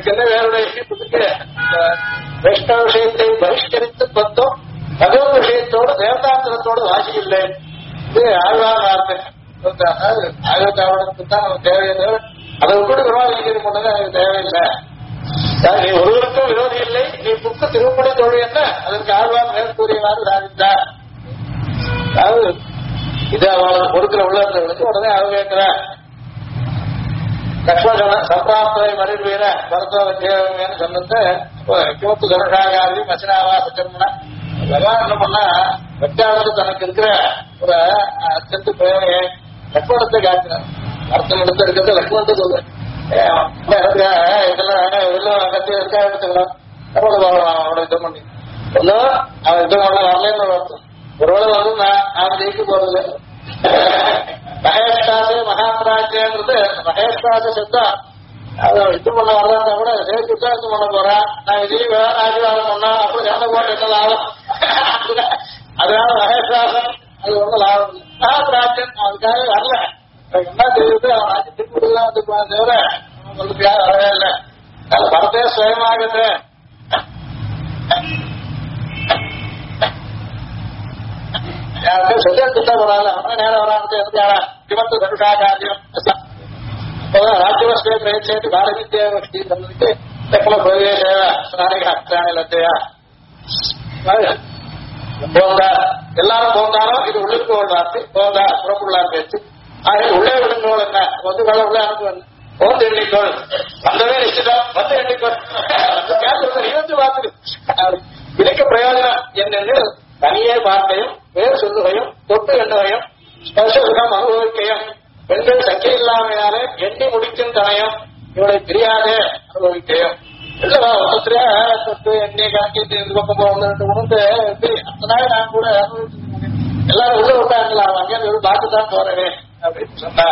ஏற்கனவே வேறுடைய விஷயத்துக்கு வைஷ்ணவ விஷயத்தை பகிஷ்கரித்து பத்தோம் பகவத் விஷயத்தோடு தேவதாந்திரத்தோடு வாசி இல்லை. இது ஆழ்வார் வார்த்தை. ஆழ்வாருக்கு தான் நமக்கு தேவையை தவிர அதை கூட விரோதிக்கிறது கொண்டது எனக்கு தேவையில்லை. நீ ஒருவருக்கும் விரோதி இல்லை, நீ புக்கு திருப்பணி தொழில் என்ன அதற்கு ஆழ்வார் மேற்கூறியவாறு சாதித்தார். அதாவது இது அவளோட பொருட்கள் உள்ளவர்களுக்கு உடனே அவ கேட்கிற லக்ஷ்மண சம்பிராப்தை மறுவீர பரத்தேவன்னு சொன்னது கிமத்து கருஷாகாரி மசினாவாச கர்மனா பகவான் என்ன பண்ணா வெட்டாளத்து தனக்கு இருக்கிற ஒரு அச்சத்து பேரைய லக்ஷ்மணத்தை காட்டினார். அர்த்தம் எடுத்து இருக்கிறது லக்ஷ்மணத்தை சொல்றேன். இதெல்லாம் கத்தி இருக்கா எடுத்துக்கலாம் அவனோட யுத்தம் பண்ணி ஒன்னும் அவன் யுத்தம் பண்ண வரலன்னு ஒரு அர்த்தம். ஒருவேளை வந்து நான் ஜெயிக்க போறது மகேஷ்டாசு மகாபிராஜ்யன்றது மகேஷ்டாச சத்தம் அது யுத்தம் பண்ண வரலான்னா கூட சேர்த்து யுத்தம் பண்ண போறேன் நான் இதையும் வேற ஆசீர்வாதம் பண்ணா அப்படி சண்டை போட்டு என்ன லாபம். அதனால மகேஷ்டாசன் அது ஒன்றும் லாபம் இல்லை. மகாபிராஜ்யன் அதுக்காக வரல என்ன தெரியுது அவன் ஆட்சி திருப்பதிலாம் வந்து தவிர உங்களுக்கு யாரும் வரவே இல்லை. வரதே சுயமாகுது. யாருக்கும் சொல்லிட்டு வராது அவன் நேரம் வராது யாரா கிமத்து தனுஷா காரியம் ராஜ்யவஸ்தே பிரயச்சேட்டு பாரதித்யவஸ்தி சொன்னதுக்கு லக்ஷ்மண பிரவேசேவ ஸ்நானிக அஸ்தானிலத்தையா போந்தா எல்லாரும் போந்தாலும் இது உள்ளுக்கு ஒரு வார்த்தை போந்தா புறப்புள்ளார் பேச்சு ஆக உள்ளே விடுங்கோள் என்ன வந்து வேலை உள்ள அனுப்புவேன் போந்து எண்ணிக்கோள் வந்தவே நிச்சயம் வந்து எண்ணிக்கோள் இருந்து பார்த்துரு இதுக்கு பிரயோஜனம் என்னென்று தனியே வார்த்தையும் வேறு சொல்லுகையும் தொட்டு எண்ணுகையும் ஸ்பர்ஷ சுகம் அனுபவிக்கையும் பெண்கள் சக்கை இல்லாமையாலே எண்ணி முடிக்கும் தனையும் இவளை தெரியாதே அனுபவிக்கையும் இல்லவா ஒருத்தரையா தொட்டு எண்ணி கணக்கிட்டு இந்த பக்கம் போகணும் உணர்ந்து அத்தனால நான் கூட எல்லாரும் உள்ள விட்டாங்களாம் அங்கே பார்த்துதான் போறேன் அப்படின்னு சொன்னா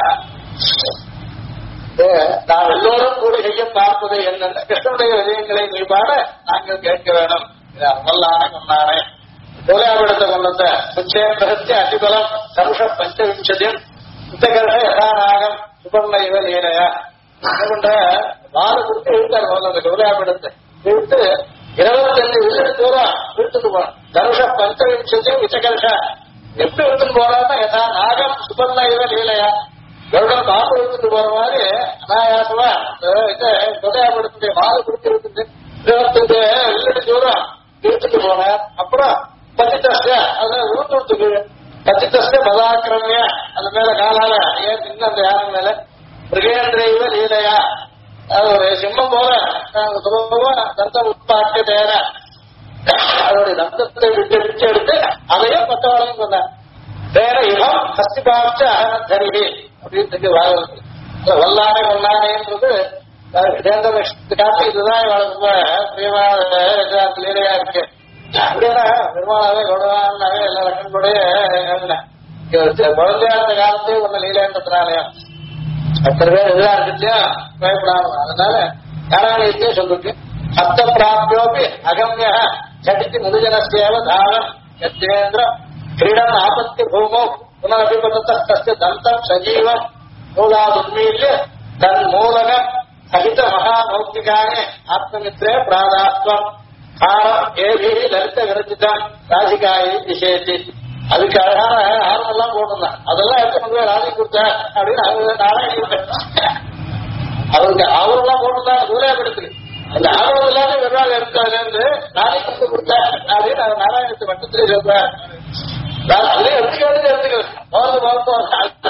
நாம் எல்லோரும் கூட செய்ய பார்ப்பது என்னென்ன கிருஷ்ணனுடைய விஜயங்களை நீ பாட நாங்கள் கேட்க வேணும். அவல்லானே கொண்டானே கோலாவிடத்தை கொண்ட சுச்சேந்திரத்தை அதிபலம் சருஷ பஞ்சவிம்சதியம் புத்தகர்ஷ யதாநாகம் சுபர்ண இவ லீலையா கொண்ட வாழை கொடுத்து இழுத்தார் முதல்ல அந்த கோலாவிடத்தை இழுத்து 25 வில்லு தூரம் இழுத்துட்டு போனான். தருஷ பஞ்சவிம்சதியம் விச்சகர்ஷா எப்படி எடுத்துட்டு போறான்னா யதா நாகம் சுபர்ண இவ லீலையா கருடன் பாம்பு எடுத்துட்டு போற மாதிரி அனாயாசமா கொலையாபடுத்துடைய வாழை கொடுத்து இழுத்துட்டு 25 வில்லு தூரம் இழுத்துட்டு போனார். அப்புறம் பத்தித்தஸ்ய அதாவது ஊத்துறதுக்கு பத்தித்தஸ்ய பதாக்கிரமிய அந்த மேல காலால ஏன் நின்று அந்த யாரும் மேல மிருகேந்திரைவ லீலையா அது ஒரு சிம்மம் போல சுலபமா தந்த உட்பாட்டு தேர அதோடைய தந்தத்தை விட்டு எடுத்து அதையும் பத்தவாளையும் சொன்னார். வேற இவம் சக்தி பார்த்து அகனத்தருகி அப்படின்னு வல்லானே வல்லானேன்றது காட்டு இதுதான் ரொம்ப பிரியமான லீலையா இருக்கு. அப்படின்னா பெருமாளாவே கௌடவானாவே எல்லா லட்சங்களுடைய குழந்தையா இருந்த காலத்தையே ஒண்ணு லீலைன்றதுனாலயும் அத்தனை பேர் எதிரா இருக்குச்சா பயப்படாம அதனால நாராயணத்தையே சொல்லிருக்கு. சப்த பிராப்தியோபி அகம்ய சடித்து முதுஜனசேவ தானம் யத்தேந்திரம் கிரீடம் ஆபத்தி பூமோ புனரபிபதத்த தந்தம் சஜீவம் மூலாதுன்மீல்ய தன் மூலகம் சகித மகாமௌக்திகானே ஆத்மமித்ரே பிராதாத்வம் ஆரம் ஏபி லலித விரச்சிதான் ராசிகாயை திசேதி அதுக்கு அழகான ஆரம் எல்லாம் போட்டிருந்தான். அதெல்லாம் எடுத்து ராசி கொடுத்த அப்படின்னு அவங்க நாராயண அவருக்கு அவரெல்லாம் போட்டிருந்தாங்க சூரியாபடுத்துக்கு அந்த ஆர்வம் இல்லாத வெறுவாள் எடுத்தாங்க நாளை கொடுத்த அப்படின்னு அவர் நாராயணத்தை மட்டத்திலே சொல்றார். அதே எடுத்துக்காட்டு எடுத்துக்கலாம்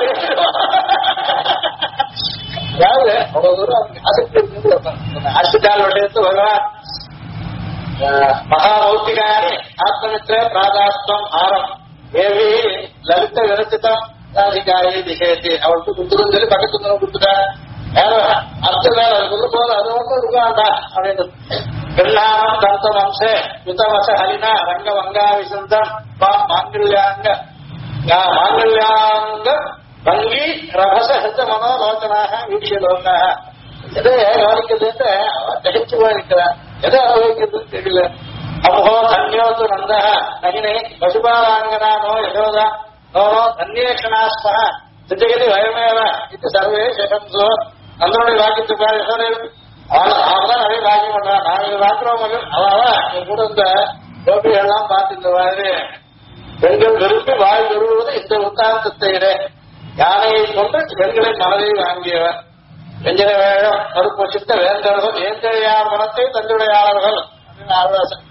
அதாவது அவ்வளவு தூரம் அவங்க ஆசக்தி இருக்கு. ஹாஸ்பிட்டால் விஷயத்து பகவான் மகாமௌத்திகானி ஆத்மமித்ர பிராதாத்வம் ஆரம் ஏவி லலித விரச்சிதம் ராசிகாயை திசேத்தி அவளுக்கு குடுத்துரும் சொல்லி பக்கத்துல கொடுத்துட்டார். அர்த்தம் வேற அது கொண்டு போது அது ஒன்றும் இருக்காண்டா அப்படின்னு பிரணாமம் தந்த வம்சே யுதவச ஹலினா ரங்க வங்கா விசந்தம் மாங்கல்யாங்க வங்கி ரபச ஹிருத மனோலோச்சனாக வீட்சிய லோக்காக எதை கவனிக்கிறது திகச்சு போயிருக்கிறார். எதை அனுபவிக்கிறதுன்னு தெரியல. அமுகோ தன்யோத்து நந்த நகினே பசுபாலாங்கனா நோ யசோதா நோனோ தன்யேஷனாஸ்ம சித்தகதி வயமேவ இது சர்வே சகம்சோ நந்தனுடைய வாக்கியத்துக்கு யசோதை அவன்தான் நிறைய பாக்கியம் பண்றான். நாங்க பாக்குறவங்க அவன் கூட இந்த கோபிகள்லாம் பார்த்து இந்த மாதிரி பெண்கள் விரும்பி வாய் விரும்புவது இந்த உத்தாந்தத்தை யானையை கொண்டு பெண்களை மனதை வாங்கியவர். வெஞ்சன வேழம் மறுபொசித்த வேந்தர்கள் ஏந்தையார் மனத்தை தன்னுடையாளர்கள் அப்படின்னு ஆழ்வாசன்.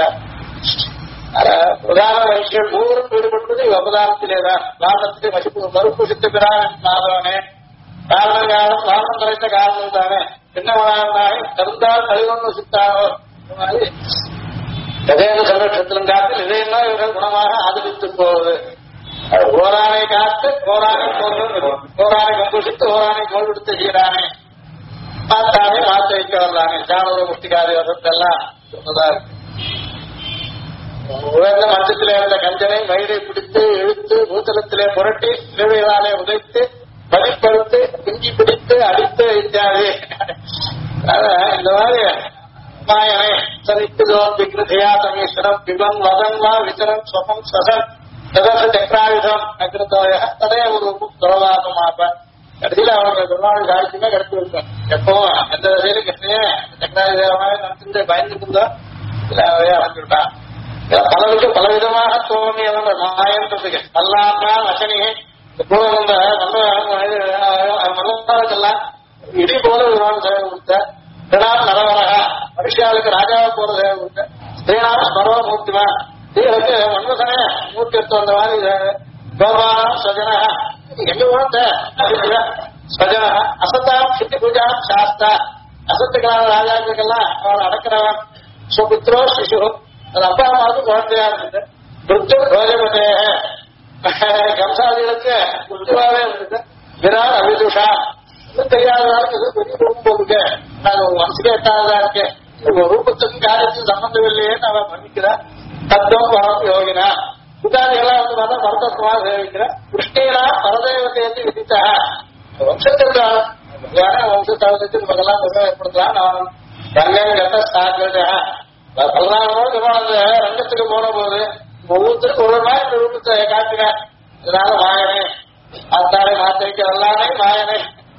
பிரதான வைஷ்யர்கள் மூவரும் ஈடுபட்டது அவதாரத்திலேதான். காரணத்துக்கு மறுபொசித்த பிரான் மாதவனே காரணம் காலம் காரணம் குறைந்த காரணம் தானே பின்னவனாக கருந்தால் கழிவொன்று சித்தானோ கதையான சந்தோஷத்திலும் காத்தில் இதையெல்லாம் இவர்கள் குணமாக ஆதரித்து போவது. ஓரானை காத்து கோரானை கோரானை கம்பூசித்து ஓரானை கோல் விடுத்து செய்யறானே மாத்தானே மாத்த வைக்க வரலானே சாணூர முஷ்டிகாதி வசத்தெல்லாம் சொன்னதா இருக்கு. உயர்ந்த மஞ்சத்திலே இருந்த கஞ்சனை மயிரை பிடித்து இழுத்து பூத்தலத்திலே புரட்டி இழுவைகளாலே உதைத்து பலிப்படுத்து குஞ்சி பிடித்து அடித்து இத்தியாதி. இந்த மாதிரி மாயனை சரித்துதோம் விக்ரதையா சமீஸ்வரம் பிபம் வதன் வா விசரம் ஸ்வபம் சசன் ததர்ஷ சக்கராயுதம் அகிருத்தோய தடைய ஒரு துறவாசமாப்ப. கடைசியில் அவனுக்கு பெருமாள் சாதிச்சுமே கிடைச்சி வைப்பேன். எப்பவும் எந்த வகையிலும் கிருஷ்ணே சக்கராயுதமாக நடந்து பயந்துருந்தோ இல்ல அவையே அடைஞ்சுட்டான். பலருக்கு பலவிதமாக தோணியவங்க மாயன்றதுக்கு நல்லாமா வசனியே இந்த மல்லெல்லாம் இடி போல விமான சேவை கொடுத்த தினாம் நரவரகா மனுஷாளுக்கு ராஜாவை போல சேவை கொடுத்த ஸ்ரீநாம ஸ்மரோ மூர்த்திமா ஸ்ரீகளுக்கு மன்மசனே மூர்த்தி எடுத்து வந்த மாதிரி கோபாலம் ஸ்வஜனா எங்க போனத ஸ்வஜனா அசத்தாம் சித்தி பூஜா சாஸ்தா அசத்துக்கான ராஜாக்களுக்கெல்லாம் அவளை அடக்கிறவன் சுபுத்திரோ சிசு அது அப்பா அம்மாவுக்கு குழந்தையா இருந்தது. புத்து ரோஜபதே கம்சாதிகளுக்கு புத்துவாவே இருந்தது. விராட் அவிதுஷா தெரியாததாருக்கு இது பெரிய ரூபம் போதுங்க. நாங்க உங்க மனசுக்கே எட்டாததா இருக்கேன். உங்க ரூபத்துக்கும் காரியத்துக்கும் சம்பந்தம் இல்லையேன்னு அவன் பண்ணிக்கிறேன். தத்துவம் வரம் யோகினா புதாதிகளா வந்து பார்த்தா மருத்துவமா சேவிக்கிறேன். கிருஷ்ணீரா பரதேவத்தையத்தை விதித்தா வம்சத்திற்கு வம்சத்தவசத்துக்கு மகெல்லாம் ஏற்படுத்தலாம். நான் ரங்கம் கட்ட சாக்கிரதா பலராமனோடு அந்த ரங்கத்துக்கு போன போது ஒவ்வொருத்தருக்கு ஒரு மாதிரி ரூபத்தை காட்டுறேன். இதனால மாயனே ஆத்தாரை மாத்திரைக்கு எல்லாமே மாயனே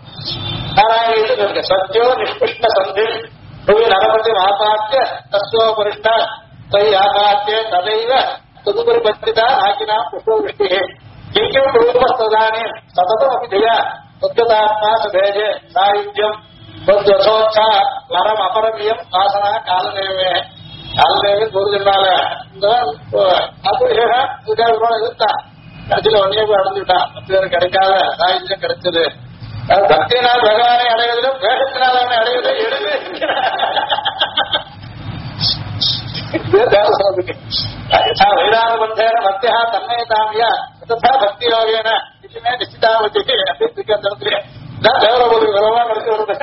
நாராயண சத்யோ நிஷ்கிருஷ்ண சந்தி புவி நரபதி ஆபாத்திய தஸ்வோபரிஷ்டா தை ஆபாத்திய ததைவ துதுபரி பத்திரிதா ஆக்கினா புஷ்பவிஷ்டிகே கிங்கும் ரூபஸ்தானே சததம் அபிதயா உத்கதாத்மா சதேஜே சாயுஜ்யம் வத்வசோச்சா வரம் அபரமியம் வாசனா காலதேவே காலதேவி கூறுகின்றால இதுதான் கடைசியில ஒன்னே போய் அடைஞ்சுட்டான். மற்ற பேர் கிடைக்காத சாயுஜ்யம் கிடைச்சது. பக்தியினால் பகவானை அடைவதிலும் வேகத்தினால் அவனை அடைவதை எழுது வைராமபந்தேன மத்தியா தன்னை தாமியா ததா பக்தி யோகேன இதுமே நிச்சிதாவதி அப்படின்னு அந்த இடத்துல தேவரபோது விரவா நடத்தி வருது.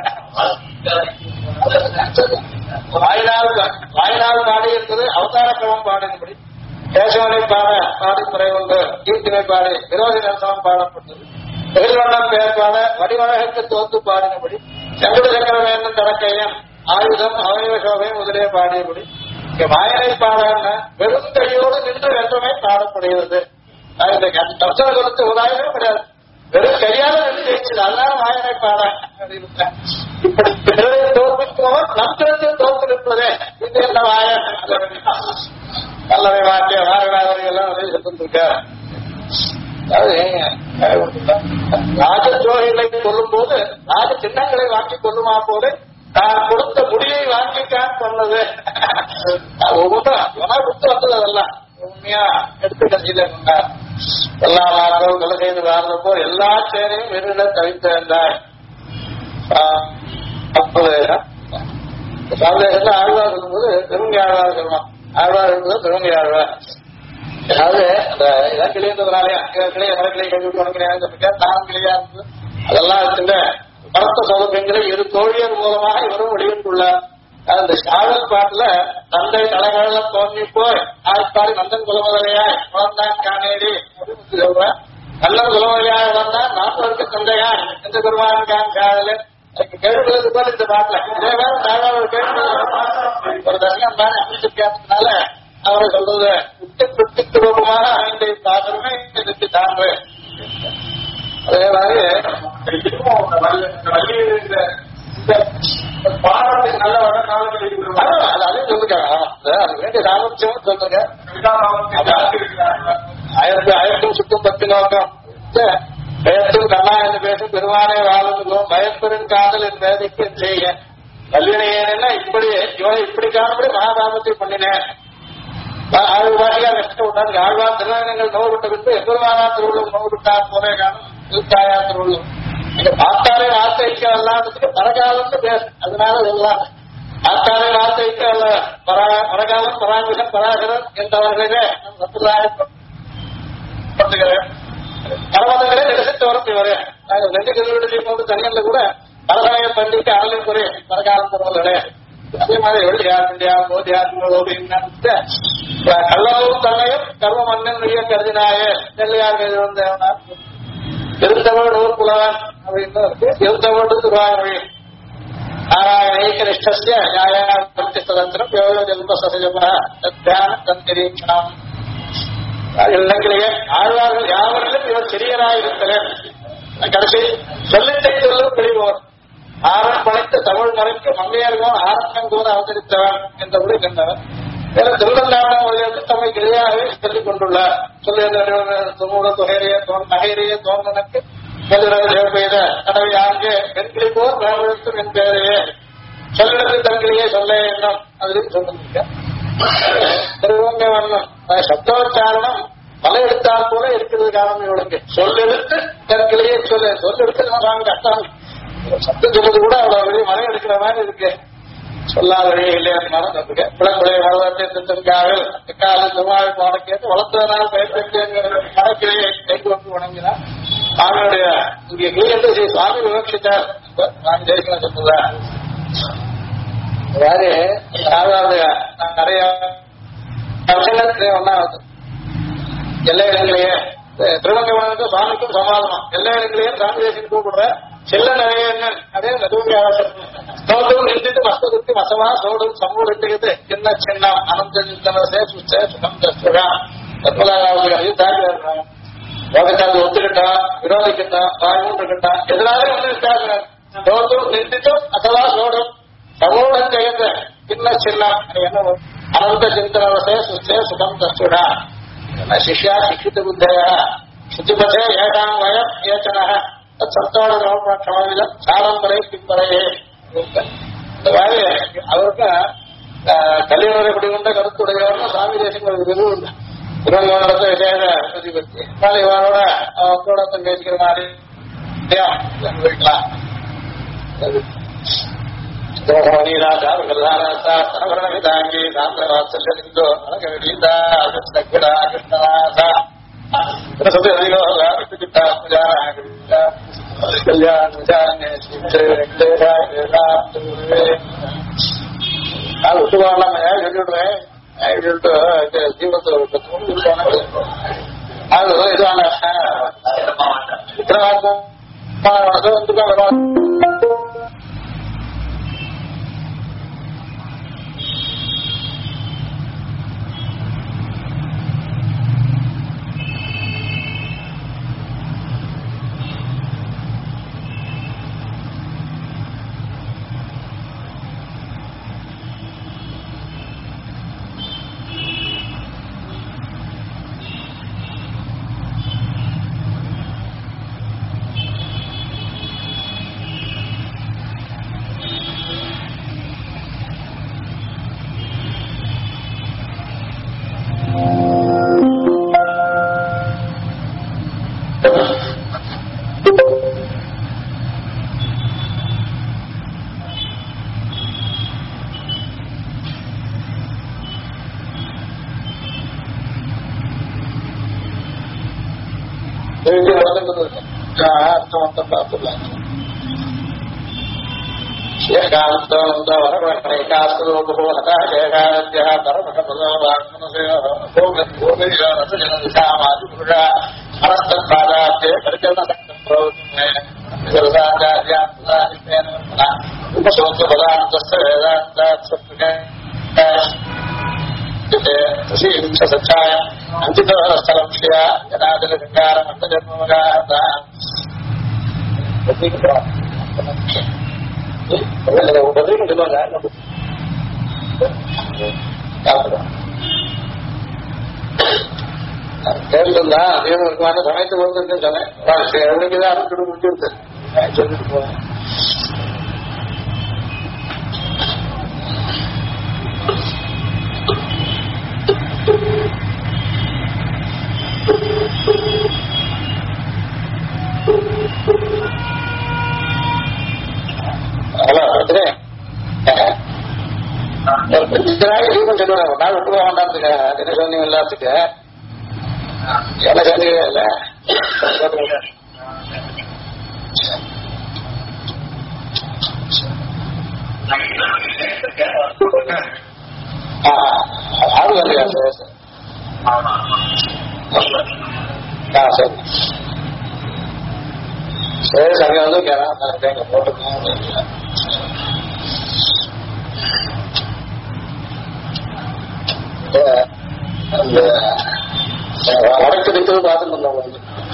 வாயினால் பாடி என்பது அவதார கிரமம் பாடினபடி கேசவனை பாடி முறை கொண்டு கீர்த்தினை பாடி விரோதி நரசனம் பாடப்பட்டது. எதிர்வண்ணம் பெயர் பாட வடிவழகுக்கு தோத்து பாடினபடி செங்குடு சக்கரவேந்தன் தடக்கையம் ஆயுதம் அவயவ சோபை முதலே பாடியபடி இங்க மாயனை பாடன்னா வெறும் கையோடு நின்று வென்றமே பாடப்படுகிறது. தர்சன கொடுத்து உதாயமே கிடையாது. வெறும் கையால நின்று ஜெயிச்சது. அதனால மாயனை பாட இப்படி தோற்பிப்பவர் நம்பிரத்தில் தோற்பிருப்பதே இது என்ன மாயன் நல்லவை வாக்கிய வாரநாதர்கள் எல்லாம் சொல்லிருக்க. ராஜ துரோகிகளை கொல்லும் போது ராஜ சின்னங்களை வாங்கி கொள்ளுமா போது தான் கொடுத்த முடியை வாங்கிக்கான் சொன்னது. ஒவ்வொன்றும் கொடுத்து வந்தது அதெல்லாம் உண்மையா எடுத்து கட்சியில கொண்டார். எல்லா மாக்களும் கொலை செய்து வாழ்ந்தப்போ எல்லா சேரையும் வெறுட தவித்திருந்தார். சந்தேகத்துல ஆழ்வார் இருக்கும்போது திருவங்கி ஆழ்வார் சொல்லலாம். ஆழ்வார் இருக்கும்போது திருவங்கி ஆழ்வார். அதாவது அந்த இதான் கிளியன்றதுனாலே கிளிய மரக்கிளை கழிவு தானம் கிளியா இருந்தது. அதெல்லாம் இருக்கின்ற பரத்த சௌலபியங்களை இரு தோழியர் மூலமாக இவரும் வெளியிட்டுள்ளார். அந்த சாவல் பாட்டுல தந்தை தலைகள தோன்றி போய் ஆய்ப்பாடி நந்தன் குலமுதலையாய் வளர்ந்தான் காணேரி அப்படின்னு சொல்ற. நந்தன் குலமுதலையாய் வளர்ந்தான் நாட்டவருக்கு தந்தையான் எந்த பெருமான் கான் காதல கேள்விகளுக்கு போல இந்த பாட்டுல இதே வேற ஒரு கேள்வி ஒரு தர்சனம் தானே அமைச்சிருக்கிறதுனால அவரை சொல்றது உத்திக்கு ரூபமாக ஐந்தை தாக்கமே இதுக்கு தாங்க. அதே மாதிரி பாடத்துக்கு நல்ல வர காலங்கள் அதையும் சொல்லிருக்காங்க. அது வேண்டிய சாமர்த்தியம் சொல்லுங்க. அயர்த்தும் சுத்தம் பத்தி நோக்கம் பயத்தும் கண்ணா என்று பேசும் பெருமானே வாழ்ந்தும் பயப்பெரும் காதல் என் வேதைக்கு செய்ய கல்வினையேன்னா இப்படி இவன் இப்படி காணப்படி மகாபாபத்தை பண்ணினேன். ஆழ்வாசியா கஷ்டம் விட்டாரு. ஆழ்வார் திருநங்கள் நோவு விட்டு விட்டு எம்பெருமானா திருவள்ளும் நோவு விட்டார் போலே காணும் திருத்தாயா திருவள்ளும் இங்க பார்த்தாலே வார்த்தைக்கு அல்லாததுக்கு பரகாலம்னு பேசு. அதனால சொல்லலாம் பார்த்தாலே வார்த்தைக்கு அல்ல பரகாலம் பராங்குஷன் பராகரன் என்றவர்களே சம்பிரதாயம் பரவதங்களே நிரசித்து வரும் இவரே. நாங்கள் ரெண்டு கல்வியுடைய போது தனியல்ல கூட பரதனைய பண்டிகை அறலின் குறை பரகாலம் பருவங்களே. அதே மாதிரி வெளியாண்டியா போதியாத்மோபின்னு கள்ளமும் தன்னையும் கர்ம மன்னன் நெய்ய கருதினாயே நெல்லையார் வந்தவனா இருந்தவள் ஊர் புலவன் அப்படின்னு இருந்தவள் திருவாயமொழி நாராயண ஏகனிஷ்டஸ்ய நியாயத்திரம் யோக ஜென்ம சசஜமா தியான தந்திரீட்சணம் இல்லைங்களையே ஆழ்வார்கள் யாவரிலும் இவர் சிறியராயிருத்தலேன். கடைசி சொல்லிட்டை சொல்லும் பிடிவோர் ஆரம் படைத்த தமிழ் மறைக்கு மங்கையர்கள் ஆரம்பம் கூட அவதரித்தவன் என்றபடி கண்டவர். வேற திருவண்ணாமலை மொழியிலிருந்து தம்மை கிளையாகவே சொல்லிக் கொண்டுள்ளார். சொல்லிய தொகையிலேயே நகையிலேயே தோன்றனுக்கு பெய்த கடவை ஆங்கே பெண்கிளி போர் வேறும் என் பேரையே சொல்லிடத்தில் தங்கிலேயே சொல்ல எண்ணம் அதுலேயும் சொல்லிருக்க. திருவங்க வண்ணம் சப்தோச்சாரணம் பல எடுத்தால் போல இருக்கிறது காரணம் இவளுக்கு. சொல்லெடுத்து தற்கிலேயே சொல்லெடுத்து நம்ம கஷ்டம் சப்தம் சொல்றது கூட அவ்வளவு வெளியே மழை எடுக்கிற மாதிரி இருக்கு. சொல்லாத வழியே இல்லையாலும் இருக்கு. பிளங்குடைய வரலாற்று கால திருவாய் போன கேட்டு வளர்த்ததனால் பயன்படுத்த கணக்கிலேயே கைக்கு வந்து வணங்கினார். சுவாமியுடைய இங்கே கீழே சுவாமி விவட்சித்தார். நான் ஜெயிக்கணும் சொல்றதா யாரு நிறைய விஷயங்கள் ஒன்னாவது எல்லா இடங்களையே திருவங்கவனுக்கு சுவாமிக்கும் சமாதானம் எல்லா இடங்களையும் சாமி தேசியம் கூப்பிடுற செல்ல நிறைய அதே நதுவுக்கு ஸ்தோத்திரம் நிறுத்திட்டு மஸ்தத்துக்கு மசமா சோடும் சமூகத்துக்கு என்ன சின்னம் அனந்த சிந்தனசே சுச்ச சுகம் தஸ்துகா தத்மலாவது அதையும் தாக்கி வருகிறாங்க. லோகத்தால் ஒத்துக்கிட்டான் விரோதிக்கிட்டான் வாய்மூன்று கிட்டான் எதிராக ஒன்று இருக்காங்க. ஸ்தோத்திரம் நிறுத்திட்டும் அசவா சோடும் சமூகம் ஜெயந்த சின்ன சின்னம் என்ன அனந்த சிந்தனசே சுச்சே சுகம் தஸ்துகா சிஷ்யா சிக்ஷித புத்தய சுத்திபதே ஏகாம் வயம் ஏச்சன சத்தோட க்ஷமவிதம் சாரம்பரை பின்பறையே. இந்த மாதிரி அவருக்கு கல்யாணரை குடிகொண்ட கருத்துடையவர்னு சாமி தேசியம் விருது உண்டு. திருவங்கத்தை விஜயத பிரதிபத்தி இவரோட அவங்களோட பேசிக்கிற மாதிரி வைக்கலாம். நீராஜாங்கி சாந்தராசோ கிருஷ்ணநாதா விட்டு வரலாம் சொல்லிவிடுறேன் சொல்லிட்டு ஜீவனத்தில் அது இதான பதிலும் சொல்லுவாங்க கேட்டுருந்தா அதிகம் இருக்குமான சமயத்துக்கு வந்து சொன்னேன் எவ்வளவுதான் அனுப்பிட்டு முடிஞ்சிருது சொல்லிட்டு போவேன். ஹலோ பிரச்சனை கொஞ்ச நாள் லீவ் சொல்லுவாங்க ஒரு நாள் விட்டு போக வேண்டாம்துக்கு என்ன சொன்னீங்க எல்லாத்துக்கு என்ன சொன்னீங்க இல்ல ஆறு வரலையா சார் சரி சரி சரியா வந்து கேட்க போட்டுக்கணும் அந்த வடக்கு நிற்கிறது பார்த்துட்டு இருந்தோம்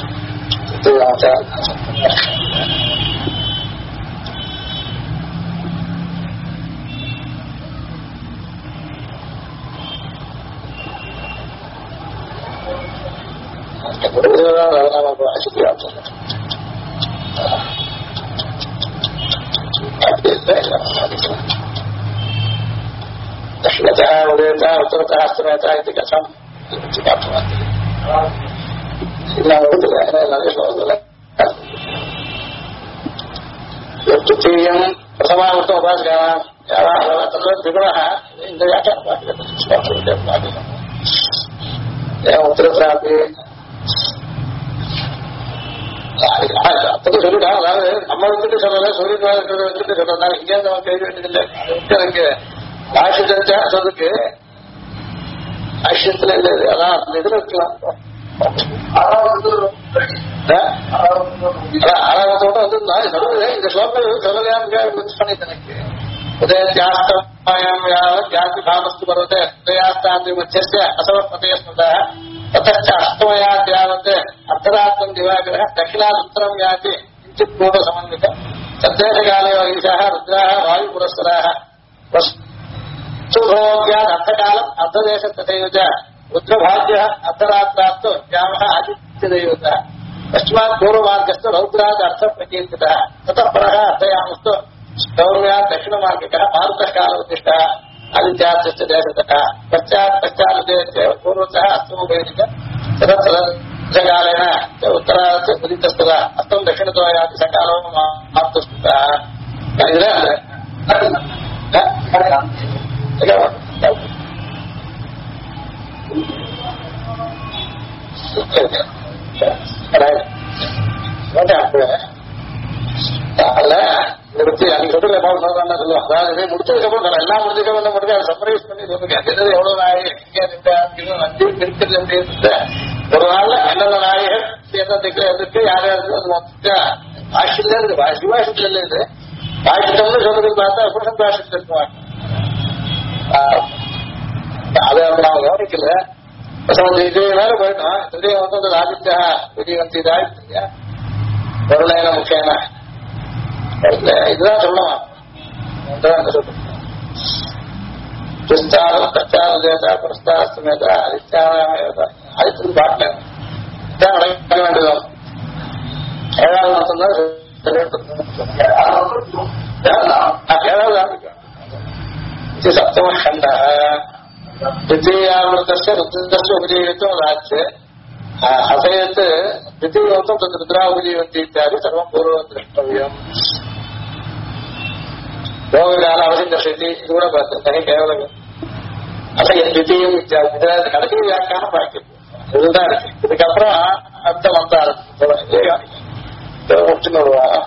दक्षिणतः उदयतः उत्तरतः अस्तमयतः इति कथं तृतीयं प्रथमावृत्तम् उपासकानां द्विगुणः उत्तरत्रापि அப்படி சொல்லிட்டான். அதாவது நம்ம வந்துட்டு சொல்லல சூரியன் வந்துட்டு சொல்றதுனால இங்கே நம்ம கேள்வி வேண்டியதில்லை. எனக்கு ஆசிரியத்தை சொல்றதுக்கு ஆசிரியத்துல இல்லை அதான் அந்த இதுல இருக்கலாம். ஆறாவதோட வந்து நான் சொல்றது இந்த ஸ்லோகம் சொல்லலையான்னு பண்ணிட்டு எனக்கு உதயத்தியாஸ்தமயம் ஜாதி பாமஸ்து பர்வதே உதயாஸ்தாந்தி மத்தியஸ்ய அசவஸ்மதே ஸ்மதः ततश्च अष्टमयात् यावत् अर्धरात्रं दिवाकरः दक्षिणात् उत्तरं याति किञ्चित् पूर्वसमन्वितः तद्देशकाले ईशाः रुद्राः वायुपुरस्सराः वस्तुभोग्यात् अर्धकालम् अर्धदेशः तथैव च रुद्रभाग्यः अर्धरात्रात् यामः आदित्यदैवतः पश्चिमात् पूर्वमार्गस्तु रौद्रात् अर्थप्रकीर्तितः ततः परः अर्थयामस्तु गौरव्यात् दक्षिणमार्गिकः मारुतः कालोत्तिष्ठः आदित्यार्थस्य देशतः पश्चात् पूर्वतः अस्तमोपैदिक शरत्सकालेन उत्तरात् उदितस्तदा अस्तम दक्षिणतो याति सकालो मातुस्तः அன்னைக்கு சொல்றது சொல்றான்னு சொல்லுவாங்க. அதாவது முடிச்சதுக்கு அப்புறம் எல்லாம் முடிஞ்சதுக்கு முடிஞ்சு அதை சர்ப்ரைஸ் பண்ணி சொல்லுங்க. எது எவ்வளவு நாயகர் வந்து இருக்கிறது அப்படின்னு ஒரு நாள்ல என்னென்ன நாயகர் எதுக்கு யார் யாருக்கு அது மொத்த பாஷத்துல இருக்கு. சிவாஷத்துல இருக்கு. பாஷிட்டம்னு சொல்றது பார்த்தா புருஷன் பாஷத்துல இருக்குவாங்க. அதை நாம கவனிக்கல. இதே வேற போயிட்டோம். இதே வந்து ஆதித்யா விஜயவந்தி ஆயிடுச்சு பொருளைன முக்கியமான இதுதான் சொல்லலாம். பிரஸ்தானம் பிரச்சாரதேதா பிரஸ்தாஸ்தமேதா அதிஷ்டானமேதா அதுக்கு பாட்டில் தான் நடக்க வேண்டியதும் ஏழாவது மட்டும்தான் ஏழாவது ஆரம்பிக்கும் சப்தம கண்ட द्वितीयामृतस्य रुद्रस्य उपजीवित्वं राज्ये अथयत् द्वितीयोक्तं तद् रुद्रावजीवन्ति इत्यादि सर्वं पूर्वं द्रष्टव्यम्. भोगकाल अवशिष्यति இது கூட பார்த்தேன் கேவலம். அசைய द्वितीयம் இத்தியாதி கடைசி வியாக்கியானம் பாக்கி இதுதான் இருக்கு. இதுக்கப்புறம் அர்த்தம் வந்த முடிச்சுன்னு வருவாங்க.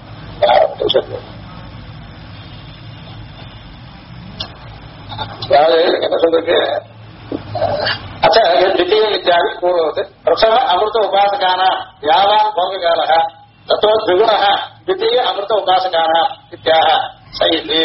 அதாவது என்ன சொல்றது அச்ச द्वितीय इत्यादि पूर्ववत् प्रथम अमृत उपासकानां यावान् भोगकालः ततो द्विगुणः द्वितीय अमृत उपासकानां इत्याह स इति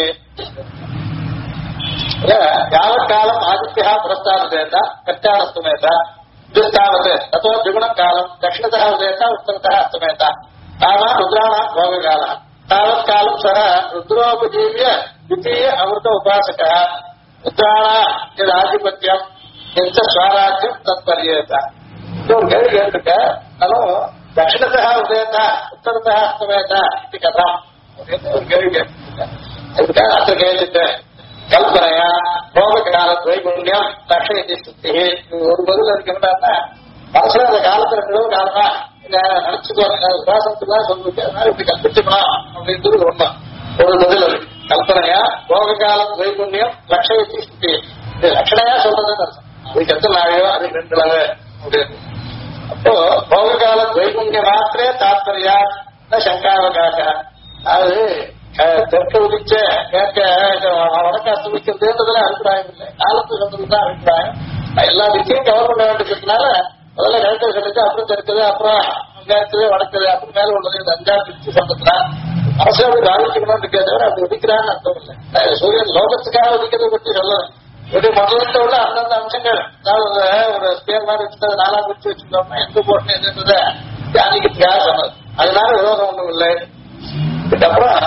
यावत्कालम् आदित्यः पुरस्तादुदेत कच्चानस्तमेत द्विस्तावत् ततो द्विगुणं कालं दक्षिणतः उदेत उत्तरतः अस्तमेत तावान् रुद्राणां भोगकालः तावत्कालं சக ருத்ரோபஜீவிய द्वितीय अमृत उपासक रुद्राणा यदाधिपत्यम इंच स्वराज्यम तत्पर्यता ஒரு கேள்வி கேட்டுக்க அதுவும் தட்சிணத்தா உதயத்தா உத்தரத்தா அஸ்தமேதா இது கதா அப்படின்னு ஒரு கேள்வி கேட்டுக்க அதுக்காக அந்த கேள்விட்டு கல்பனையா போக கால வைகுண்யம் தட்சிணி சுத்தி ஒரு பதில் இருக்குன்னா மனசுல அந்த காலத்துல நிலவு காலமா நினைச்சுக்கோ சுவாசத்துலாம் சொல்லிட்டு அதனால இப்படி கற்பிச்சுக்கலாம் அப்படின்றது ரொம்ப ஒரு பதில் இருக்கு கல்பனையா போக காலம் வைகுண்யம் லட்சணி சுத்தி இது லட்சணையா சொல்றதுன்னு அர்த்தம் அதுக்கு எத்தனை நாளையோ அதுக்கு 2 நாள் அப்படின்னு அப்போ போக கால வைகுண்ய மாத்திரே தாத்பரியா சங்காவகாச அது தெற்க உதிச்ச கேட்க வடக்கு அஸ்தமிக்கிறதுன்றதுல அபிப்பிராயம் இல்லை காலத்து சொல்றதுதான் அபிப்பிராயம் எல்லா திக்கையும் கவர் பண்ண வேண்டியதுனால முதல்ல கிழக்கு சொல்லிட்டு அப்புறம் தெற்குது அப்புறம் மேற்குது வடக்குது அப்புறம் மேல உள்ளது இந்த 5 பிரிச்சு சொல்றதுனா அரசு அப்படி பாதிச்சுக்கணும்னு இருக்கே தவிர அப்படி ஒதுக்கிறான்னு அர்த்தம் இல்லை சூரியன் லோகத்துக்காக ஒதுக்கிறத பற்றி சொல்லணும் இப்படி மண்டலத்தை உள்ள அந்தந்த அம்சங்கள் அதாவது ஒரு ஸ்பேர் மாதிரி வச்சுட்டு 4 பிரிச்சு வச்சுட்டோம்னா எந்த போட்டு எதுன்றத தியானிக்கிறதுக்காக சொன்னது அதனால விரோதம் ஒன்றும் இல்லை இதுக்கப்புறம்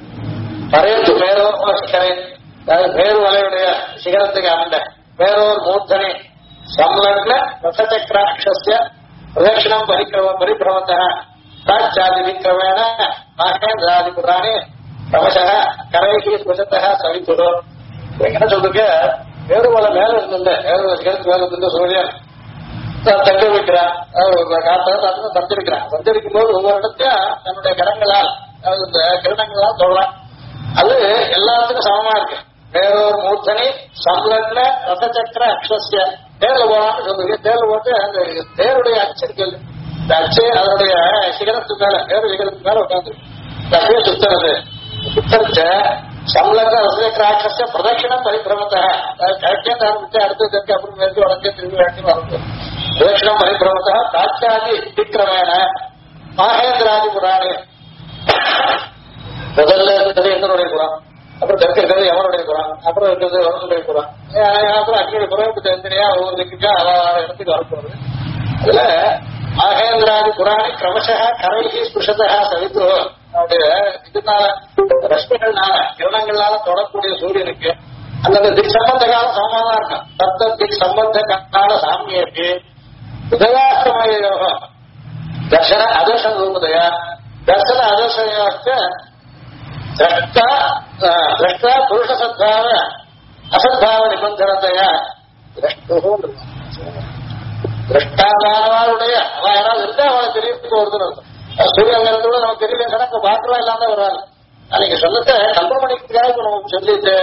பரையத்து மேரோர் சிகரை அதாவது மேரு வலையுடைய சிகரத்துக்கு ஆண்ட மேரோர் மூர்த்தனை சம்லக்ன ரசச்சக்ராட்சஸ்ய பிரதட்சிணம் பரிபிரமத்த பிராச்சாதி விக்கிரமேண மகேந்திராதி புராணே கிரமசः கரைகி ஸ்புஷத்தः சவிதுரோ என்ன சொல்றீங்க மேருமலை மேல இருந்த சிகரத்துக்கு மேல இருந்த சூரியன் தங்க வைக்கிறான் காத்த சஞ்சரிக்கிறான் சஞ்சரிக்கும் போது ஒவ்வொரு இடத்தையும் தன்னுடைய கரங்களால் அதாவது இந்த கிரணங்களால் தொடலாம் அது எல்லாத்துக்கும் சமமா இருக்கு வேறொரு மூர்த்தனி சம்லக்ன ரசச்சக்கர அக்ஷஸ்ய தேர்ல போலான்னு சொல்றீங்க தேர்ல போட்டு அந்த தேருடைய அச்சு இருக்கு இந்த அச்சு அதனுடைய சிகரத்துக்கு மேல வேறு சிகரத்துக்கு மேல உட்காந்து அப்படியே சுத்துறது சுத்தரிச்ச சம்லக்ன ரசச்சக்கர அக்ஷஸ்ய பிரதட்சிணம் பரிபிரமத்த கரெக்டே ஆரம்பிச்சு அடுத்த தெற்கு அப்புறம் மேற்கு வடக்கே திரும்பி வேண்டி வருது பிரதட்சிணம் பரிபிரமத்த தாட்சாதி விக்கிரமேண மகேந்திராதி புராணே முதல்ல இருக்கிறது எந்தனுடைய குரம் அப்புறம் தெற்கு இருக்கிறது எவனுடைய குரம் அப்புறம் இருக்கிறது எவனுடைய குரம் அப்புறம் அக்னியுடைய குரம் இப்ப தனித்தனியா ஒவ்வொரு திக்கா இடத்துக்கு வரப்போகுது அதுல மகேந்திராதி புராணி கிரமசா கரைகி ஸ்புஷதா சவித்து அவருடைய இதனால ரஷ்மிகள்னால கிரணங்கள்னால தொடக்கூடிய சூரியனுக்கு அந்தந்த திக் சம்பந்த காலம் சமமாதான் இருக்கும் தத்த திக் சம்பந்த கால சாமியக்கு உதயாஸ்தமய யோகம் தர்சன அதர்ஷன ரூபதயா दर्शन आदर्श दृष्टा पुरुष सद्भाव असद्भाव निबंधनतया दृष्टावारुடைய அவன் யாராவது இருந்தா அவனை தெரிவித்து வருதுன்னு சூரியங்கிறதோட நமக்கு தெரியல கணக்கு பாக்குறா இல்லாம வராது நீங்க சொல்லத்தை கல்பனை பண்ணிக்கிறதுக்காக இப்ப நமக்கு சொல்லிட்டு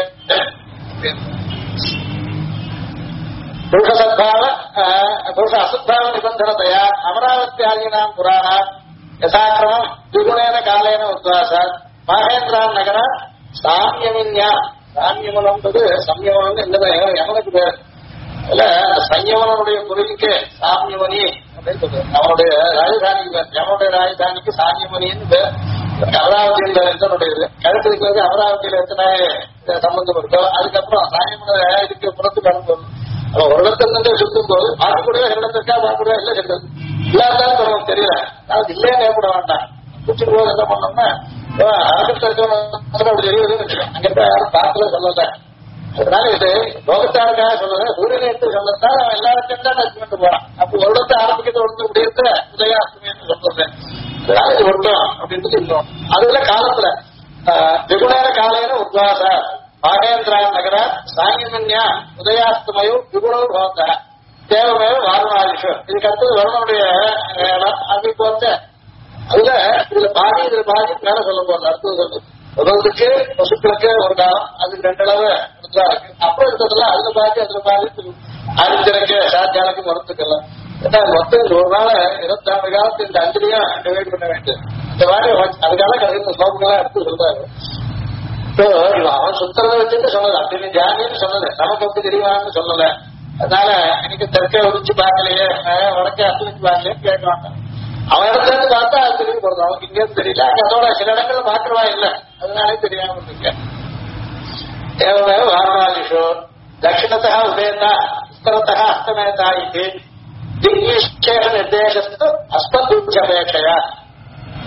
पुरुष सद्भाव पुरुष असद्भाव निबंधनतया अमरावत्यादीनां पुराणा यथाक्रमं द्विगुणेन कालेन उद्वासात् மகேந்திரான் நகர சாமியமின்யா சாமியமனம்ன்றது சம்யமனம் என்னது எவனுக்கு பேர் இல்ல சம்யமனுடைய பொருளுக்கு சாமியமணி அப்படின்னு சொல்றது அவனுடைய ராஜதானிக்கு பேர் எவனுடைய ராஜதானிக்கு சாமியமணின்னு பேர் அமராவதியில் எத்தனுடையது கழுத்துக்கு வந்து அமராவதியில எத்தனை சம்பந்தம் இருக்கோ அதுக்கப்புறம் சாமியமன இதுக்கு புறத்துக்கு அனுப்பணும் அவன் ஒரு இடத்துல சுத்தும் போது பார்க்கக்கூடிய இடத்திற்கா பார்க்கக்கூடிய இல்லை சென்றது இல்லாதான் நமக்கு தெரியல அது இல்லையே ஏற்பட வேண்டாம் குச்சிட்டு போது என்ன பண்ணோம்னா அப்படி தெரியுது அங்க இருக்க யாரும் பார்க்கல சொல்லல அதனால இது லோகத்தாருக்காக சொல்லல சூரியனை எடுத்து சொல்லத்தான் அவன் எல்லாருக்கும் தான் டச் போறான் அப்போ ஒரு இடத்தை ஆரம்பிக்கிறது ஒருத்தர் இப்படி இருக்க உதயாஸ்தமின்னு சொல்றது அதனால இது ஒருத்தம் அப்படின்ட்டு சொல்லுவோம் அதுல காலத்துல திகுணேன காலையில உத்வாச மகேந்திரா நகர சாங்கிமன்யா உதயாஸ்தமயோ திகுணோ பவந்த தேவமேவ வாரணாதிஷு இதுக்கு அடுத்தது வருணனுடைய அதுக்கு வந்து அதுல இதுல பாதி இதுல பாதி மேல சொல்ல போறது அடுத்தது சொல்லுது முதலுக்கு பசுக்களுக்கு ஒரு காலம் அதுக்கு 2 அளவு இருந்தா இருக்கு அப்புறம் இருக்கிறதுல அதுல பாதி ஆதித்தனுக்கு சாத்தியானுக்கு மறுத்துக்கலாம் ஏன்னா மொத்தம் ஒரு நாள் 26 காலத்து இந்த 5 டிவைட் பண்ண வேண்டியது இந்த மாதிரி அதுக்காக கிடைக்கிற ஸ்லோகங்களா எடுத்து சொல்றாரு அவன் சுத்தரவை வச்சுட்டு சொல்லல அப்படி ஜாமின்னு சொல்லல நமக்கு எப்படி தெரியுமான்னு சொல்லல அதனால எனக்கு தெற்கே ஒடிச்சு பார்க்கலையே வடக்கே அசலிச்சு பார்க்கலையே கேட்க மாட்டான் அவன் இடத்துல இருந்து பார்த்தா அது தெரிய போறது அவனுக்கு இங்கேயும் தெரியல அங்க அதோட சில இடங்கள்ல பாக்குறவா இல்ல அதனாலே தெரியாம இருக்க தேவமேவ வாரணாதிஷோ தட்சிணத்தா உதயத்தா உத்தரத்தா அஸ்தமேதா இது திக்விசேஷ நிர்தேசத்து அஸ்மத்பேட்சையா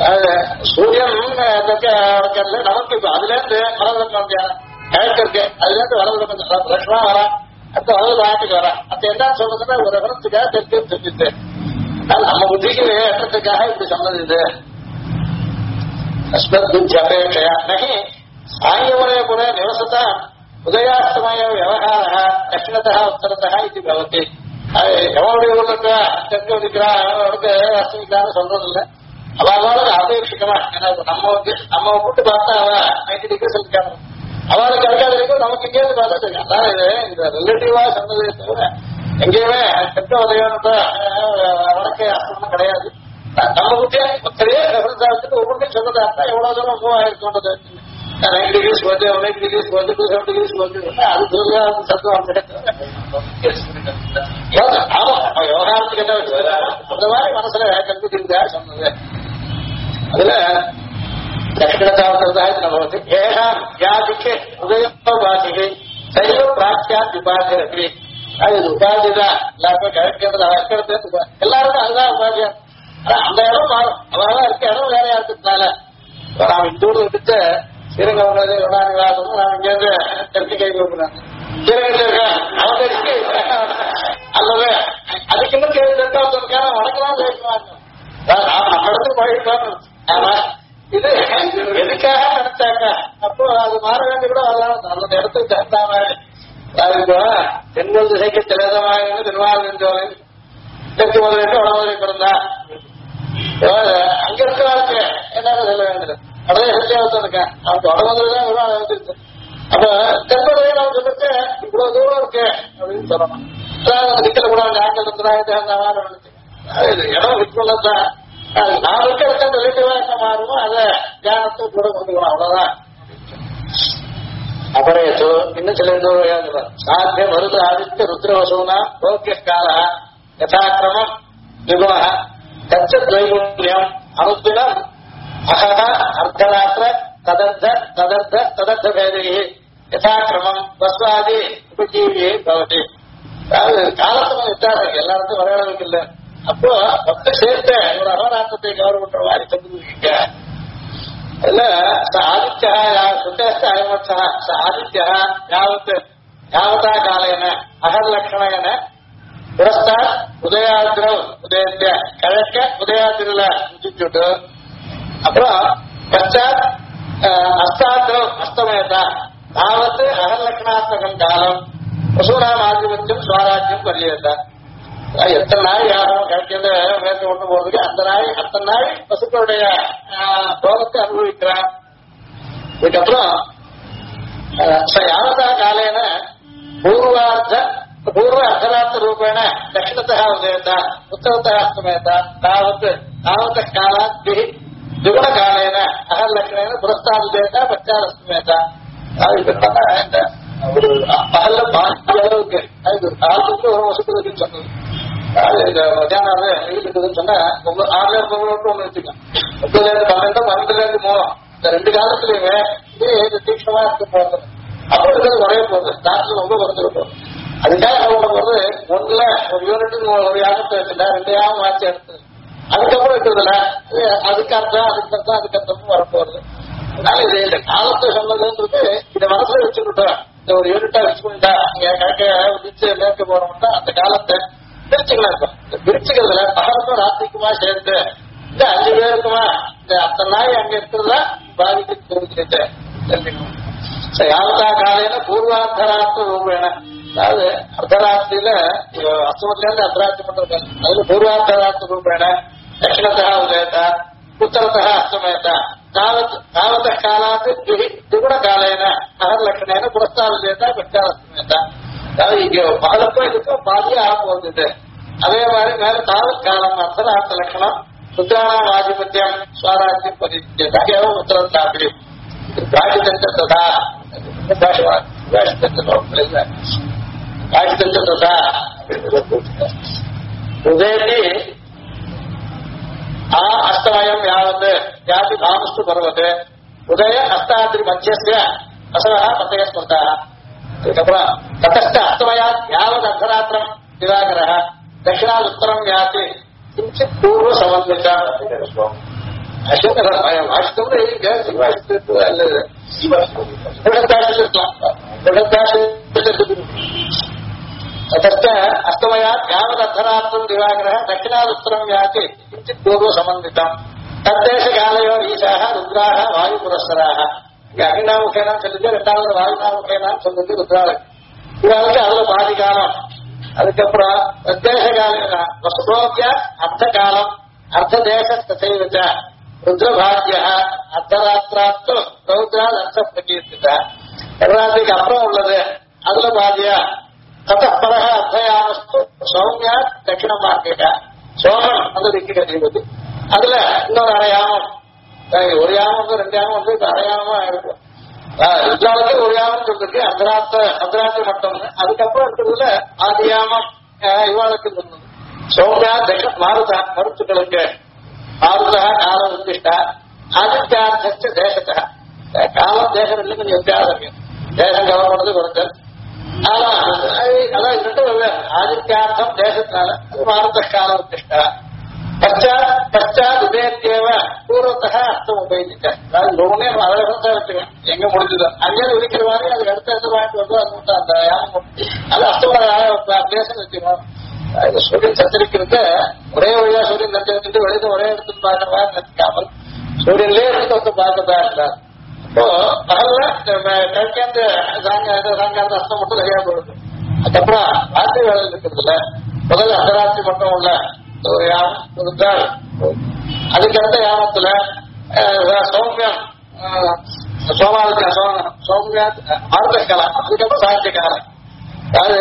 சூரியன் நமக்கு இப்ப அதுல இருந்து வலது பக்கம் கிழக்கு இருக்கு, அதுல இருந்து வலது பக்கம் லட்சமா வரா, அடுத்த வலது பாட்டுக்கு வரா. அப்ப என்ன சொல்றதுன்னா ஒரு இடத்துக்காக தெற்கு தெரிஞ்சுட்டு நம்ம புத்திக்கு ஏற்றத்துக்காக இப்படி சொன்னது இது. அஸ்மத் புத்தி அபேட்சையா நகி சாயவரே கூட நிவசத்தா உதயாஸ்தமய விவகார தட்சிணத்தா உத்தரத்தா இது பவதி. எவனுடைய ஊர்ல இருக்கா தெற்கு வதிக்கிறா அவனுக்கு அஸ்தமிக்கிறான்னு சொல்றது இல்லை. அவளுக்கு அபேட்சிக்கமா நம்ம கூட்டு பார்த்தா அவ 90 டிகிரி இருக்காங்க, அவளுக்கு கிடைக்காத வரைக்கும் நமக்கு இங்கேயிருந்து பார்த்தா சரி. அதான் இது இந்த ரிலேட்டிவா சொன்னதே தவிர எங்கேயுமே தெற்க உதயம் வடக்கே அஸ்தமம் கிடையாது. நம்ம குட்டியா ஒத்தரையே ரெஃபரன்ஸ் ஒவ்வொன்றையும் சொன்னதா இருந்தா எவ்வளவு தூரம் மூவ் ஆயிருக்கோன்றது 90 டிகிரிஸ் வந்து 180 டிகிரிஸ் வந்து 270 டிகிரிஸ் வந்து அது சத்துவம் ஆமா விவகாரத்துக்கு என்ன வச்சு அந்த மாதிரி மனசுல கல்விக்கிறதா சொன்னது. அதுல தட்சிணத்தாவதா நமக்கு ஏகாம் ஜாதிக்கு உதயோபாதிகை சைவ பிராட்சியா விபாதி அப்படி அது உபாதிதான் எல்லாருக்கும் கிடைக்கிறது வளர்க்கறது எல்லாருக்கும் அதுதான் உபாதியா. ஆனா அந்த இடம் மாறும், அவெல்லாம் இருக்க இடம் வேலையா இருக்கிறதுனால நாம இந்த ஊர்ல விட்டு ஸ்ரீரங்கம் விடாதுவாசம் நான் இங்கேருந்து தெற்கு கை கொடுக்குறாங்க ஸ்ரீரங்கத்தில் இருக்கேன் அவன் அல்லது அதுக்கு இன்னும் கேள்வி தெற்கான வணக்கம் பேசுவாங்க. நம்ம இடத்துக்கு போயிருக்கோம். ஆமா இது எதுக்காக நினைச்சாக்கா அப்போ அது மாற வேண்டி கூட வரலாம். அந்த இடத்துக்கு தகுந்தாம இப்போ தென்கொள் திசைக்கு திரேதமாக திருவாரூர் தெற்கு முதலிட்டு வடமுதலை பிறந்தா அங்க இருக்கிறாருக்கு என்ன சொல்ல வேண்டியது அப்படியே ஹெல்த்தியாக இருக்கேன் அவனுக்கு வடமுதல் தான் விவாதம் வந்துருக்கு. அப்ப தென்பதையில் அவன் சொல்லிட்டு இவ்வளவு தூரம் இருக்கு அப்படின்னு சொல்லணும். நிக்கல கூட ஆண்கள் இருந்தாங்க அந்த மாதிரி இடம் விற்கொள்ளதான் நான் இருக்க இடத்த ரிலேட்டிவா என்ன மாறுமோ அதை தியானத்தை கூட கொண்டுக்கணும் அவ்வளவுதான். அப்புறம் இன்னும் சில சாத்தியம் மருது ஆதித்ய ருத்ரவசூனா ஓகே கால யதாக்கிரமம் விகுண கச்சத்வைகுண்யம் அனுத்தினம் அகத அர்த்தராத்திர ததர்த்த ததர்த்த ததர்த்த பேதை யதாக்கிரமம் பஸ்வாதி உபஜீவியை பவதி. அதாவது காலத்துல வித்தியாசம் எல்லாருக்கும் வரையளவுக்கு இல்லை. அப்போ பக்த சேர்த்த ஒரு அகராத்தத்தை கௌரவ பண்ற மாதிரி தந்துருக்கீங்க. அதுல ஆதித்யா சுத்தேஷ்ட அயமர்த்தா ஆதித்யா யாவத்தா காலேன அகர்லட்சணன புரஸ்தா உதயாதிரம் உதயத்த கிழக்க உதயாதிரில உதிச்சுட்டு அப்புறம் பச்சாத் அஸ்தாத்திரம் அஸ்தமயத்தா தாவத்து அகர்லட்சணாத்மகம் காலம் வசூராம் ஆதிபத்தியம் சுவராஜ்யம் பரியதா. எத்தனை நாள் யாரும் கிடைக்கிறது வேற்று கொண்டு போறதுக்கு அந்த நாள் அத்தனை நாள் பசுக்களுடைய போகத்தை அனுபவிக்கிறான். இதுக்கப்புறம் யாவதா காலேன பூர்வ அர்த்தராத்த ரூபேண தட்சிணத்தா உதயத்தா உத்தரத்தா அஸ்தமயத்தா தாவத்த காலாத் திகுண காலேன அகர்லட்சணேன புரஸ்தாத் உதயத்தா பச்சாத் அஸ்தமயத்தா. இந்த ஒரு பகல்ல பாதி அளவுக்கு அது காலத்துக்கு ஒரு வசூல் சொன்னது. மத்தியானம் இருக்குதுன்னு சொன்னா 6 ஒண்ணு வச்சுக்கலாம். 9 12 3 இந்த 2 காலத்திலயுமே இது தீட்சமா இருக்க போறது. அப்போ இருக்கிறது குறைய போகுது, டாக்டர் ரொம்ப குறைஞ்சிட போகுது. அதுக்காக என்ன போறது ஒண்ணுல ஒரு யூனிட் ஒரு யாகத்தை வச்சுட்டா 2 யாகம் மாற்றி எடுத்து அதுக்கப்புறம் இருக்கிறதுல அதுக்கப்புறம் வரப்போறது. அதனால இது இந்த காலத்தை சொன்னதுன்றது இதை மனசுல வச்சுக்கிட்டோம். இந்த ஒரு யூனிட்டா வச்சுக்கிட்டா இங்க கிழக்க விரிச்சு மேற்க போறோம்னா அந்த காலத்தை பிரிச்சுக்கலாம். இருக்கும் இந்த பிரிச்சுக்கிறதுல பகலுக்கும் ராத்திரிக்குமா சேர்ந்து இந்த 5 பேருக்குமா இந்த அத்தனை நாய் அங்க இருக்கிறதா பாதிக்கு தெரிஞ்சுக்கிட்டு தெரிஞ்சுக்கணும். யாவதா காலையில பூர்வார்த்தராத்திர ரூபேன அதாவது அர்த்தராத்திரியில அஸ்தமத்துல இருந்து அர்த்தராத்திரி பண்றது அதுல பூர்வார்த்தராத்திர ரூபேன தட்சிணத்தா உதயத்தா உத்தரத்தா அஸ்தமயத்தா தாவத்த காலாத்து திகுண காலேன அகர்லட்சணேன புரஸ்தா உதயத்தா பச்சா அஸ்தமயத்தா. அதாவது இங்க பகலுக்கும் இதுக்கும் பாதியா ஆக போகுது. அதே மாதிரி மேல தாவத் காலம் அர்த்தரார்த்த லட்சணம் சுத்திராணம் ஆதிபத்தியம் சுவராஜ்யம் பரிச்சயம் உத்தரம் தாப்பிடி காட்சித்தா காட்சித்தா உதயத்தி அஸ்தமயம் யாவது யாதி தாமஸ்து பர்வத்து உதய அஸ்தாதிரி மத்தியஸ்ய அசவா பத்தய ஸ்மிருதா. அதுக்கப்புறம் தத்தஸ்த அஸ்தமயா யாவது அர்த்தராத்திரம் திவாகர தட்சிணாத் உத்தரம் யாதி கிஞ்சித் பூர்வ சமன்விதா. வாசித்தோம்னு வாசித்து அல்லது ततश्च अस्तमयात् यावदर्थरात्रं दिवाकरः दक्षिणादुत्तरं याति किञ्चित् पूर्वसमन्वितम् तद्देशकालयोः ईशाः रुद्राः वायुपुरस्सराः अग्निनामुखेन சொல்லிட்டு ரெண்டாவது வாயுநாமுखेன சொல்லிட்டு ருத்ராளுக்கு இவளுக்கு அதுல பாதி காலம் அதுக்கப்புறம் தத்தேசகால வசுபோக்கிய அர்த்த காலம் அர்த்த தேச தசைவச்ச ருத்ரபாக்கிய அர்த்தராத்திராத்து ரௌத்ரால் அர்த்த பிரகீர்த்தித ராத்திரிக்கு அப்புறம் உள்ளது அதுல பாதியா ततः अर्थयामस्तु सौम्या दक्षिण मार्ग சோமன் அந்த திக்கு கட்டிவது அதுல இன்னொரு அரையாமம் ஒரு யாமம் ரெண்டு யாமம் வந்து அரையாமமா இருக்கும் ருத்ராவுக்கு ஒரு யாமம் சொல்லிருக்கு அர்த்தராத்திரி மட்டும் அதுக்கப்புறம் இருக்கிறதுல ஆதியாமம் இவாளுக்கு சொன்னது சௌமியா தட்சிண மாருதா மருத்துக்களுக்கு மாருதா கால உத்திஷ்டா ஆதித்யார்த்த தேசத்தை காலம் தேசம் இல்லை கொஞ்சம் வித்தியாசம் இருக்கு தேசம் கவர்மெண்ட் குறைச்சல் அதான் ரெண்டு ஆதித்யார்த்தம் தேசத்தினால மாருத கால உத்திஷ்டா பச்சாத் உபயத்தேவ பூர்வத்தக அர்த்தம் உபயோகிச்சேன் ஒவ்வொன்னே அழகா வச்சுக்கேன் எங்க முடிஞ்சது அங்கே விதிக்கிற மாதிரி அதுக்கு அடுத்த வாங்கிட்டு வந்து அது மட்டும் அந்த யானம் அது அர்த்தம் தேசம் வச்சுக்கணும் சூரியன் சஞ்சரிக்கிறது ஒரே வழியா சூரியன் சஞ்சரிச்சுட்டு வெளியில ஒரே இடத்துல பார்க்கறதா நினைக்காமல் சூரியன்லயே இடத்துல வந்து பார்க்கறதா இருந்தார் இப்போ பகல்ல கிழக்கேந்து சாயங்காலத்து அர்த்தம் மட்டும் சரியா போகுது அதுக்கப்புறம் ராத்திரி வேலை இருக்கிறதுல முதல்ல அர்த்தராத்திரி மட்டும் உள்ள ஒரு யாமம் இருந்தால் அதுக்கடுத்த யாமத்துல சௌமியம் சோமாதிக்க சௌமியா ஆர்த்த காலம் அதுக்கப்புறம் சாகித்ய காலம் அது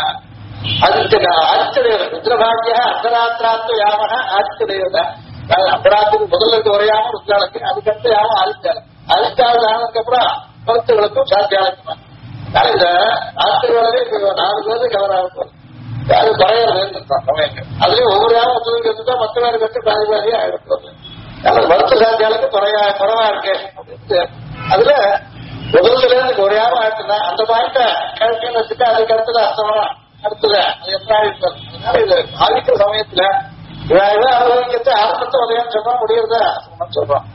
ஆதித்ய தேவதை ருத்ரபாகிய அர்த்தராத்திராத்து யாமக ஆதித்ய தேவதை அர்த்தராத்திரிக்கு முதல்ல இருக்க ஒரு யாமம் ருத்ராளுக்கு அதுக்கடுத்த யாமம் ஆதித்யாலும் ஆதித்யாவது ஆனதுக்கு அப்புறம் பக்தர்களுக்கும் சாத்தியாளுக்குமா இந்த ராத்திரி வேலை 4 பேருக்கு கவர் ஆகும் அது குறையாது சமயங்கள் அதுலயும் ஒவ்வொரு யாரும் ஒத்துழைப்பு இருந்துட்டா மற்ற பேரு கட்டு பாதி பாதியா ஆயிடுறது மருத்துவ சாத்தியாளுக்கு குறைவா இருக்கு அப்படின்னு அதுல முதல்ல இருந்து ஒரு யாரும் ஆயிடுச்சுன்னா அந்த பாயிண்ட கிழக்குன்னு வச்சுட்டு அதுக்கு அடுத்தது அர்த்தமா அடுத்தது அது எப்படி ஆயிடுச்சு அதனால இது பாதிக்கிற சமயத்துல இவன் அனுபவிக்கிறது ஆரம்பத்தை உதயம் சொன்னா முடியறத சொல்றான்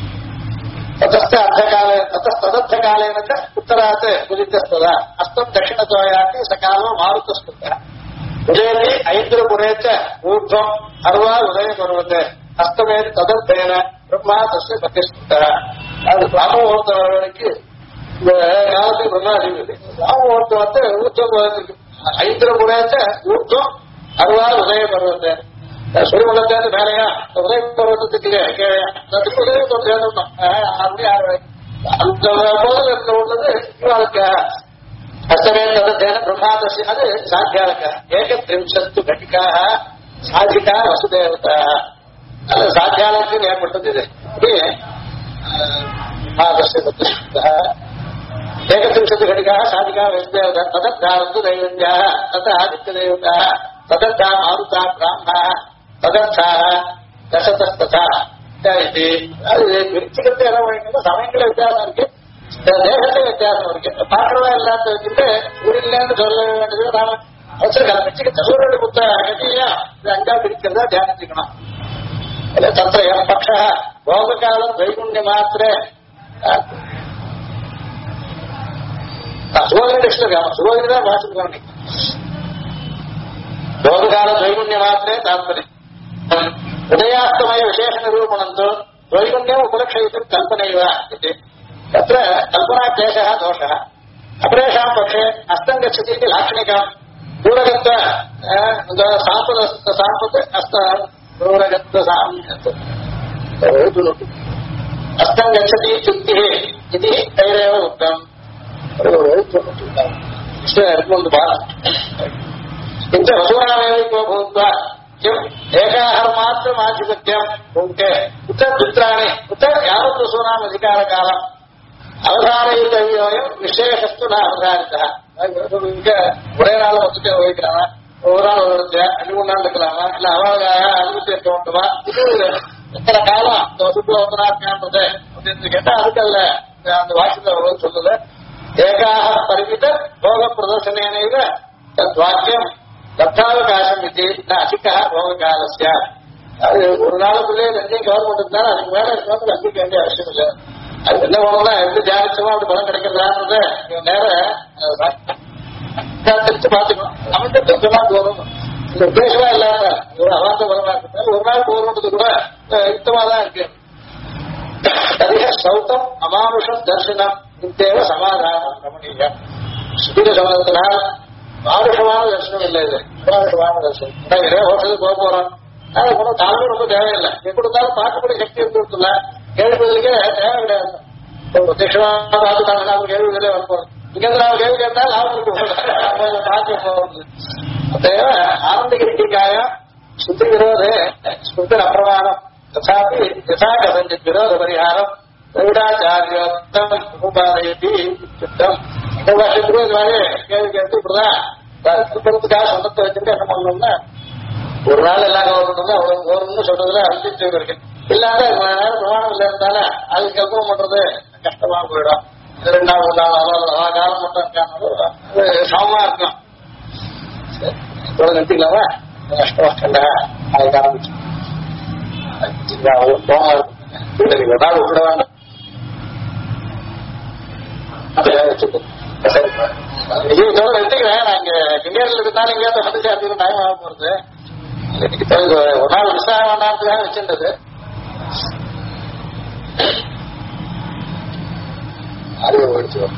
तदर्थकालेन च उत्तरात् उदितस्तदा अस्तं दक्षिणतोयाति सकालो मारुतस्मृतः उदयति ऐन्द्रपुरे च ऊर्ध्वम् अर्वा उदयपर्वते अस्तमेन तदर्थेन ब्रह्मा तस्य प्रतिष्ठितः அது ராமமுகூர்த்தவர்களுக்கு இந்த காலத்துக்கு பிரம்மாதிபதி ராமமுகூர்த்தம் வந்து ஊர்துவம் ஐந்திரபுரேச்ச ஊர்துவம் அருவா உதயபர்வத்தை சூரியமண்டலத்திலிருந்து மேலையா உதய பர்வத்தத்துக்கு உதயத்தோடு சேர்ந்தோம் 6 அந்த முதல் உள்ளது இவாளுக்கு அஸ்தமேன பிரம்மாதசி அது சாத்தியாளுக்கு 31 கட்டிக்காக சாதிக்கா வசுதேவதா அது சாத்தியாளுக்கு ஏற்பட்டது இது 31 घटिकाः साधिका वैष्णवः तदर्थावन्तु दैवन्याः तथा आदित्यदेवताः तदर्था मारुता ब्राह्मणाः तदर्थाः दशतस्तथा इति விருச்சிகத்தை இடம் சமயங்கள வித்தியாசம் இருக்கு தேசத்தை வித்தியாசம் இருக்கு பார்க்கறதா இல்லாத வச்சுட்டு ஊரிலேருந்து சொல்ல வேண்டியது நாம அவசரம் விருச்சிகத்தை சூரியனுடைய புத்த கட்டியா இது 5ஆ பிரிக்கிறதா தியானிச்சுக்கணும் தந்திர பக்ஷ போககாலம் வைகுண்ய மாத்திர சுபோதனை சுபோதனை தான் வாசிக்கிறோம் போககால ದ್ವೈಗುಣ್ಯ ಮಾತ್ರೇ ತಾತ್ಪರ್ಯ ಉದಯಾಸ್ತಮಯ ವಿಶೇಷ ನಿರೂಪಣಂತು ದ್ವೈಗುಣ್ಯಂ ಉಪಲಕ್ಷಯಿತು ಕಲ್ಪನೈವ ಇತಿ ತತ್ರ ಕಲ್ಪನಾ ಕ್ಲೇಶಃ ದೋಷಃ ಅಪರೇಷಾಂ ಪಕ್ಷೆ ಅಸ್ತಂ ಗಚ್ಚತಿ ಇತಿ ಲಾಕ್ಷಣಿಕಂ ದೂರಗತ್ವ ಸಾಂಪತ್ ಅಸ್ತ ದೂರಗತ್ವ ಸಾಮ್ಯತ್ ಅಸ್ತಂ ಗಚ್ಚತಿ ಇತ್ಯುಕ್ತಿಃ ಇತಿ ತೈರೇವ ಉಕ್ತಂ ಒಂದು ಭಾಗ किंच वसूनामेको भूत्वा किम् एकाहर्मात्रमाधिपत्यम् भुङ्क्ते उत पुत्राणि उत यावत् वसूनाम् अधिकारकालम् அவதாரயித்தவியோயம் விசேஷஸ்து நான் அவதாரித்தா ஒரே நாள் வந்துட்டு வைக்கிறாங்க ஒவ்வொரு நாள் ஒரு 2-3 நாள் இருக்கலாமா இல்ல அவளுக்காக அனுமதி இருக்க வேண்டுமா இது எத்தனை காலம் இந்த வசுப்பு அவதாரிக்கான்றது அப்படின்னு கேட்டா அதுக்கு அதுல அந்த வாக்கியத்தை சொல்லுது ஏகாக பரிமித போக பிரதர்சனேனைவ தத் வாக்கியம் லப்தாவகாசம் இது அதிக போககாலஸ்ய அது ஒரு நாளுக்குள்ளே ரெண்டையும் கவர்மெண்ட் இருந்தாலும் அதுக்கு மேல இருக்கணும் நம்பிக்கை வேண்டிய அவசியம் இல்லை. அது என்ன பண்ணணும்னா எப்படி தியானிச்சோமோ அப்படி பலம் கிடைக்கிறதான்றத நேரம் பாத்துக்கணும். நமக்கு சொன்னா போதும். இந்த உத்தேசமா இல்லாம ஒரு அவாந்த பலமா இருக்கிறது ஒரு நாள் போறோன்றது கூட யுக்தமா தான் இருக்கு. அதிக சௌத்தம் அமானுஷம் தரிசனம் இத்தேவ சமாதானம் ரமணீயம். சுதீர சமயத்தினால் மானுஷமான தரிசனம் இல்லை. இது அமானுஷமான தரிசனம். இதே ஹோட்டலுக்கு போக போறோம், அது கூட தாழ்வு ரொம்ப தேவையில்லை. எப்படி இருந்தாலும் பார்க்கக்கூடிய சக்தி கொடுத்துல கேள்விகளுக்கே தேவை கிடையாது. பிரத்யமா பார்த்துட்டாங்கன்னா அவங்க கேள்விகளே வரப்போம். இங்க இருந்து நாம கேள்வி கேட்டால் லாபம் பார்க்க போறது. தேவை ஆனந்திகாய சுத்தி விரோதே ஸ்மிருதி அப்பிரமாணம் ததாபி யதா கதஞ்சித் விரோத பரிகாரம் திராவிடாச்சாரியோத்தம் உபாதயதி சித்தம். இந்த வருஷத்துக்கு இந்த மாதிரி கேள்வி கேட்டு இப்படிதான் திருப்பத்துக்காக சொந்தத்தை வச்சுட்டு என்ன பண்ணணும்னா ஒரு நாள் எல்லாம் கவர்மெண்ட் அவ்வளவு கவர்மெண்ட் சொல்றதுல அழிச்சு இருக்கு. இல்லாத நேரம் பிரமாணம் இல்லை இருந்தாலும் அதுக்கு கல்பம் பண்றது கஷ்டமா போயிடும். 2 நாள் காலம் மட்டும் இருக்காங்க அது சமமா இருக்கும். நிறுத்திக்கலாமா? கஷ்டமா கண்டா அதுக்கு ஆரம்பிச்சு நாள் விட வேண்டாம். நிறுத்திக்கிறேன். நான் இங்க கிண்டியர்ல இருந்தாலும் இங்கே வந்து சேர்த்து டைம் ஆக போறது. ஒரு நாள் மிஸ் ஆக வேண்டாத்துக்காக வச்சுன்றது. அறிவு படிச்சு வரணும்.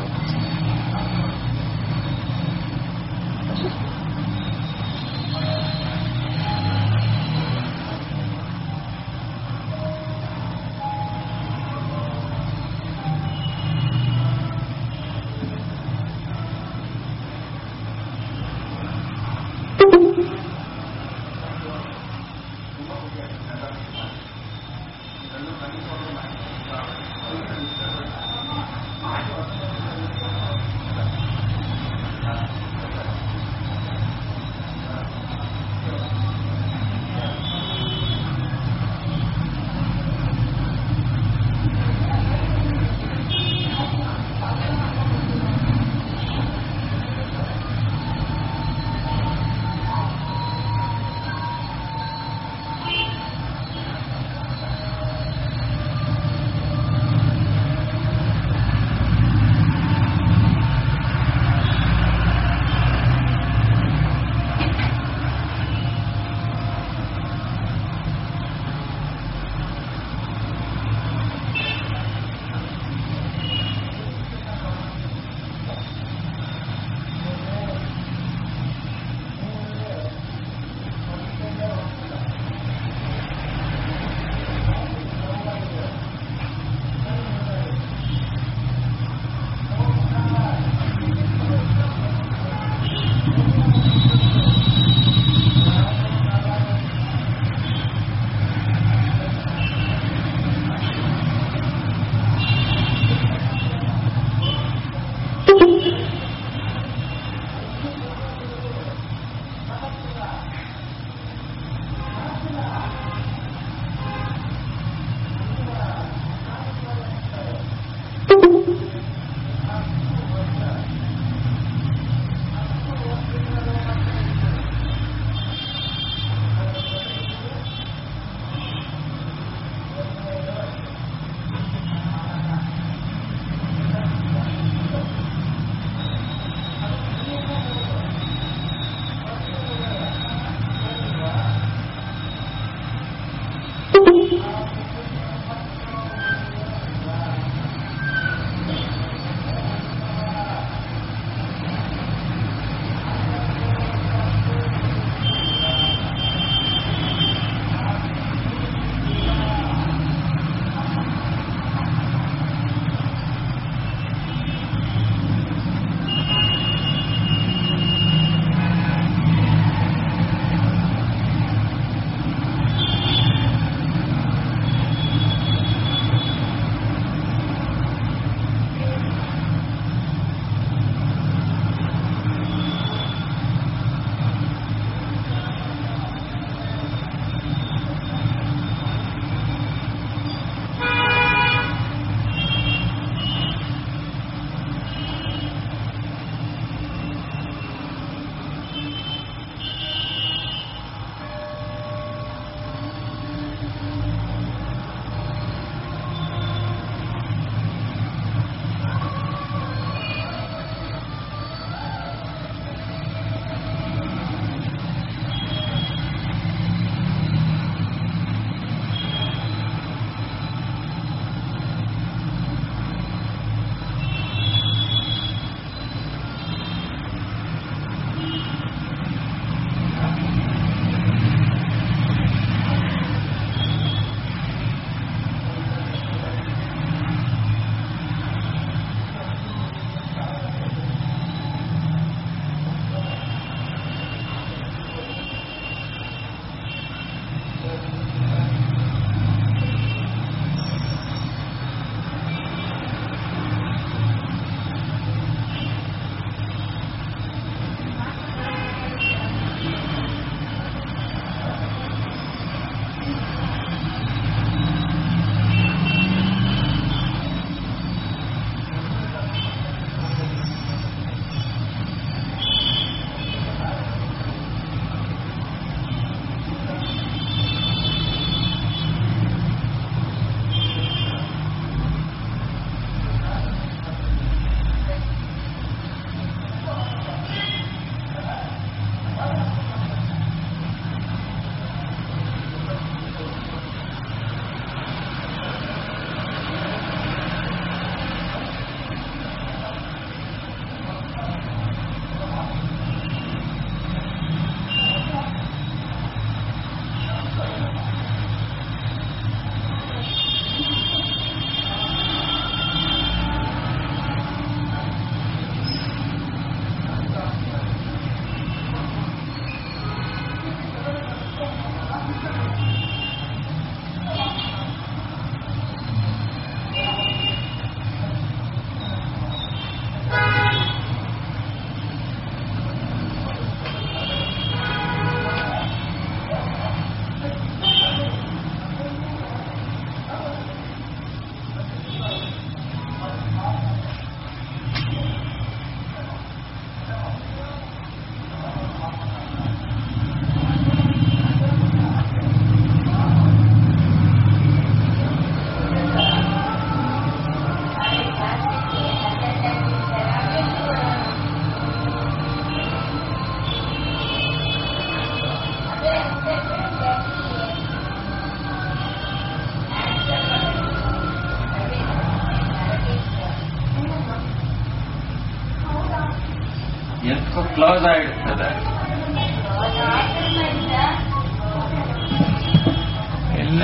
க்ளோஸ் ஆயிடுச்சு இல்ல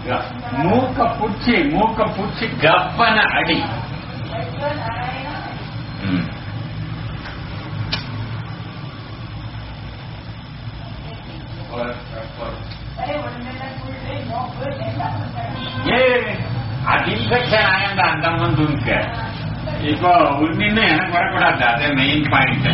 மூக்க புடிச்சு கப்பன அடி. அது இன்ஃபெக்ஷன் ஆயிருந்தா அந்த மந்துக்க இப்போ உண்மைன்னு எனக்கு வரக்கூடாது. அதே main point.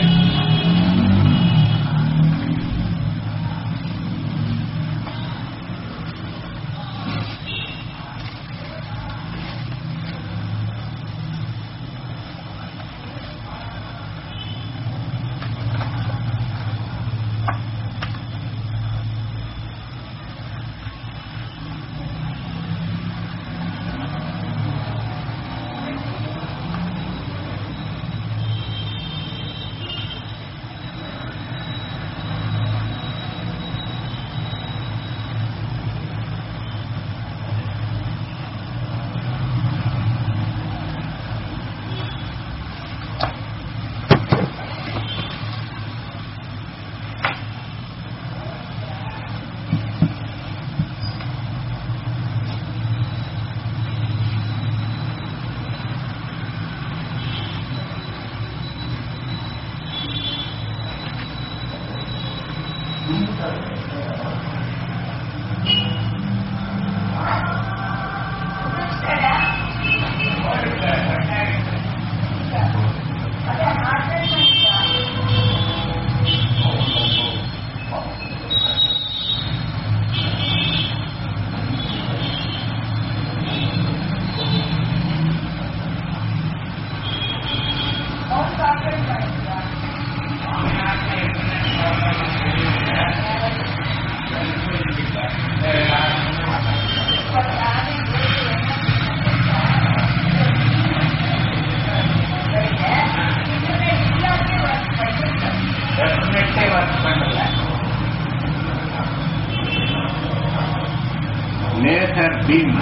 Laser beam.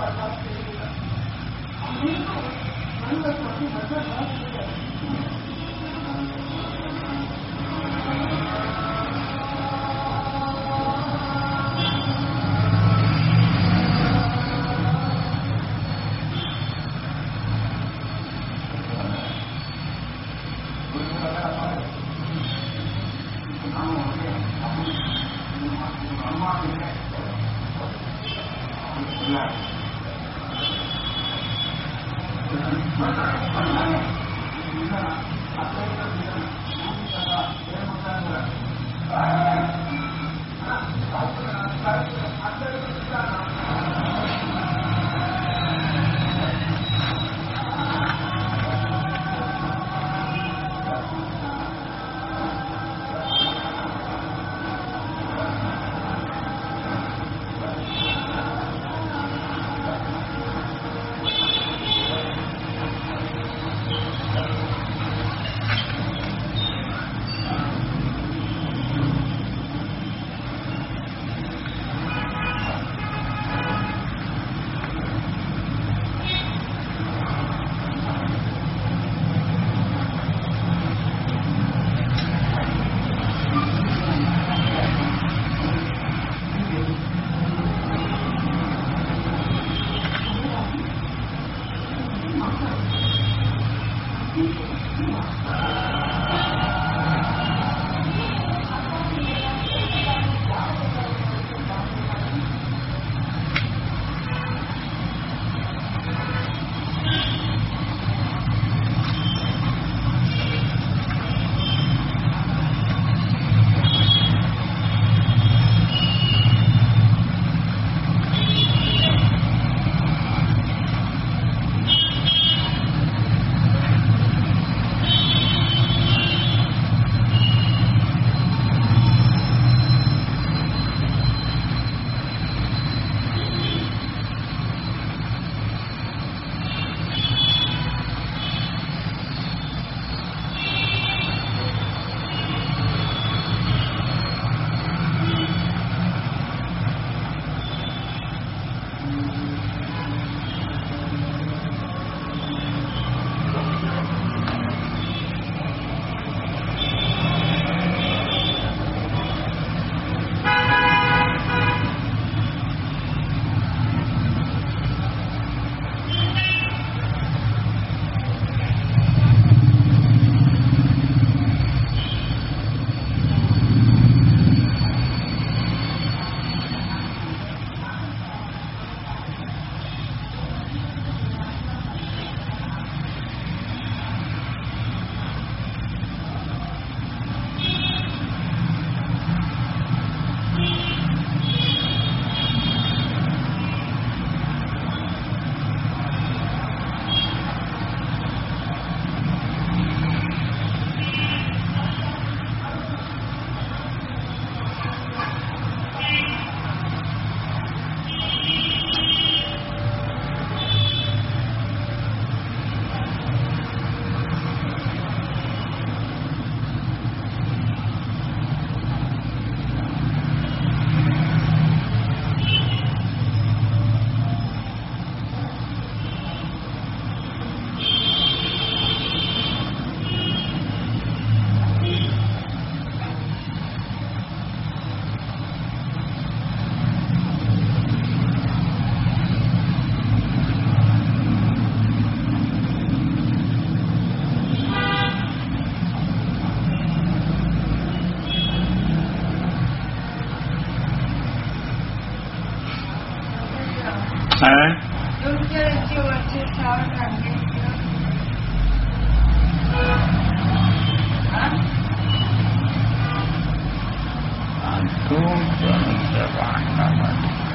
Antum jangan